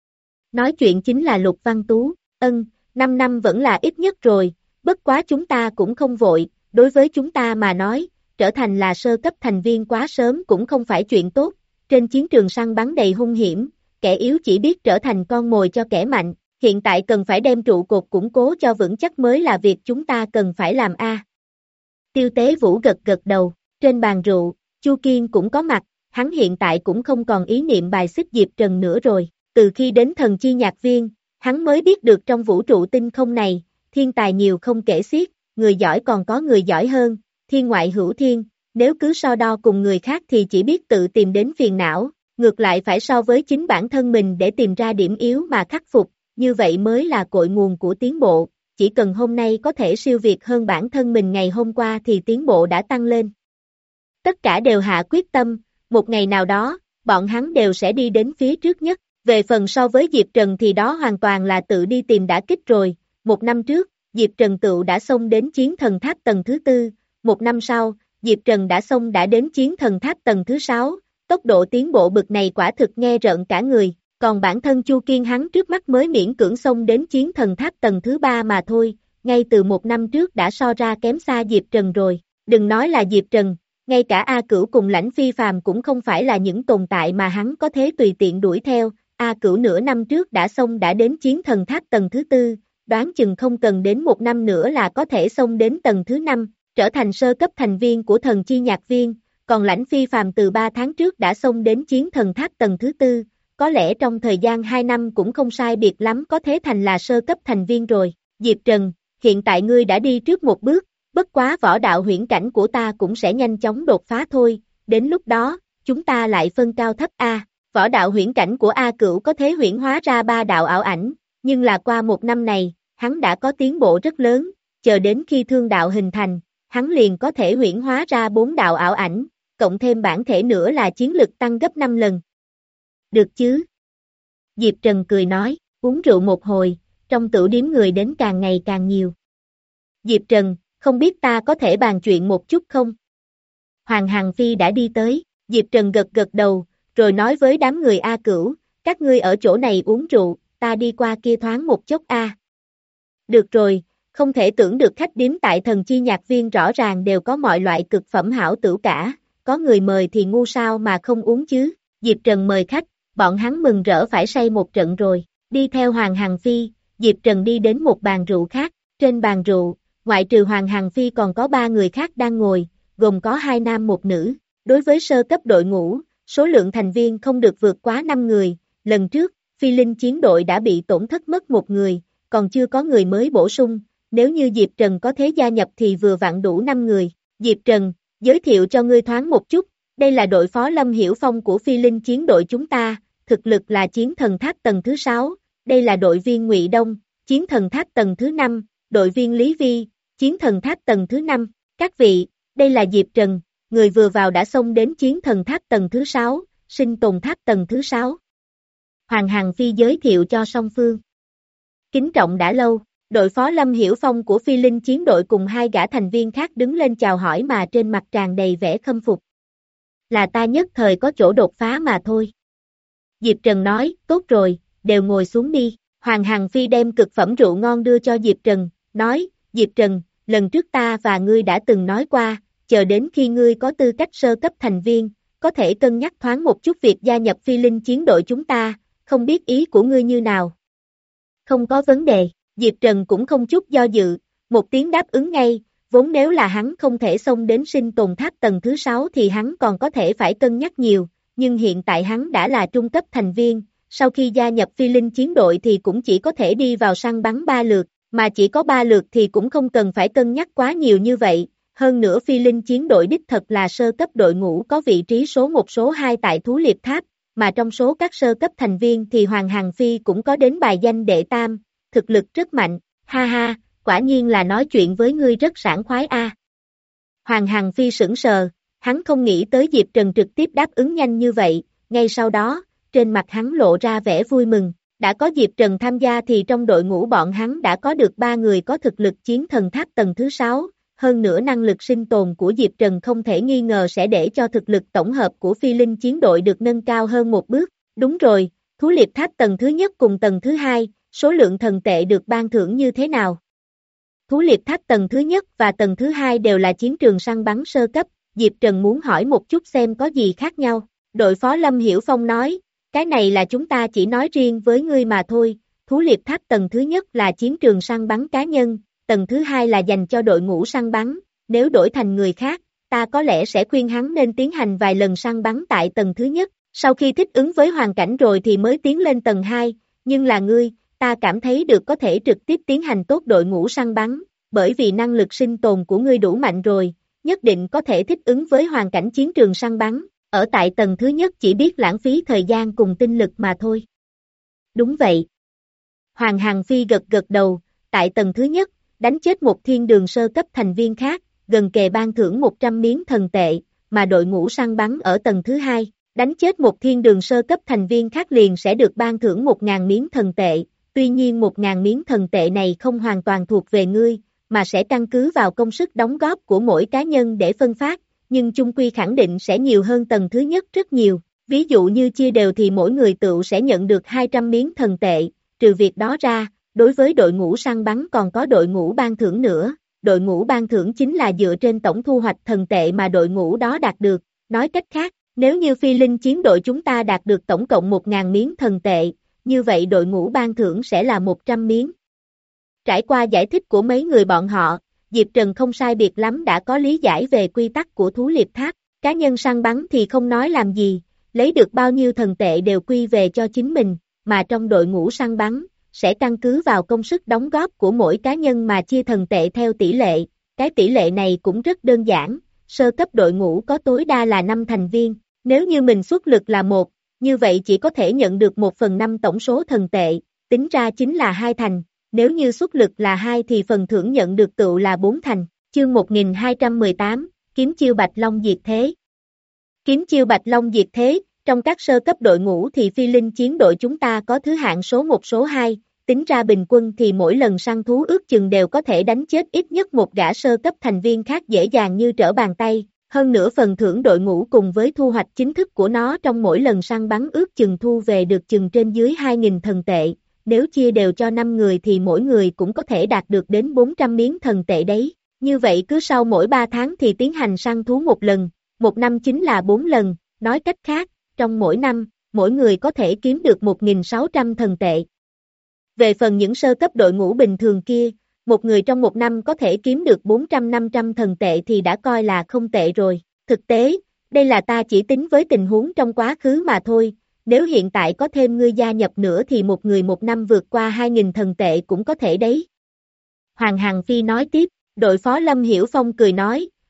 Nói chuyện chính là Lục Văn Tú, ân, năm năm vẫn là ít nhất rồi, bất quá chúng ta cũng không vội, đối với chúng ta mà nói, trở thành là sơ cấp thành viên quá sớm cũng không phải chuyện tốt, trên chiến trường săn bắn đầy hung hiểm, kẻ yếu chỉ biết trở thành con mồi cho kẻ mạnh, hiện tại cần phải đem trụ cột củng cố cho vững chắc mới là việc chúng ta cần phải làm a. Tiêu Tế Vũ gật gật đầu, trên bàn rượu, Chu Kiên cũng có mặt, hắn hiện tại cũng không còn ý niệm bài xích Diệp Trần nữa rồi, từ khi đến thần chi nhạc viên, hắn mới biết được trong vũ trụ tinh không này, thiên tài nhiều không kể xiết, người giỏi còn có người giỏi hơn, thiên ngoại hữu thiên, nếu cứ so đo cùng người khác thì chỉ biết tự tìm đến phiền não, ngược lại phải so với chính bản thân mình để tìm ra điểm yếu mà khắc phục, như vậy mới là cội nguồn của tiến bộ, chỉ cần hôm nay có thể siêu việt hơn bản thân mình ngày hôm qua thì tiến bộ đã tăng lên. Tất cả đều hạ quyết tâm, một ngày nào đó, bọn hắn đều sẽ đi đến phía trước nhất, về phần so với Diệp Trần thì đó hoàn toàn là tự đi tìm đả kích rồi, một năm trước, Diệp Trần tự đã xông đến chiến thần tháp tầng thứ tư, một năm sau, Diệp Trần đã xông đã đến chiến thần tháp tầng thứ sáu, tốc độ tiến bộ bực này quả thực nghe rợn cả người, còn bản thân Chu Kiên hắn trước mắt mới miễn cưỡng xông đến chiến thần tháp tầng thứ ba mà thôi, ngay từ một năm trước đã so ra kém xa Diệp Trần rồi, đừng nói là Diệp Trần, ngay cả A Cửu cùng Lãnh Phi Phàm cũng không phải là những tồn tại mà hắn có thể tùy tiện đuổi theo, A Cửu nửa năm trước đã xông đã đến chiến thần tháp tầng thứ tư, đoán chừng không cần đến một năm nữa là có thể xông đến tầng thứ năm, trở thành sơ cấp thành viên của thần chi nhạc viên, còn Lãnh Phi Phàm từ ba tháng trước đã xông đến chiến thần tháp tầng thứ tư, có lẽ trong thời gian hai năm cũng không sai biệt lắm có thể thành là sơ cấp thành viên rồi. Diệp Trần, hiện tại ngươi đã đi trước một bước, bất quá võ đạo huyễn cảnh của ta cũng sẽ nhanh chóng đột phá thôi, đến lúc đó, chúng ta lại phân cao thấp A, võ đạo huyễn cảnh của A Cửu có thể huyễn hóa ra ba đạo ảo ảnh, nhưng là qua một năm này, hắn đã có tiến bộ rất lớn, chờ đến khi thương đạo hình thành, hắn liền có thể huyễn hóa ra bốn đạo ảo ảnh, cộng thêm bản thể nữa là chiến lực tăng gấp năm lần. Được chứ? Diệp Trần cười nói, uống rượu một hồi, trong tửu điếm người đến càng ngày càng nhiều. Diệp Trần, không biết ta có thể bàn chuyện một chút không? Hoàng Hằng Phi đã đi tới, Diệp Trần gật gật đầu, rồi nói với đám người A Cửu, các ngươi ở chỗ này uống rượu, ta đi qua kia thoáng một chốc a. Được rồi, không thể tưởng được khách điếm tại thần chi nhạc viên rõ ràng đều có mọi loại cực phẩm hảo tửu cả, có người mời thì ngu sao mà không uống chứ, Diệp Trần mời khách, bọn hắn mừng rỡ phải say một trận rồi, đi theo Hoàng Hằng Phi, Diệp Trần đi đến một bàn rượu khác, trên bàn rượu, ngoại trừ Hoàng Hằng Phi còn có ba người khác đang ngồi, gồm có hai nam một nữ, đối với sơ cấp đội ngũ, số lượng thành viên không được vượt quá năm người, lần trước, Phi Linh chiến đội đã bị tổn thất mất một người, còn chưa có người mới bổ sung, nếu như Diệp Trần có thế gia nhập thì vừa vặn đủ năm người, Diệp Trần, giới thiệu cho ngươi thoáng một chút, đây là đội phó Lâm Hiểu Phong của Phi Linh chiến đội chúng ta, thực lực là chiến thần tháp tầng thứ sáu, đây là đội viên Ngụy Đông, chiến thần tháp tầng thứ năm, đội viên Lý Vi, chiến thần tháp tầng thứ năm, các vị, đây là Diệp Trần, người vừa vào đã xông đến chiến thần tháp tầng thứ sáu, sinh tồn tháp tầng thứ sáu. Hoàng Hằng Phi giới thiệu cho song phương. Kính trọng đã lâu, đội phó Lâm Hiểu Phong của Phi Linh chiến đội cùng hai gã thành viên khác đứng lên chào hỏi mà trên mặt tràn đầy vẻ khâm phục. Là ta nhất thời có chỗ đột phá mà thôi. Diệp Trần nói, tốt rồi, đều ngồi xuống đi. Hoàng Hằng Phi đem cực phẩm rượu ngon đưa cho Diệp Trần, nói, Diệp Trần, lần trước ta và ngươi đã từng nói qua, chờ đến khi ngươi có tư cách sơ cấp thành viên, có thể cân nhắc thoáng một chút việc gia nhập Phi Linh chiến đội chúng ta, không biết ý của ngươi như nào. Không có vấn đề, Diệp Trần cũng không chút do dự, một tiếng đáp ứng ngay, vốn nếu là hắn không thể xông đến sinh tồn tháp tầng thứ sáu thì hắn còn có thể phải cân nhắc nhiều, nhưng hiện tại hắn đã là trung cấp thành viên, sau khi gia nhập Phi Linh chiến đội thì cũng chỉ có thể đi vào săn bắn ba lượt, mà chỉ có ba lượt thì cũng không cần phải cân nhắc quá nhiều như vậy, hơn nữa Phi Linh chiến đội đích thật là sơ cấp đội ngũ có vị trí số một số hai tại Thú Liệp Tháp, mà trong số các sơ cấp thành viên thì Hoàng Hằng Phi cũng có đến bài danh đệ tam, thực lực rất mạnh, ha ha, quả nhiên là nói chuyện với ngươi rất sảng khoái a. Hoàng Hằng Phi sững sờ, hắn không nghĩ tới Diệp Trần trực tiếp đáp ứng nhanh như vậy, ngay sau đó, trên mặt hắn lộ ra vẻ vui mừng, đã có Diệp Trần tham gia thì trong đội ngũ bọn hắn đã có được ba người có thực lực chiến thần tháp tầng thứ sáu, hơn nữa năng lực sinh tồn của Diệp Trần không thể nghi ngờ sẽ để cho thực lực tổng hợp của Phi Linh chiến đội được nâng cao hơn một bước, đúng rồi, Thú Liệp Tháp tầng thứ nhất cùng tầng thứ hai, số lượng thần tệ được ban thưởng như thế nào? Thú Liệp Tháp tầng thứ nhất và tầng thứ hai đều là chiến trường săn bắn sơ cấp, Diệp Trần muốn hỏi một chút xem có gì khác nhau, đội phó Lâm Hiểu Phong nói, cái này là chúng ta chỉ nói riêng với ngươi mà thôi, Thú Liệp Tháp tầng thứ nhất là chiến trường săn bắn cá nhân, tầng thứ hai là dành cho đội ngũ săn bắn, nếu đổi thành người khác, ta có lẽ sẽ khuyên hắn nên tiến hành vài lần săn bắn tại tầng thứ nhất, sau khi thích ứng với hoàn cảnh rồi thì mới tiến lên tầng hai, nhưng là ngươi, ta cảm thấy được có thể trực tiếp tiến hành tốt đội ngũ săn bắn, bởi vì năng lực sinh tồn của ngươi đủ mạnh rồi, nhất định có thể thích ứng với hoàn cảnh chiến trường săn bắn, ở tại tầng thứ nhất chỉ biết lãng phí thời gian cùng tinh lực mà thôi. Đúng vậy. Hoàng Hằng Phi gật gật đầu, tại tầng thứ nhất, đánh chết một thiên đường sơ cấp thành viên khác, gần kề ban thưởng một trăm miếng thần tệ, mà đội ngũ săn bắn ở tầng thứ hai, đánh chết một thiên đường sơ cấp thành viên khác liền sẽ được ban thưởng một nghìn miếng thần tệ, tuy nhiên một nghìn miếng thần tệ này không hoàn toàn thuộc về ngươi, mà sẽ căn cứ vào công sức đóng góp của mỗi cá nhân để phân phát, nhưng chung quy khẳng định sẽ nhiều hơn tầng thứ nhất rất nhiều, ví dụ như chia đều thì mỗi người tự sẽ nhận được hai trăm miếng thần tệ, trừ việc đó ra, đối với đội ngũ săn bắn còn có đội ngũ ban thưởng nữa, đội ngũ ban thưởng chính là dựa trên tổng thu hoạch thần tệ mà đội ngũ đó đạt được, nói cách khác, nếu như Phi Linh chiến đội chúng ta đạt được tổng cộng một nghìn miếng thần tệ, như vậy đội ngũ ban thưởng sẽ là một trăm miếng. Trải qua giải thích của mấy người bọn họ, Diệp Trần không sai biệt lắm đã có lý giải về quy tắc của Thú Liệp Tháp, cá nhân săn bắn thì không nói làm gì, lấy được bao nhiêu thần tệ đều quy về cho chính mình, mà trong đội ngũ săn bắn, sẽ căn cứ vào công sức đóng góp của mỗi cá nhân mà chia thần tệ theo tỷ lệ, cái tỷ lệ này cũng rất đơn giản, sơ cấp đội ngũ có tối đa là năm thành viên, nếu như mình xuất lực là một, như vậy chỉ có thể nhận được một phần năm tổng số thần tệ, tính ra chính là hai thành, nếu như xuất lực là hai thì phần thưởng nhận được tựu là bốn thành, chương một nghìn hai trăm mười tám, Kiếm chiêu Bạch Long diệt thế. Kiếm chiêu Bạch Long diệt thế, trong các sơ cấp đội ngũ thì Phi Linh chiến đội chúng ta có thứ hạng số một số hai, tính ra bình quân thì mỗi lần săn thú ước chừng đều có thể đánh chết ít nhất một gã sơ cấp thành viên khác dễ dàng như trở bàn tay, hơn nữa phần thưởng đội ngũ cùng với thu hoạch chính thức của nó trong mỗi lần săn bắn ước chừng thu về được chừng trên dưới hai nghìn thần tệ, nếu chia đều cho năm người thì mỗi người cũng có thể đạt được đến bốn trăm miếng thần tệ đấy, như vậy cứ sau mỗi ba tháng thì tiến hành săn thú một lần, một năm chính là bốn lần, nói cách khác, trong mỗi năm, mỗi người có thể kiếm được một nghìn sáu trăm thần tệ. Về phần những sơ cấp đội ngũ bình thường kia, một người trong một năm có thể kiếm được bốn trăm năm trăm thần tệ thì đã coi là không tệ rồi. Thực tế, đây là ta chỉ tính với tình huống trong quá khứ mà thôi, nếu hiện tại có thêm ngươi gia nhập nữa thì một người một năm vượt qua hai nghìn thần tệ cũng có thể đấy. Hoàng Hằng Phi nói tiếp, đội phó Lâm Hiểu Phong cười nói,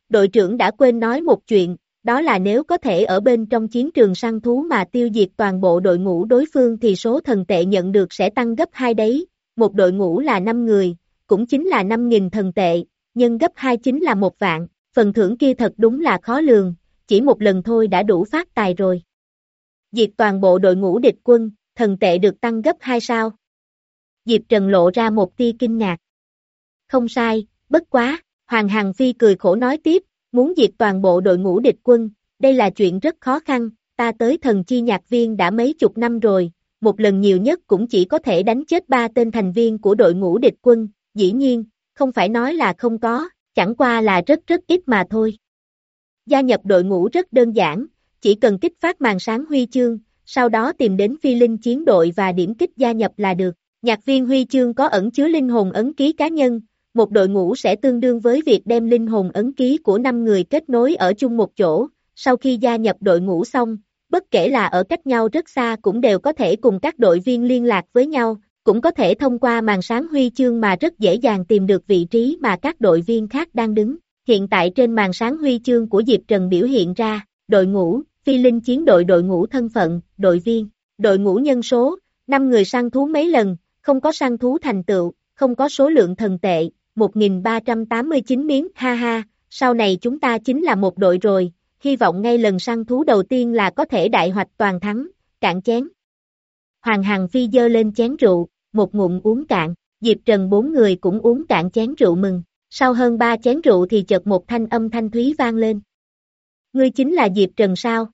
đội trưởng đã quên nói một chuyện, đó là nếu có thể ở bên trong chiến trường săn thú mà tiêu diệt toàn bộ đội ngũ đối phương thì số thần tệ nhận được sẽ tăng gấp hai đấy, một đội ngũ là năm người, cũng chính là năm nghìn thần tệ, nhân gấp hai chính là một vạn, phần thưởng kia thật đúng là khó lường, chỉ một lần thôi đã đủ phát tài rồi. Diệt toàn bộ đội ngũ địch quân, thần tệ được tăng gấp hai sao? Diệp Trần lộ ra một tia kinh ngạc. Không sai, bất quá, Hoàng Hằng Phi cười khổ nói tiếp, muốn diệt toàn bộ đội ngũ địch quân, đây là chuyện rất khó khăn, ta tới thần chi nhạc viên đã mấy chục năm rồi, một lần nhiều nhất cũng chỉ có thể đánh chết ba tên thành viên của đội ngũ địch quân, dĩ nhiên, không phải nói là không có, chẳng qua là rất rất ít mà thôi. Gia nhập đội ngũ rất đơn giản, chỉ cần kích phát màn sáng huy chương, sau đó tìm đến phi linh chiến đội và điểm kích gia nhập là được. Nhạc viên huy chương có ẩn chứa linh hồn ấn ký cá nhân, một đội ngũ sẽ tương đương với việc đem linh hồn ấn ký của năm người kết nối ở chung một chỗ, sau khi gia nhập đội ngũ xong, bất kể là ở cách nhau rất xa cũng đều có thể cùng các đội viên liên lạc với nhau, cũng có thể thông qua màn sáng huy chương mà rất dễ dàng tìm được vị trí mà các đội viên khác đang đứng. Hiện tại trên màn sáng huy chương của Diệp Trần biểu hiện ra, đội ngũ, phi linh chiến đội đội ngũ thân phận, đội viên, đội ngũ nhân số, năm người săn thú mấy lần, không có săn thú thành tựu, không có số lượng thần tệ, một nghìn ba trăm tám mươi chín miếng, ha ha, sau này chúng ta chính là một đội rồi, hy vọng ngay lần săn thú đầu tiên là có thể đại hoạch toàn thắng, cạn chén. Hoàng Hằng Phi giơ lên chén rượu, một ngụm uống cạn, Diệp Trần bốn người cũng uống cạn chén rượu mừng, sau hơn ba chén rượu thì chợt một thanh âm thanh thúy vang lên. Ngươi chính là Diệp Trần sao?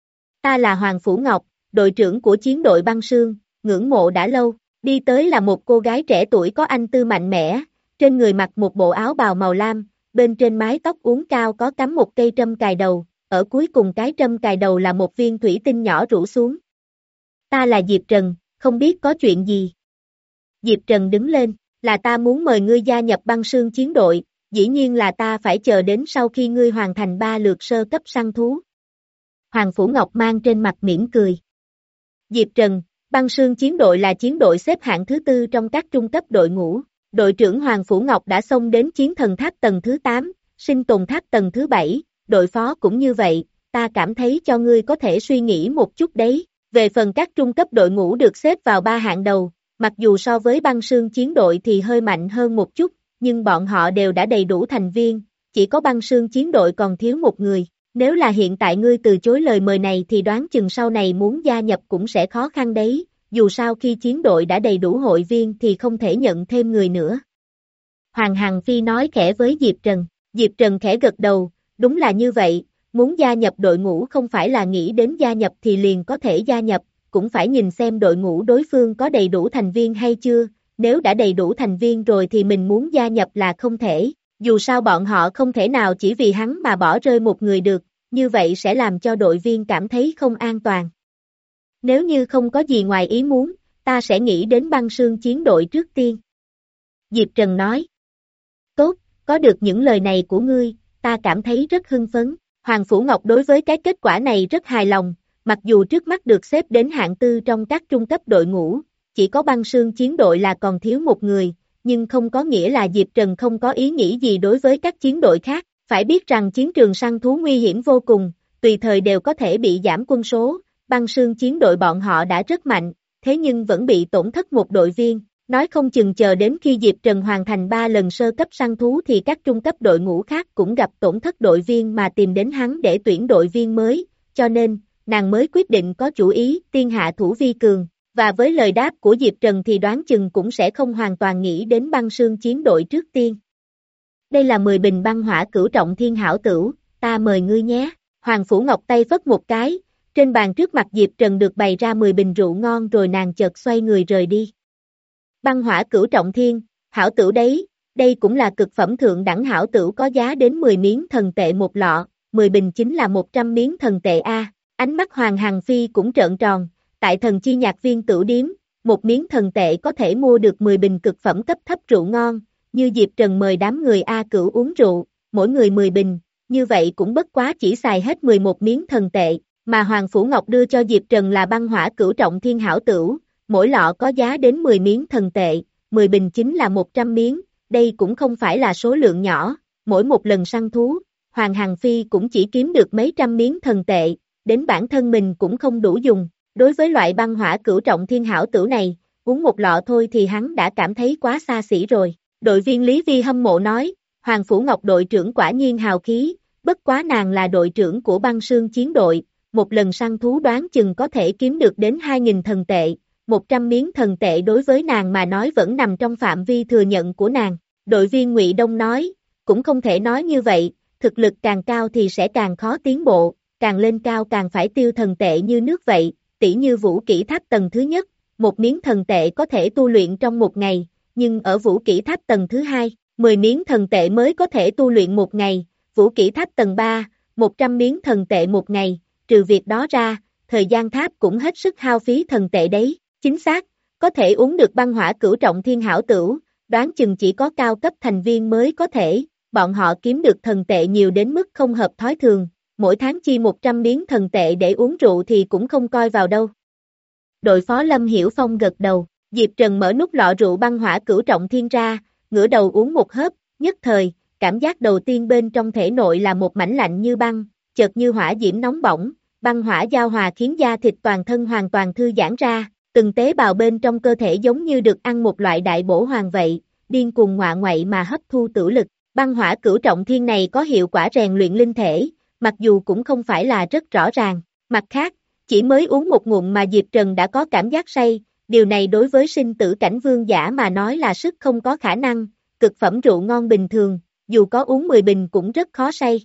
Ta là Hoàng Phủ Ngọc, đội trưởng của chiến đội băng sương, ngưỡng mộ đã lâu, đi tới là một cô gái trẻ tuổi có anh tư mạnh mẽ, trên người mặc một bộ áo bào màu lam, bên trên mái tóc uốn cao có cắm một cây trâm cài đầu, ở cuối cùng cái trâm cài đầu là một viên thủy tinh nhỏ rủ xuống. Ta là Diệp Trần, không biết có chuyện gì. Diệp Trần đứng lên, là ta muốn mời ngươi gia nhập băng sương chiến đội, dĩ nhiên là ta phải chờ đến sau khi ngươi hoàn thành ba lượt sơ cấp săn thú. Hoàng Phủ Ngọc mang trên mặt mỉm cười. Diệp Trần, băng sương chiến đội là chiến đội xếp hạng thứ tư trong các trung cấp đội ngũ. Đội trưởng Hoàng Phủ Ngọc đã xông đến chiến thần tháp tầng thứ tám, sinh tồn tháp tầng thứ bảy, đội phó cũng như vậy, ta cảm thấy cho ngươi có thể suy nghĩ một chút đấy. Về phần các trung cấp đội ngũ được xếp vào ba hạng đầu, mặc dù so với băng sương chiến đội thì hơi mạnh hơn một chút, nhưng bọn họ đều đã đầy đủ thành viên, chỉ có băng sương chiến đội còn thiếu một người. Nếu là hiện tại ngươi từ chối lời mời này thì đoán chừng sau này muốn gia nhập cũng sẽ khó khăn đấy, dù sao khi chiến đội đã đầy đủ hội viên thì không thể nhận thêm người nữa. Hoàng Hằng Phi nói khẽ với Diệp Trần, Diệp Trần khẽ gật đầu, đúng là như vậy, muốn gia nhập đội ngũ không phải là nghĩ đến gia nhập thì liền có thể gia nhập, cũng phải nhìn xem đội ngũ đối phương có đầy đủ thành viên hay chưa, nếu đã đầy đủ thành viên rồi thì mình muốn gia nhập là không thể. Dù sao bọn họ không thể nào chỉ vì hắn mà bỏ rơi một người được, như vậy sẽ làm cho đội viên cảm thấy không an toàn. Nếu như không có gì ngoài ý muốn, ta sẽ nghĩ đến băng sương chiến đội trước tiên. Diệp Trần nói. Tốt, có được những lời này của ngươi, ta cảm thấy rất hưng phấn. Hoàng Phủ Ngọc đối với cái kết quả này rất hài lòng, mặc dù trước mắt được xếp đến hạng tư trong các trung cấp đội ngũ, chỉ có băng sương chiến đội là còn thiếu một người, nhưng không có nghĩa là Diệp Trần không có ý nghĩ gì đối với các chiến đội khác, phải biết rằng chiến trường săn thú nguy hiểm vô cùng, tùy thời đều có thể bị giảm quân số, băng sương chiến đội bọn họ đã rất mạnh, thế nhưng vẫn bị tổn thất một đội viên, nói không chừng chờ đến khi Diệp Trần hoàn thành ba lần sơ cấp săn thú thì các trung cấp đội ngũ khác cũng gặp tổn thất đội viên mà tìm đến hắn để tuyển đội viên mới, cho nên, nàng mới quyết định có chủ ý tiên hạ thủ vi cường. Và với lời đáp của Diệp Trần thì đoán chừng cũng sẽ không hoàn toàn nghĩ đến băng sương chiến đội trước tiên. Đây là mười bình băng hỏa cửu trọng thiên hảo tửu, ta mời ngươi nhé. Hoàng Phủ Ngọc tay phất một cái, trên bàn trước mặt Diệp Trần được bày ra mười bình rượu ngon rồi nàng chợt xoay người rời đi. Băng hỏa cửu trọng thiên, hảo tửu đấy, đây cũng là cực phẩm thượng đẳng hảo tửu có giá đến mười miếng thần tệ một lọ, mười bình chính là một trăm miếng thần tệ a. Ánh mắt Hoàng Hằng Phi cũng trợn tròn. Tại thần chi nhạc viên tửu điếm, một miếng thần tệ có thể mua được mười bình cực phẩm cấp thấp rượu ngon, như Diệp Trần mời đám người A Cửu uống rượu, mỗi người mười bình, như vậy cũng bất quá chỉ xài hết mười một miếng thần tệ, mà Hoàng Phủ Ngọc đưa cho Diệp Trần là băng hỏa cửu trọng thiên hảo tửu, mỗi lọ có giá đến mười miếng thần tệ, mười bình chính là một trăm miếng, đây cũng không phải là số lượng nhỏ, mỗi một lần săn thú, Hoàng Hằng Phi cũng chỉ kiếm được mấy trăm miếng thần tệ, đến bản thân mình cũng không đủ dùng. Đối với loại băng hỏa cửu trọng thiên hảo tửu này, uống một lọ thôi thì hắn đã cảm thấy quá xa xỉ rồi. Đội viên Lý Vi hâm mộ nói, Hoàng Phủ Ngọc đội trưởng quả nhiên hào khí, bất quá nàng là đội trưởng của băng sương chiến đội, một lần săn thú đoán chừng có thể kiếm được đến hai nghìn thần tệ, một trăm miếng thần tệ đối với nàng mà nói vẫn nằm trong phạm vi thừa nhận của nàng. Đội viên Ngụy Đông nói, cũng không thể nói như vậy, thực lực càng cao thì sẽ càng khó tiến bộ, càng lên cao càng phải tiêu thần tệ như nước vậy, tỉ như vũ kỹ tháp tầng thứ nhất, một miếng thần tệ có thể tu luyện trong một ngày, nhưng ở vũ kỹ tháp tầng thứ hai, mười miếng thần tệ mới có thể tu luyện một ngày, vũ kỹ tháp tầng ba, một trăm miếng thần tệ một ngày, trừ việc đó ra, thời gian tháp cũng hết sức hao phí thần tệ đấy, chính xác, có thể uống được băng hỏa cửu trọng thiên hảo tửu, đoán chừng chỉ có cao cấp thành viên mới có thể, bọn họ kiếm được thần tệ nhiều đến mức không hợp thói thường, mỗi tháng chi một trăm miếng thần tệ để uống rượu thì cũng không coi vào đâu. Đội phó Lâm Hiểu Phong gật đầu, Diệp Trần mở nút lọ rượu băng hỏa cửu trọng thiên ra, ngửa đầu uống một hớp, nhất thời, cảm giác đầu tiên bên trong thể nội là một mảnh lạnh như băng, chợt như hỏa diễm nóng bỏng, băng hỏa giao hòa khiến da thịt toàn thân hoàn toàn thư giãn ra, từng tế bào bên trong cơ thể giống như được ăn một loại đại bổ hoàng vậy, điên cuồng ngoạ ngoậy mà hấp thu tử lực. Băng hỏa cửu trọng thiên này có hiệu quả rèn luyện linh thể, mặc dù cũng không phải là rất rõ ràng. Mặt khác, chỉ mới uống một ngụm mà Diệp Trần đã có cảm giác say, điều này đối với sinh tử cảnh vương giả mà nói là sức không có khả năng, cực phẩm rượu ngon bình thường, dù có uống mười bình cũng rất khó say.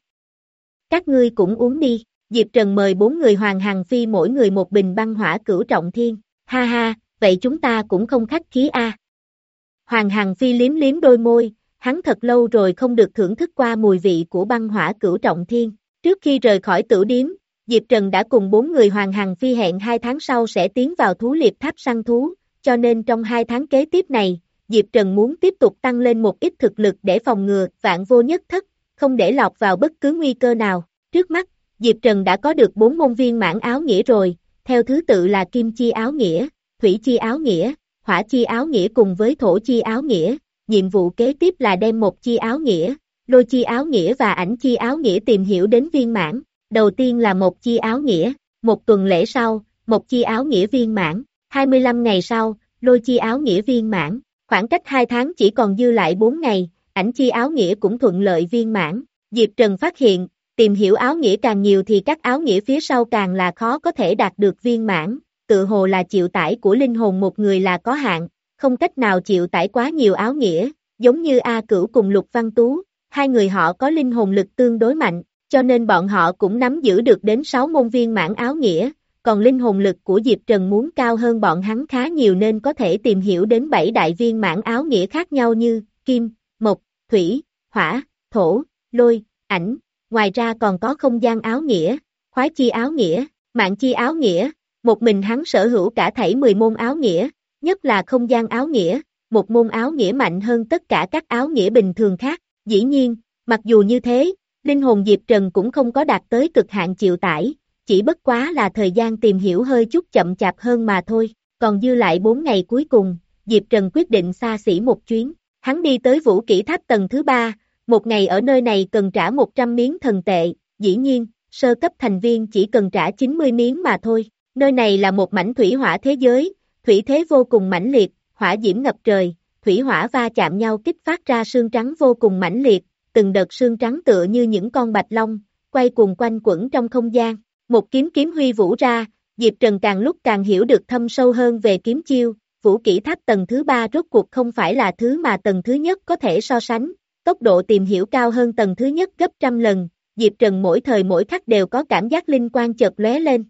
Các ngươi cũng uống đi, Diệp Trần mời bốn người Hoàng Hằng Phi mỗi người một bình băng hỏa cửu trọng thiên, ha ha, vậy chúng ta cũng không khách khí a. À. Hoàng Hằng Phi liếm liếm đôi môi, hắn thật lâu rồi không được thưởng thức qua mùi vị của băng hỏa cửu trọng thiên. Trước khi rời khỏi tử điếm, Diệp Trần đã cùng bốn người Hoàng Hằng Phi hẹn hai tháng sau sẽ tiến vào thú liệp tháp săn thú, cho nên trong hai tháng kế tiếp này, Diệp Trần muốn tiếp tục tăng lên một ít thực lực để phòng ngừa vạn vô nhất thất, không để lọt vào bất cứ nguy cơ nào. Trước mắt, Diệp Trần đã có được bốn môn viên mãn áo nghĩa rồi, theo thứ tự là kim chi áo nghĩa, thủy chi áo nghĩa, hỏa chi áo nghĩa cùng với thổ chi áo nghĩa. Nhiệm vụ kế tiếp là đem một chi áo nghĩa, lôi chi áo nghĩa và ảnh chi áo nghĩa tìm hiểu đến viên mãn. Đầu tiên là một chi áo nghĩa, một tuần lễ sau, một chi áo nghĩa viên mãn, hai mươi lăm ngày sau, lôi chi áo nghĩa viên mãn, khoảng cách hai tháng chỉ còn dư lại bốn ngày, ảnh chi áo nghĩa cũng thuận lợi viên mãn. Diệp Trần phát hiện, tìm hiểu áo nghĩa càng nhiều thì các áo nghĩa phía sau càng là khó có thể đạt được viên mãn, tự hồ là chịu tải của linh hồn một người là có hạn, không cách nào chịu tải quá nhiều áo nghĩa, giống như A Cửu cùng Lục Văn Tú, hai người họ có linh hồn lực tương đối mạnh, cho nên bọn họ cũng nắm giữ được đến sáu môn viên mãn áo nghĩa, còn linh hồn lực của Diệp Trần muốn cao hơn bọn hắn khá nhiều nên có thể tìm hiểu đến bảy đại viên mãn áo nghĩa khác nhau như kim, mộc, thủy, hỏa, thổ, lôi, ảnh, ngoài ra còn có không gian áo nghĩa, khoái chi áo nghĩa, mạng chi áo nghĩa, một mình hắn sở hữu cả thảy mười môn áo nghĩa, nhất là không gian áo nghĩa, một môn áo nghĩa mạnh hơn tất cả các áo nghĩa bình thường khác. Dĩ nhiên, mặc dù như thế, linh hồn Diệp Trần cũng không có đạt tới cực hạn chịu tải, chỉ bất quá là thời gian tìm hiểu hơi chút chậm chạp hơn mà thôi. Còn dư lại bốn ngày cuối cùng, Diệp Trần quyết định xa xỉ một chuyến, hắn đi tới vũ kỹ tháp tầng thứ ba, một ngày ở nơi này cần trả một trăm miếng thần tệ, dĩ nhiên, sơ cấp thành viên chỉ cần trả chín mươi miếng mà thôi. Nơi này là một mảnh thủy hỏa thế giới, thủy thế vô cùng mãnh liệt, hỏa diễm ngập trời, thủy hỏa va chạm nhau kích phát ra sương trắng vô cùng mãnh liệt, từng đợt sương trắng tựa như những con bạch long, quay cuồng quanh quẩn trong không gian. Một kiếm kiếm huy vũ ra, Diệp Trần càng lúc càng hiểu được thâm sâu hơn về kiếm chiêu, vũ kỹ tháp tầng thứ ba rốt cuộc không phải là thứ mà tầng thứ nhất có thể so sánh, tốc độ tìm hiểu cao hơn tầng thứ nhất gấp trăm lần, Diệp Trần mỗi thời mỗi khắc đều có cảm giác linh quang chợt lóe lên.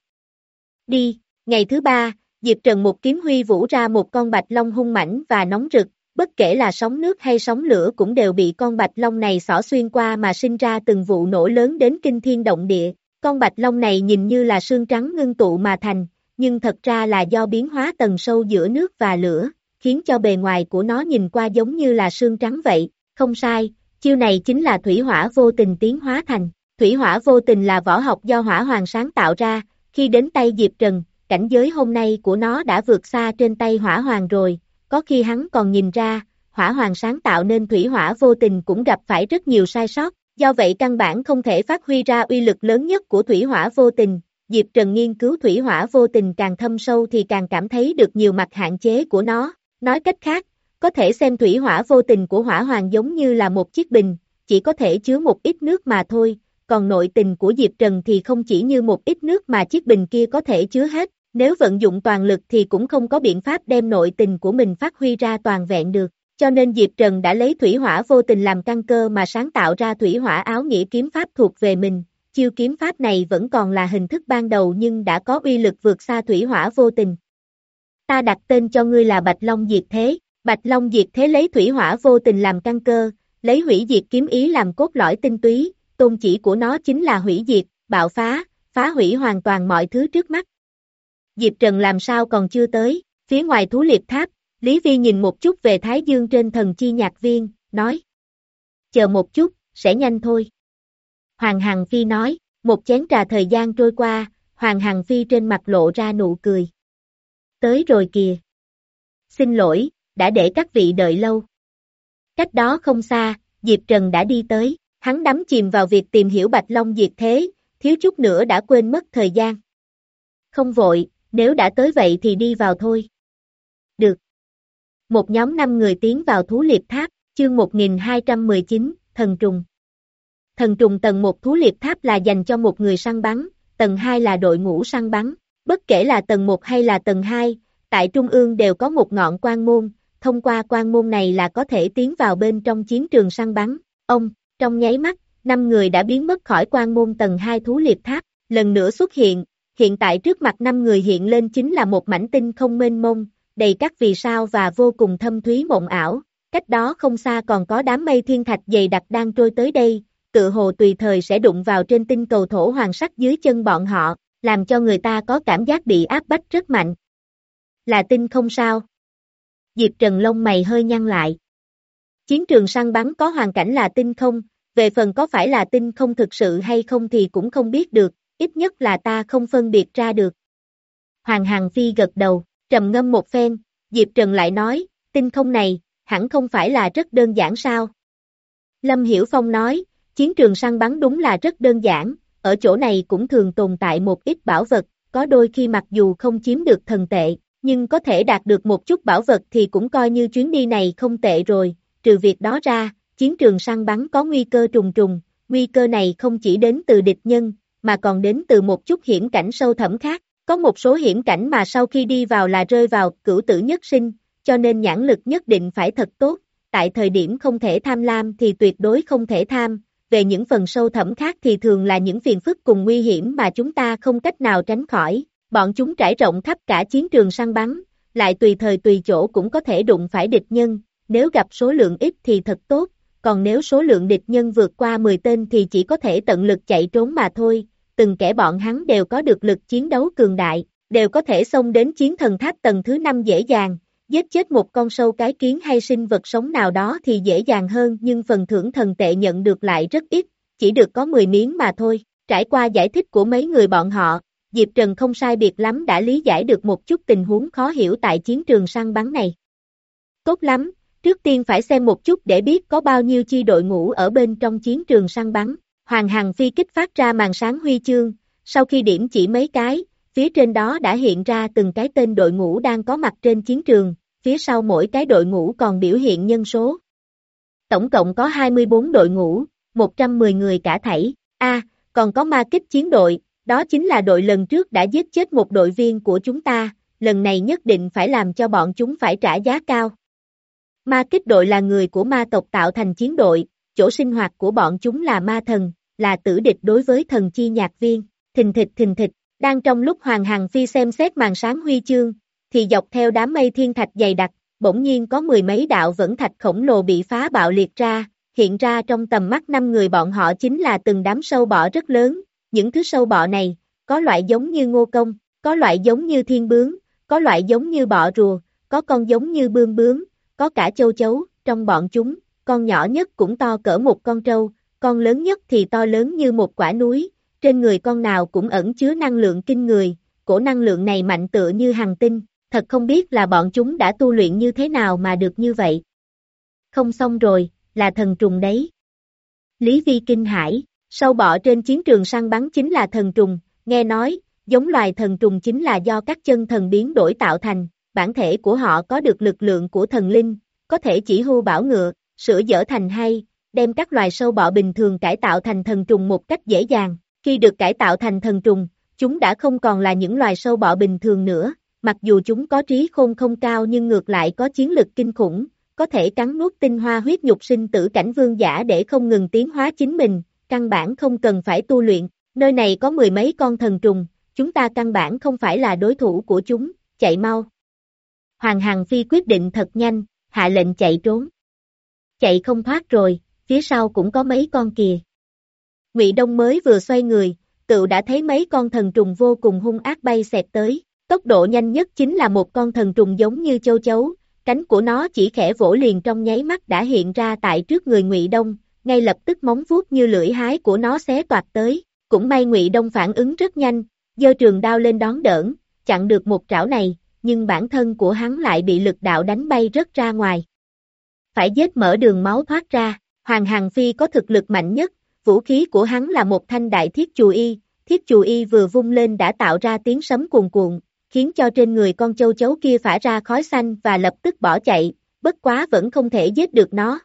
Đi, ngày thứ ba, Diệp Trần một kiếm huy vũ ra một con bạch long hung mãnh và nóng rực, bất kể là sóng nước hay sóng lửa cũng đều bị con bạch long này xỏ xuyên qua mà sinh ra từng vụ nổ lớn đến kinh thiên động địa. Con bạch long này nhìn như là sương trắng ngưng tụ mà thành, nhưng thật ra là do biến hóa tầng sâu giữa nước và lửa, khiến cho bề ngoài của nó nhìn qua giống như là sương trắng vậy. Không sai, chiêu này chính là thủy hỏa vô tình tiến hóa thành. Thủy hỏa vô tình là võ học do hỏa hoàng sáng tạo ra, khi đến tay Diệp Trần, cảnh giới hôm nay của nó đã vượt xa trên tay hỏa hoàng rồi, có khi hắn còn nhìn ra, hỏa hoàng sáng tạo nên thủy hỏa vô tình cũng gặp phải rất nhiều sai sót, Do vậy căn bản không thể phát huy ra uy lực lớn nhất của thủy hỏa vô tình. Diệp Trần nghiên cứu thủy hỏa vô tình càng thâm sâu thì càng cảm thấy được nhiều mặt hạn chế của nó. Nói cách khác, có thể xem thủy hỏa vô tình của hỏa hoàng giống như là một chiếc bình, chỉ có thể chứa một ít nước mà thôi, còn nội tình của Diệp Trần thì không chỉ như một ít nước mà chiếc bình kia có thể chứa hết, nếu vận dụng toàn lực thì cũng không có biện pháp đem nội tình của mình phát huy ra toàn vẹn được, cho nên Diệp Trần đã lấy thủy hỏa vô tình làm căn cơ mà sáng tạo ra thủy hỏa áo nghĩa kiếm pháp thuộc về mình. Chiêu kiếm pháp này vẫn còn là hình thức ban đầu nhưng đã có uy lực vượt xa thủy hỏa vô tình. Ta đặt tên cho ngươi là Bạch Long Diệt Thế. Bạch Long Diệt Thế lấy thủy hỏa vô tình làm căn cơ, lấy hủy diệt kiếm ý làm cốt lõi tinh túy, tôn chỉ của nó chính là hủy diệt, bạo phá, phá hủy hoàn toàn mọi thứ trước mắt. Diệp Trần làm sao còn chưa tới, phía ngoài thú liệp tháp, Lý Vi nhìn một chút về Thái Dương trên thần chi nhạc viên, nói. Chờ một chút, sẽ nhanh thôi. Hoàng Hằng Phi nói, một chén trà thời gian trôi qua, Hoàng Hằng Phi trên mặt lộ ra nụ cười. Tới rồi kìa. Xin lỗi, đã để các vị đợi lâu. Cách đó không xa, Diệp Trần đã đi tới, hắn đắm chìm vào việc tìm hiểu Bạch Long Diệt Thế, thiếu chút nữa đã quên mất thời gian. Không vội, nếu đã tới vậy thì đi vào thôi. Được. Một nhóm năm người tiến vào thú liệp tháp, chương một nghìn hai trăm mười chín, Thần Trùng. Thần Trùng tầng một thú liệp tháp là dành cho một người săn bắn, tầng hai là đội ngũ săn bắn, bất kể là tầng một hay là tầng hai, tại trung ương đều có một ngọn quan môn, thông qua quan môn này là có thể tiến vào bên trong chiến trường săn bắn. Ông, trong nháy mắt, năm người đã biến mất khỏi quan môn tầng hai thú liệp tháp, lần nữa xuất hiện, hiện tại trước mặt năm người hiện lên chính là một mảnh tinh không mênh mông, đầy các vì sao và vô cùng thâm thúy mộng ảo, cách đó không xa còn có đám mây thiên thạch dày đặc đang trôi tới đây, tự hồ tùy thời sẽ đụng vào trên tinh cầu thổ hoàng sắc dưới chân bọn họ, làm cho người ta có cảm giác bị áp bách rất mạnh. Là tinh không sao? Diệp Trần lông mày hơi nhăn lại. Chiến trường săn bắn có hoàn cảnh là tinh không, về phần có phải là tinh không thực sự hay không thì cũng không biết được, ít nhất là ta không phân biệt ra được. Hoàng Hằng Phi gật đầu, trầm ngâm một phen, Diệp Trần lại nói, tinh không này, hẳn không phải là rất đơn giản sao? Lâm Hiểu Phong nói, chiến trường săn bắn đúng là rất đơn giản, ở chỗ này cũng thường tồn tại một ít bảo vật, có đôi khi mặc dù không chiếm được thần tệ, nhưng có thể đạt được một chút bảo vật thì cũng coi như chuyến đi này không tệ rồi, trừ việc đó ra, chiến trường săn bắn có nguy cơ trùng trùng, nguy cơ này không chỉ đến từ địch nhân, mà còn đến từ một chút hiểm cảnh sâu thẳm khác, có một số hiểm cảnh mà sau khi đi vào là rơi vào cửu tử nhất sinh, cho nên nhãn lực nhất định phải thật tốt, tại thời điểm không thể tham lam thì tuyệt đối không thể tham, về những phần sâu thẳm khác thì thường là những phiền phức cùng nguy hiểm mà chúng ta không cách nào tránh khỏi, bọn chúng trải rộng khắp cả chiến trường săn bắn, lại tùy thời tùy chỗ cũng có thể đụng phải địch nhân, nếu gặp số lượng ít thì thật tốt, còn nếu số lượng địch nhân vượt qua mười tên thì chỉ có thể tận lực chạy trốn mà thôi, từng kẻ bọn hắn đều có được lực chiến đấu cường đại, đều có thể xông đến chiến thần tháp tầng thứ năm dễ dàng, giết chết một con sâu cái kiến hay sinh vật sống nào đó thì dễ dàng hơn nhưng phần thưởng thần tệ nhận được lại rất ít, chỉ được có mười miếng mà thôi. Trải qua giải thích của mấy người bọn họ, Diệp Trần không sai biệt lắm đã lý giải được một chút tình huống khó hiểu tại chiến trường săn bắn này. Tốt lắm, trước tiên phải xem một chút để biết có bao nhiêu chi đội ngũ ở bên trong chiến trường săn bắn. Hoàng Hằng Phi kích phát ra màn sáng huy chương, sau khi điểm chỉ mấy cái, phía trên đó đã hiện ra từng cái tên đội ngũ đang có mặt trên chiến trường, phía sau mỗi cái đội ngũ còn biểu hiện nhân số. Tổng cộng có hai mươi bốn đội ngũ, một trăm mười người cả thảy. A, à, còn có ma kích chiến đội, đó chính là đội lần trước đã giết chết một đội viên của chúng ta, lần này nhất định phải làm cho bọn chúng phải trả giá cao. Ma kích đội là người của ma tộc tạo thành chiến đội, chỗ sinh hoạt của bọn chúng là ma thần, là tử địch đối với thần chi nhạc viên, thình thịch thình thịch, đang trong lúc Hoàng Hằng Phi xem xét màn sáng huy chương, thì dọc theo đám mây thiên thạch dày đặc, bỗng nhiên có mười mấy đạo vẫn thạch khổng lồ bị phá bạo liệt ra, hiện ra trong tầm mắt năm người bọn họ chính là từng đám sâu bọ rất lớn, những thứ sâu bọ này, có loại giống như ngô công, có loại giống như thiên bướm, có loại giống như bọ rùa, có con giống như bươm bướm, có cả châu chấu, trong bọn chúng, con nhỏ nhất cũng to cỡ một con trâu, con lớn nhất thì to lớn như một quả núi, trên người con nào cũng ẩn chứa năng lượng kinh người, cổ năng lượng này mạnh tựa như hành tinh, thật không biết là bọn chúng đã tu luyện như thế nào mà được như vậy. Không xong rồi, là thần trùng đấy. Lý Vi kinh hãi, sâu bọ trên chiến trường săn bắn chính là thần trùng, nghe nói, giống loài thần trùng chính là do các chân thần biến đổi tạo thành, bản thể của họ có được lực lượng của thần linh, có thể chỉ hưu bảo ngựa, sửa dở thành hay, đem các loài sâu bọ bình thường cải tạo thành thần trùng một cách dễ dàng. Khi được cải tạo thành thần trùng, chúng đã không còn là những loài sâu bọ bình thường nữa, mặc dù chúng có trí khôn không cao nhưng ngược lại có chiến lực kinh khủng, có thể cắn nuốt tinh hoa huyết nhục sinh tử cảnh vương giả để không ngừng tiến hóa chính mình, căn bản không cần phải tu luyện, nơi này có mười mấy con thần trùng, chúng ta căn bản không phải là đối thủ của chúng, chạy mau. Hoàng Hằng Phi quyết định thật nhanh, hạ lệnh chạy trốn. Chạy không thoát rồi, phía sau cũng có mấy con kìa. Ngụy Đông mới vừa xoay người, tự đã thấy mấy con thần trùng vô cùng hung ác bay xẹt tới, tốc độ nhanh nhất chính là một con thần trùng giống như châu chấu, cánh của nó chỉ khẽ vỗ liền trong nháy mắt đã hiện ra tại trước người Ngụy Đông, ngay lập tức móng vuốt như lưỡi hái của nó xé toạc tới, cũng may Ngụy Đông phản ứng rất nhanh, giơ trường đao lên đón đỡ, chặn được một trảo này, nhưng bản thân của hắn lại bị lực đạo đánh bay rất ra ngoài. Phải giết mở đường máu thoát ra, Hoàng Hằng Phi có thực lực mạnh nhất, vũ khí của hắn là một thanh đại thiết chù y, thiết chù y vừa vung lên đã tạo ra tiếng sấm cuồn cuộn, khiến cho trên người con châu chấu kia phả ra khói xanh và lập tức bỏ chạy, bất quá vẫn không thể giết được nó.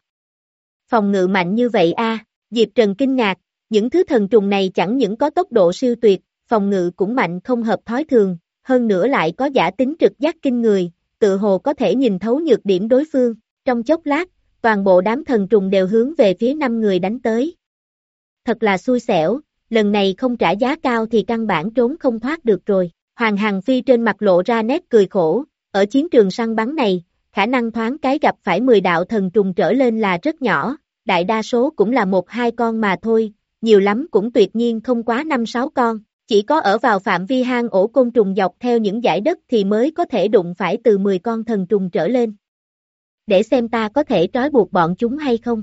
Phòng ngự mạnh như vậy a, à, Diệp Trần kinh ngạc, những thứ thần trùng này chẳng những có tốc độ siêu tuyệt, phòng ngự cũng mạnh không hợp thói thường, hơn nữa lại có giả tính trực giác kinh người, tự hồ có thể nhìn thấu nhược điểm đối phương, trong chốc lát, toàn bộ đám thần trùng đều hướng về phía năm người đánh tới. Thật là xui xẻo, lần này không trả giá cao thì căn bản trốn không thoát được rồi. Hoàng Hằng Phi trên mặt lộ ra nét cười khổ, ở chiến trường săn bắn này, khả năng thoáng cái gặp phải mười đạo thần trùng trở lên là rất nhỏ, đại đa số cũng là một hai con mà thôi, nhiều lắm cũng tuyệt nhiên không quá năm sáu con, chỉ có ở vào phạm vi hang ổ côn trùng dọc theo những dải đất thì mới có thể đụng phải từ mười con thần trùng trở lên. Để xem ta có thể trói buộc bọn chúng hay không.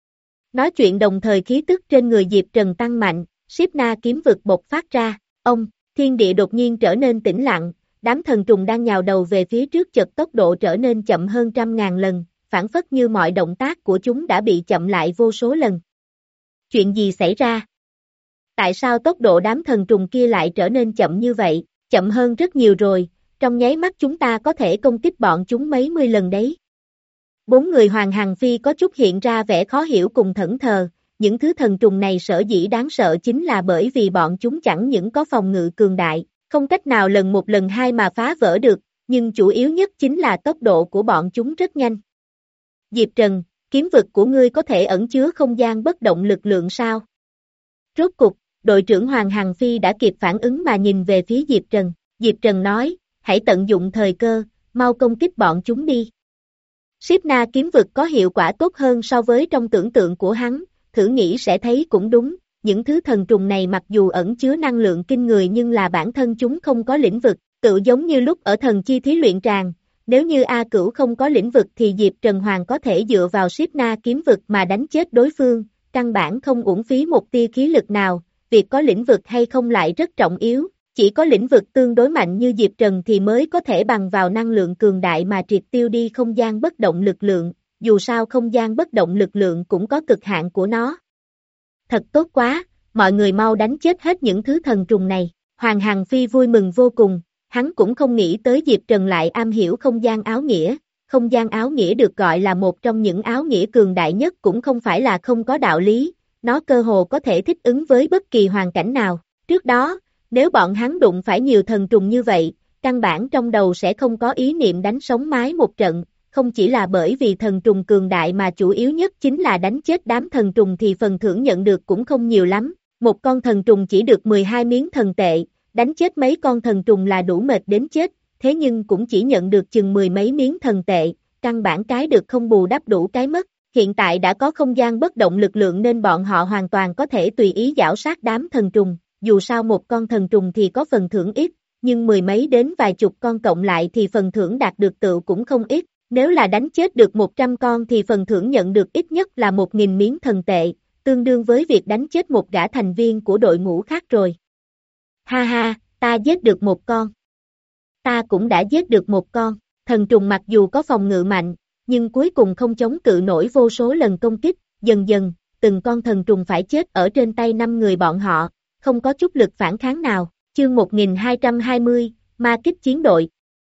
Nói chuyện đồng thời khí tức trên người Diệp Trần tăng mạnh, Siếp Na kiếm vực bộc phát ra, ông, thiên địa đột nhiên trở nên tĩnh lặng, đám thần trùng đang nhào đầu về phía trước chợt tốc độ trở nên chậm hơn trăm ngàn lần, phản phất như mọi động tác của chúng đã bị chậm lại vô số lần. Chuyện gì xảy ra? Tại sao tốc độ đám thần trùng kia lại trở nên chậm như vậy, chậm hơn rất nhiều rồi, trong nháy mắt chúng ta có thể công kích bọn chúng mấy mươi lần đấy. Bốn người Hoàng Hằng Phi có chút hiện ra vẻ khó hiểu cùng thẫn thờ, những thứ thần trùng này sở dĩ đáng sợ chính là bởi vì bọn chúng chẳng những có phòng ngự cường đại, không cách nào lần một lần hai mà phá vỡ được, nhưng chủ yếu nhất chính là tốc độ của bọn chúng rất nhanh. Diệp Trần, kiếm vực của ngươi có thể ẩn chứa không gian bất động lực lượng sao? Rốt cục, đội trưởng Hoàng Hằng Phi đã kịp phản ứng mà nhìn về phía Diệp Trần. Diệp Trần nói, hãy tận dụng thời cơ, mau công kích bọn chúng đi. Siếp Na kiếm vực có hiệu quả tốt hơn so với trong tưởng tượng của hắn, thử nghĩ sẽ thấy cũng đúng, những thứ thần trùng này mặc dù ẩn chứa năng lượng kinh người nhưng là bản thân chúng không có lĩnh vực, tự giống như lúc ở thần chi thí luyện tràng, nếu như A Cửu không có lĩnh vực thì Diệp Trần Hoàng có thể dựa vào Siếp Na kiếm vực mà đánh chết đối phương, căn bản không uổng phí một tia khí lực nào, việc có lĩnh vực hay không lại rất trọng yếu, chỉ có lĩnh vực tương đối mạnh như Diệp Trần thì mới có thể bằng vào năng lượng cường đại mà triệt tiêu đi không gian bất động lực lượng, dù sao không gian bất động lực lượng cũng có cực hạn của nó. Thật tốt quá, mọi người mau đánh chết hết những thứ thần trùng này, Hoàng Hằng Phi vui mừng vô cùng, hắn cũng không nghĩ tới Diệp Trần lại am hiểu không gian áo nghĩa, không gian áo nghĩa được gọi là một trong những áo nghĩa cường đại nhất cũng không phải là không có đạo lý, nó cơ hồ có thể thích ứng với bất kỳ hoàn cảnh nào, trước đó, nếu bọn hắn đụng phải nhiều thần trùng như vậy, căn bản trong đầu sẽ không có ý niệm đánh sống mái một trận, không chỉ là bởi vì thần trùng cường đại mà chủ yếu nhất chính là đánh chết đám thần trùng thì phần thưởng nhận được cũng không nhiều lắm, một con thần trùng chỉ được mười hai miếng thần tệ, đánh chết mấy con thần trùng là đủ mệt đến chết, thế nhưng cũng chỉ nhận được chừng mười mấy miếng thần tệ, căn bản cái được không bù đắp đủ cái mất, hiện tại đã có không gian bất động lực lượng nên bọn họ hoàn toàn có thể tùy ý giảo sát đám thần trùng, dù sao một con thần trùng thì có phần thưởng ít, nhưng mười mấy đến vài chục con cộng lại thì phần thưởng đạt được tựu cũng không ít, nếu là đánh chết được một trăm con thì phần thưởng nhận được ít nhất là một nghìn miếng thần tệ, tương đương với việc đánh chết một gã thành viên của đội ngũ khác rồi. Ha ha, ta giết được một con. Ta cũng đã giết được một con, thần trùng mặc dù có phòng ngự mạnh, nhưng cuối cùng không chống cự nổi vô số lần công kích, dần dần, từng con thần trùng phải chết ở trên tay năm người bọn họ, không có chút lực phản kháng nào. Chương một nghìn hai trăm hai mươi, Ma Kích Chiến Đội.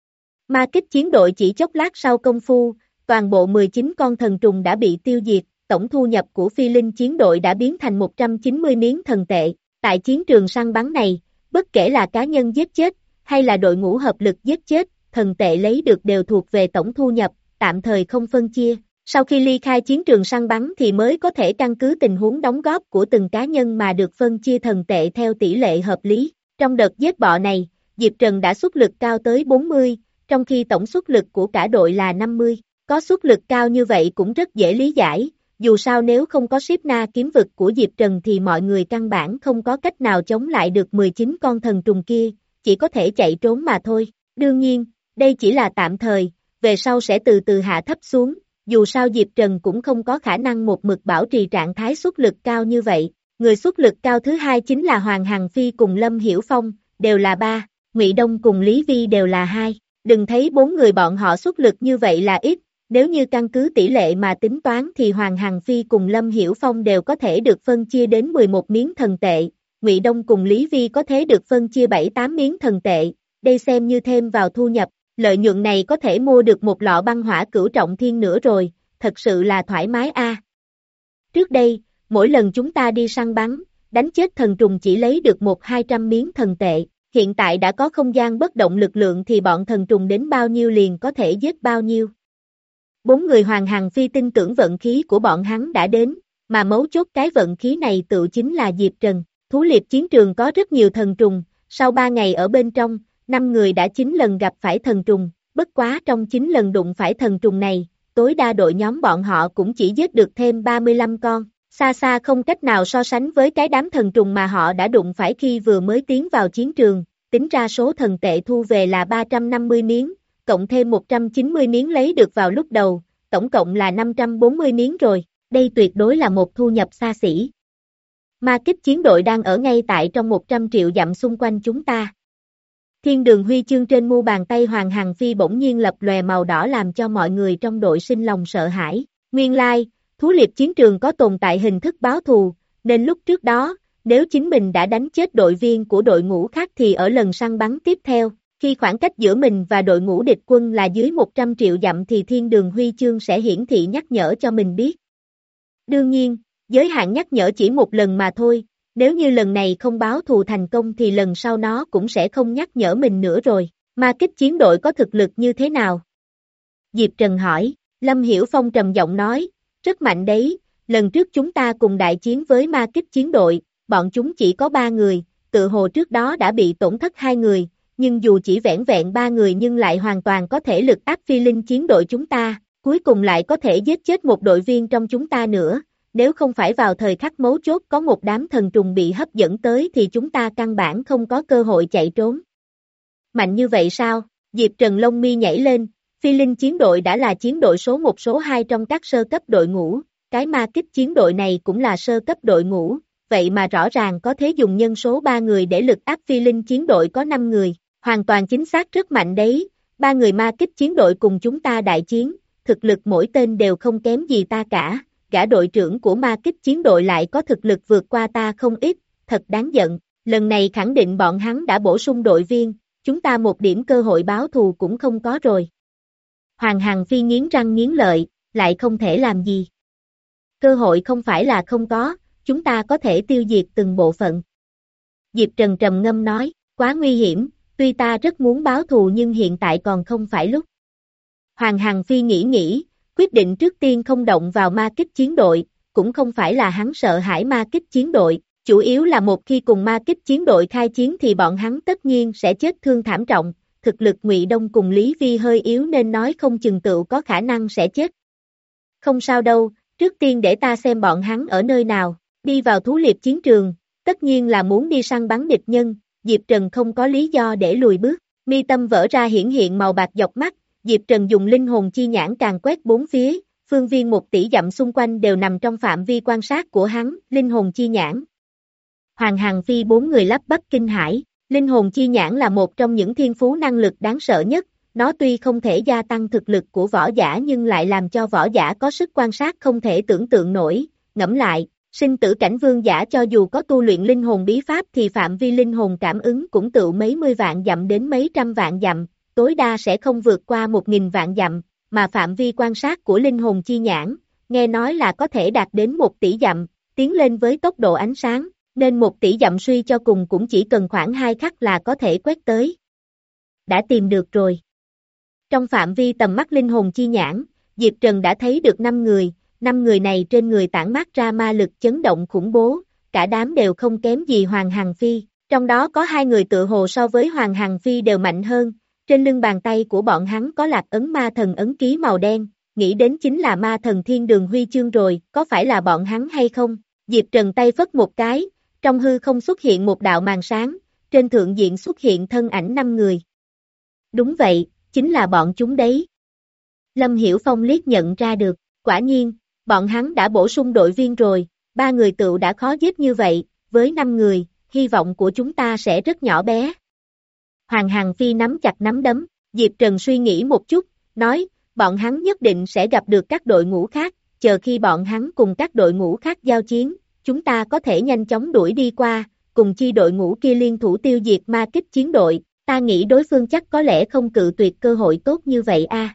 Ma Kích Chiến Đội chỉ chốc lát sau công phu, toàn bộ mười chín con thần trùng đã bị tiêu diệt, tổng thu nhập của Phi Linh Chiến Đội đã biến thành một trăm chín mươi miếng thần tệ. Tại chiến trường săn bắn này, bất kể là cá nhân giết chết, hay là đội ngũ hợp lực giết chết, thần tệ lấy được đều thuộc về tổng thu nhập, tạm thời không phân chia. Sau khi ly khai chiến trường săn bắn thì mới có thể căn cứ tình huống đóng góp của từng cá nhân mà được phân chia thần tệ theo tỷ lệ hợp lý. Trong đợt giết bọ này, Diệp Trần đã xuất lực cao tới bốn mươi, trong khi tổng xuất lực của cả đội là năm mươi. Có xuất lực cao như vậy cũng rất dễ lý giải, dù sao nếu không có Ship Na kiếm vực của Diệp Trần thì mọi người căn bản không có cách nào chống lại được mười chín con thần trùng kia, chỉ có thể chạy trốn mà thôi. Đương nhiên, đây chỉ là tạm thời, về sau sẽ từ từ hạ thấp xuống, dù sao Diệp Trần cũng không có khả năng một mực bảo trì trạng thái xuất lực cao như vậy. Người xuất lực cao thứ hai chính là Hoàng Hằng Phi cùng Lâm Hiểu Phong, đều là ba, Ngụy Đông cùng Lý Vi đều là hai. Đừng thấy bốn người bọn họ xuất lực như vậy là ít, nếu như căn cứ tỷ lệ mà tính toán thì Hoàng Hằng Phi cùng Lâm Hiểu Phong đều có thể được phân chia đến mười một miếng thần tệ, Ngụy Đông cùng Lý Vi có thể được phân chia bảy tám miếng thần tệ, đây xem như thêm vào thu nhập, lợi nhuận này có thể mua được một lọ băng hỏa cửu trọng thiên nữa rồi, thật sự là thoải mái a. Trước đây, mỗi lần chúng ta đi săn bắn, đánh chết thần trùng chỉ lấy được một hai trăm miếng thần tệ, hiện tại đã có không gian bất động lực lượng thì bọn thần trùng đến bao nhiêu liền có thể giết bao nhiêu. Bốn người Hoàng Hằng Phi tin tưởng vận khí của bọn hắn đã đến, mà mấu chốt cái vận khí này tự chính là Diệp Trần. Thú liệp chiến trường có rất nhiều thần trùng, sau ba ngày ở bên trong, năm người đã chín lần gặp phải thần trùng, bất quá trong chín lần đụng phải thần trùng này, tối đa đội nhóm bọn họ cũng chỉ giết được thêm ba mươi lăm con, xa xa không cách nào so sánh với cái đám thần trùng mà họ đã đụng phải khi vừa mới tiến vào chiến trường, tính ra số thần tệ thu về là ba trăm năm mươi miếng, cộng thêm một trăm chín mươi miếng lấy được vào lúc đầu, tổng cộng là năm trăm bốn mươi miếng rồi, đây tuyệt đối là một thu nhập xa xỉ. Ma Kích Chiến Đội đang ở ngay tại trong một trăm triệu dặm xung quanh chúng ta. Thiên đường huy chương trên mu bàn tay Hoàng Hằng Phi bỗng nhiên lập lòe màu đỏ làm cho mọi người trong đội sinh lòng sợ hãi. Nguyên lai, like, thú liệp chiến trường có tồn tại hình thức báo thù, nên lúc trước đó, nếu chính mình đã đánh chết đội viên của đội ngũ khác thì ở lần săn bắn tiếp theo, khi khoảng cách giữa mình và đội ngũ địch quân là dưới một trăm triệu dặm thì thiên đường huy chương sẽ hiển thị nhắc nhở cho mình biết. Đương nhiên, giới hạn nhắc nhở chỉ một lần mà thôi, nếu như lần này không báo thù thành công thì lần sau nó cũng sẽ không nhắc nhở mình nữa rồi. Ma Kích Chiến Đội có thực lực như thế nào? Diệp Trần hỏi, Lâm Hiểu Phong trầm giọng nói, rất mạnh đấy, lần trước chúng ta cùng đại chiến với Ma Kích Chiến Đội, bọn chúng chỉ có ba người, tự hồ trước đó đã bị tổn thất hai người, nhưng dù chỉ vẻn vẹn ba người nhưng lại hoàn toàn có thể lực áp Phi Linh Chiến Đội chúng ta, cuối cùng lại có thể giết chết một đội viên trong chúng ta nữa. Nếu không phải vào thời khắc mấu chốt có một đám thần trùng bị hấp dẫn tới thì chúng ta căn bản không có cơ hội chạy trốn. Mạnh như vậy sao? Diệp Trần lông mi nhảy lên, Phi Linh Chiến Đội đã là chiến đội số một số hai trong các sơ cấp đội ngũ, cái Ma Kích Chiến Đội này cũng là sơ cấp đội ngũ, vậy mà rõ ràng có thể dùng nhân số ba người để lực áp Phi Linh Chiến Đội có năm người, hoàn toàn chính xác rất mạnh đấy, ba người Ma Kích Chiến Đội cùng chúng ta đại chiến, thực lực mỗi tên đều không kém gì ta cả. Gã đội trưởng của Ma Kích Chiến Đội lại có thực lực vượt qua ta không ít, thật đáng giận, lần này khẳng định bọn hắn đã bổ sung đội viên, chúng ta một điểm cơ hội báo thù cũng không có rồi. Hoàng Hằng Phi nghiến răng nghiến lợi, lại không thể làm gì. Cơ hội không phải là không có, chúng ta có thể tiêu diệt từng bộ phận. Diệp Trần trầm ngâm nói, quá nguy hiểm, tuy ta rất muốn báo thù nhưng hiện tại còn không phải lúc. Hoàng Hằng Phi nghĩ nghĩ, quyết định trước tiên không động vào Ma Kích Chiến Đội, cũng không phải là hắn sợ hãi Ma Kích Chiến Đội, chủ yếu là một khi cùng Ma Kích Chiến Đội khai chiến thì bọn hắn tất nhiên sẽ chết thương thảm trọng, thực lực Ngụy Đông cùng Lý Vi hơi yếu nên nói không chừng tựu có khả năng sẽ chết. Không sao đâu, trước tiên để ta xem bọn hắn ở nơi nào, đi vào thú liệp chiến trường, tất nhiên là muốn đi săn bắn địch nhân, Diệp Trần không có lý do để lùi bước, mi tâm vỡ ra hiển hiện màu bạc dọc mắt, Diệp Trần dùng linh hồn chi nhãn càng quét bốn phía, phương viên một tỷ dặm xung quanh đều nằm trong phạm vi quan sát của hắn, linh hồn chi nhãn. Hoàng Hằng Phi bốn người lắp bắp kinh hãi, linh hồn chi nhãn là một trong những thiên phú năng lực đáng sợ nhất, nó tuy không thể gia tăng thực lực của võ giả nhưng lại làm cho võ giả có sức quan sát không thể tưởng tượng nổi, ngẫm lại, Sinh tử cảnh vương giả cho dù có tu luyện linh hồn bí pháp thì phạm vi linh hồn cảm ứng cũng tự mấy mươi vạn dặm đến mấy trăm vạn dặm, tối đa sẽ không vượt qua một nghìn vạn dặm, mà phạm vi quan sát của linh hồn chi nhãn, nghe nói là có thể đạt đến một tỷ dặm, tiến lên với tốc độ ánh sáng, nên một tỷ dặm suy cho cùng cũng chỉ cần khoảng hai khắc là có thể quét tới. Đã tìm được rồi. Trong phạm vi tầm mắt linh hồn chi nhãn, Diệp Trần đã thấy được năm người, năm người này trên người tản mát ra ma lực chấn động khủng bố, cả đám đều không kém gì Hoàng Hằng Phi, trong đó có hai người tự hồ so với Hoàng Hằng Phi đều mạnh hơn, trên lưng bàn tay của bọn hắn có lạc ấn ma thần ấn ký màu đen, nghĩ đến chính là ma thần thiên đường huy chương rồi, có phải là bọn hắn hay không? Diệp Trần tay phất một cái, trong hư không xuất hiện một đạo màn sáng, trên thượng diện xuất hiện thân ảnh năm người. Đúng vậy, chính là bọn chúng đấy. Lâm Hiểu Phong liếc nhận ra được, quả nhiên, bọn hắn đã bổ sung đội viên rồi, ba người tựu đã khó giết như vậy, với năm người, hy vọng của chúng ta sẽ rất nhỏ bé. Hoàng Hằng Phi nắm chặt nắm đấm, Diệp Trần suy nghĩ một chút, nói, bọn hắn nhất định sẽ gặp được các đội ngũ khác, chờ khi bọn hắn cùng các đội ngũ khác giao chiến, chúng ta có thể nhanh chóng đuổi đi qua, cùng chi đội ngũ kia liên thủ tiêu diệt ma kích chiến đội, ta nghĩ đối phương chắc có lẽ không cự tuyệt cơ hội tốt như vậy a.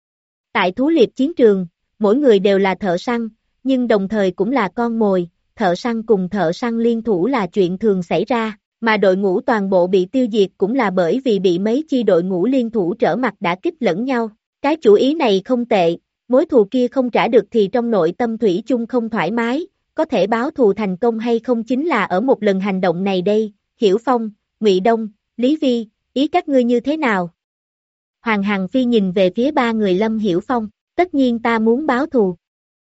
Tại thú liệp chiến trường, mỗi người đều là thợ săn, nhưng đồng thời cũng là con mồi, thợ săn cùng thợ săn liên thủ là chuyện thường xảy ra, mà đội ngũ toàn bộ bị tiêu diệt cũng là bởi vì bị mấy chi đội ngũ liên thủ trở mặt đã kích lẫn nhau. Cái chủ ý này không tệ, mối thù kia không trả được thì trong nội tâm thủy chung không thoải mái, có thể báo thù thành công hay không chính là ở một lần hành động này đây. Hiểu Phong, Ngụy Đông, Lý Vi, ý các ngươi như thế nào? Hoàng Hằng Phi nhìn về phía ba người Lâm Hiểu Phong, tất nhiên ta muốn báo thù.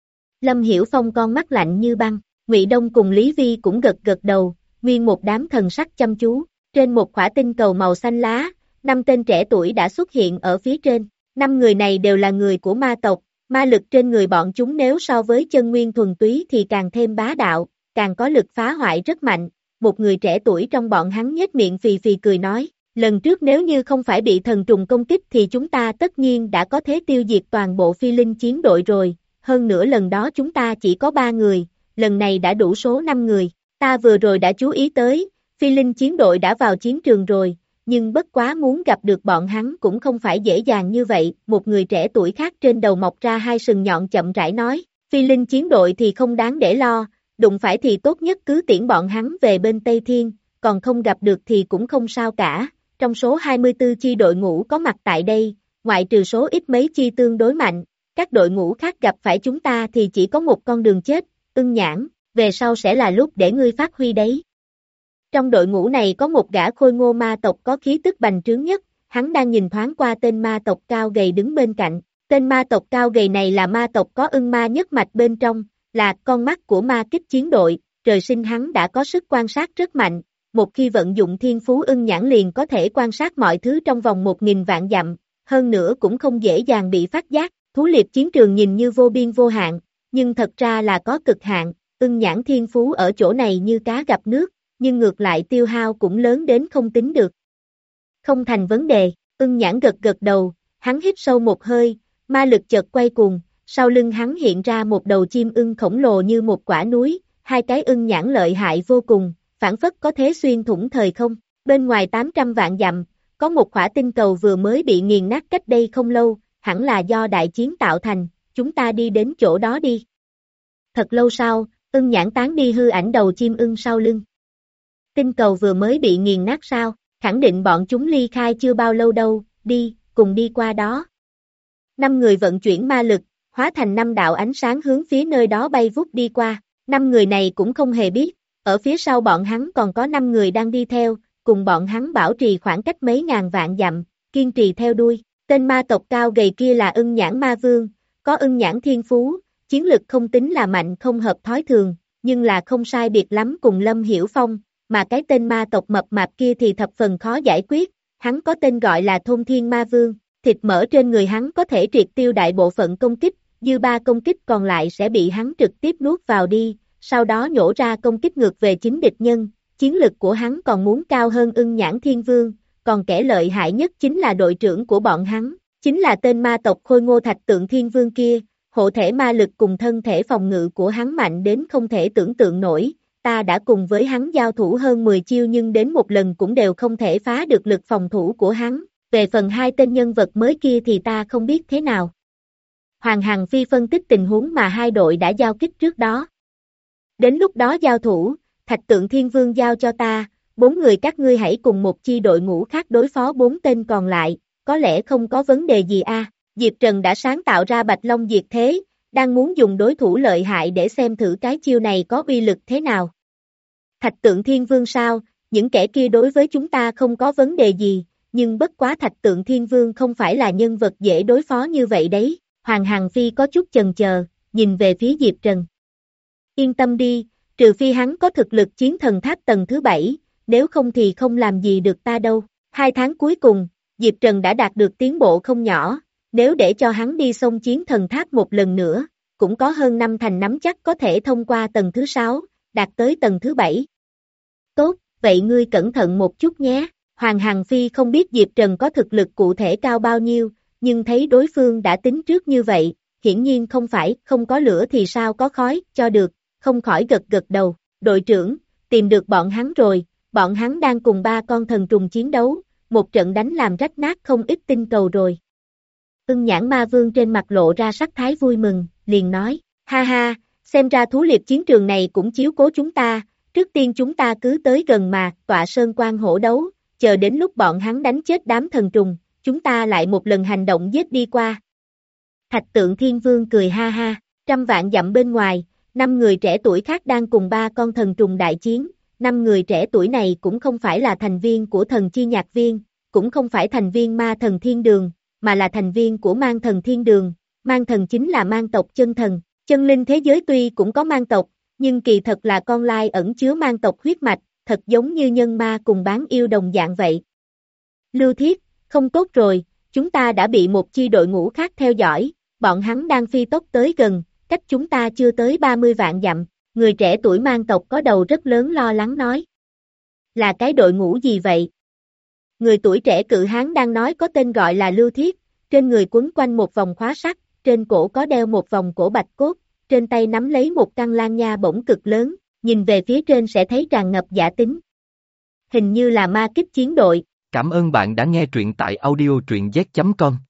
Lâm Hiểu Phong con mắt lạnh như băng, Ngụy Đông cùng Lý Vi cũng gật gật đầu, nguyên một đám thần sắc chăm chú, trên một khỏa tinh cầu màu xanh lá, năm tên trẻ tuổi đã xuất hiện ở phía trên, năm người này đều là người của ma tộc, ma lực trên người bọn chúng nếu so với chân nguyên thuần túy thì càng thêm bá đạo, càng có lực phá hoại rất mạnh, một người trẻ tuổi trong bọn hắn nhếch miệng phì phì cười nói, lần trước nếu như không phải bị thần trùng công kích thì chúng ta tất nhiên đã có thể tiêu diệt toàn bộ phi linh chiến đội rồi, hơn nữa lần đó chúng ta chỉ có ba người, lần này đã đủ số năm người, ta vừa rồi đã chú ý tới, phi linh chiến đội đã vào chiến trường rồi, nhưng bất quá muốn gặp được bọn hắn cũng không phải dễ dàng như vậy, một người trẻ tuổi khác trên đầu mọc ra hai sừng nhọn chậm rãi nói, phi linh chiến đội thì không đáng để lo, đụng phải thì tốt nhất cứ tiễn bọn hắn về bên Tây Thiên, còn không gặp được thì cũng không sao cả, trong số hai mươi tư chi đội ngũ có mặt tại đây, ngoại trừ số ít mấy chi tương đối mạnh, các đội ngũ khác gặp phải chúng ta thì chỉ có một con đường chết, Ưng Nhãn, về sau sẽ là lúc để ngươi phát huy đấy. Trong đội ngũ này có một gã khôi ngô ma tộc có khí tức bành trướng nhất, hắn đang nhìn thoáng qua tên ma tộc cao gầy đứng bên cạnh. Tên ma tộc cao gầy này là ma tộc có ưng ma nhất mạch bên trong, là con mắt của ma kích chiến đội, trời sinh hắn đã có sức quan sát rất mạnh, một khi vận dụng thiên phú ưng nhãn liền có thể quan sát mọi thứ trong vòng một nghìn vạn dặm, hơn nữa cũng không dễ dàng bị phát giác, thú liệp chiến trường nhìn như vô biên vô hạn, nhưng thật ra là có cực hạn, ưng nhãn thiên phú ở chỗ này như cá gặp nước, nhưng ngược lại tiêu hao cũng lớn đến không tính được. Không thành vấn đề, ưng nhãn gật gật đầu, hắn hít sâu một hơi, ma lực chợt quay cuồng, sau lưng hắn hiện ra một đầu chim ưng khổng lồ như một quả núi, hai cái ưng nhãn lợi hại vô cùng, phản phất có thế xuyên thủng thời không, bên ngoài tám trăm vạn dặm, có một khỏa tinh cầu vừa mới bị nghiền nát cách đây không lâu, hẳn là do đại chiến tạo thành, chúng ta đi đến chỗ đó đi. Thật lâu sau, ưng nhãn tán đi hư ảnh đầu chim ưng sau lưng. Tinh cầu vừa mới bị nghiền nát sao, khẳng định bọn chúng ly khai chưa bao lâu đâu, đi, cùng đi qua đó. Năm người vận chuyển ma lực, hóa thành năm đạo ánh sáng hướng phía nơi đó bay vút đi qua, năm người này cũng không hề biết, ở phía sau bọn hắn còn có năm người đang đi theo, cùng bọn hắn bảo trì khoảng cách mấy ngàn vạn dặm, kiên trì theo đuôi, tên ma tộc cao gầy kia là ưng nhãn ma vương, có ưng nhãn thiên phú, chiến lực không tính là mạnh không hợp thói thường, nhưng là không sai biệt lắm cùng Lâm Hiểu Phong, mà cái tên ma tộc mập mạp kia thì thập phần khó giải quyết, hắn có tên gọi là Thôn Thiên Ma Vương, thịt mỡ trên người hắn có thể triệt tiêu đại bộ phận công kích, dư ba công kích còn lại sẽ bị hắn trực tiếp nuốt vào đi, sau đó nhổ ra công kích ngược về chính địch nhân, chiến lực của hắn còn muốn cao hơn ưng nhãn thiên vương, còn kẻ lợi hại nhất chính là đội trưởng của bọn hắn, chính là tên ma tộc khôi ngô thạch tượng thiên vương kia, hộ thể ma lực cùng thân thể phòng ngự của hắn mạnh đến không thể tưởng tượng nổi, ta đã cùng với hắn giao thủ hơn mười chiêu nhưng đến một lần cũng đều không thể phá được lực phòng thủ của hắn, về phần hai tên nhân vật mới kia thì ta không biết thế nào. Hoàng Hằng Phi phân tích tình huống mà hai đội đã giao kích trước đó. Đến lúc đó giao thủ, Thạch Tượng Thiên Vương giao cho ta, bốn người các ngươi hãy cùng một chi đội ngũ khác đối phó bốn tên còn lại, có lẽ không có vấn đề gì a. À. Diệp Trần đã sáng tạo ra Bạch Long Diệt Thế, đang muốn dùng đối thủ lợi hại để xem thử cái chiêu này có uy lực thế nào. Thạch Tượng Thiên Vương sao, những kẻ kia đối với chúng ta không có vấn đề gì, nhưng bất quá Thạch Tượng Thiên Vương không phải là nhân vật dễ đối phó như vậy đấy. Hoàng Hằng Phi có chút chần chờ, nhìn về phía Diệp Trần. Yên tâm đi, trừ phi hắn có thực lực chiến thần tháp tầng thứ bảy, nếu không thì không làm gì được ta đâu. Hai tháng cuối cùng, Diệp Trần đã đạt được tiến bộ không nhỏ, nếu để cho hắn đi xông chiến thần tháp một lần nữa, cũng có hơn năm thành nắm chắc có thể thông qua tầng thứ sáu, đạt tới tầng thứ bảy. Tốt, vậy ngươi cẩn thận một chút nhé. Hoàng Hằng Phi không biết Diệp Trần có thực lực cụ thể cao bao nhiêu, nhưng thấy đối phương đã tính trước như vậy, hiển nhiên không phải, không có lửa thì sao có khói, cho được, không khỏi gật gật đầu. Đội trưởng, tìm được bọn hắn rồi, bọn hắn đang cùng ba con thần trùng chiến đấu, một trận đánh làm rách nát không ít tinh cầu rồi. Ưng Nhãn Ma Vương trên mặt lộ ra sắc thái vui mừng, liền nói, ha ha, xem ra thú liệp chiến trường này cũng chiếu cố chúng ta, trước tiên chúng ta cứ tới gần mà, tọa sơn quan hổ đấu, chờ đến lúc bọn hắn đánh chết đám thần trùng, chúng ta lại một lần hành động giết đi qua. Thạch Tượng Thiên Vương cười ha ha, trăm vạn dặm bên ngoài, năm người trẻ tuổi khác đang cùng ba con thần trùng đại chiến, năm người trẻ tuổi này cũng không phải là thành viên của thần chi nhạc viên, cũng không phải thành viên ma thần thiên đường, mà là thành viên của mang thần thiên đường, mang thần chính là mang tộc chân thần, chân linh thế giới tuy cũng có mang tộc, nhưng kỳ thật là con lai ẩn chứa mang tộc huyết mạch, thật giống như nhân ma cùng bán yêu đồng dạng vậy. Lưu Thiết, không tốt rồi, chúng ta đã bị một chi đội ngũ khác theo dõi, bọn hắn đang phi tốc tới gần, cách chúng ta chưa tới ba mươi vạn dặm, người trẻ tuổi mang tộc có đầu rất lớn lo lắng nói. Là cái đội ngũ gì vậy? Người tuổi trẻ cự hán đang nói có tên gọi là Lưu Thiết, trên người quấn quanh một vòng khóa sắt, trên cổ có đeo một vòng cổ bạch cốt, trên tay nắm lấy một căn lan nha bổng cực lớn, nhìn về phía trên sẽ thấy tràn ngập giả tính. Hình như là ma kích chiến đội. Cảm ơn bạn đã nghe truyện tại audio truyện z chấm com.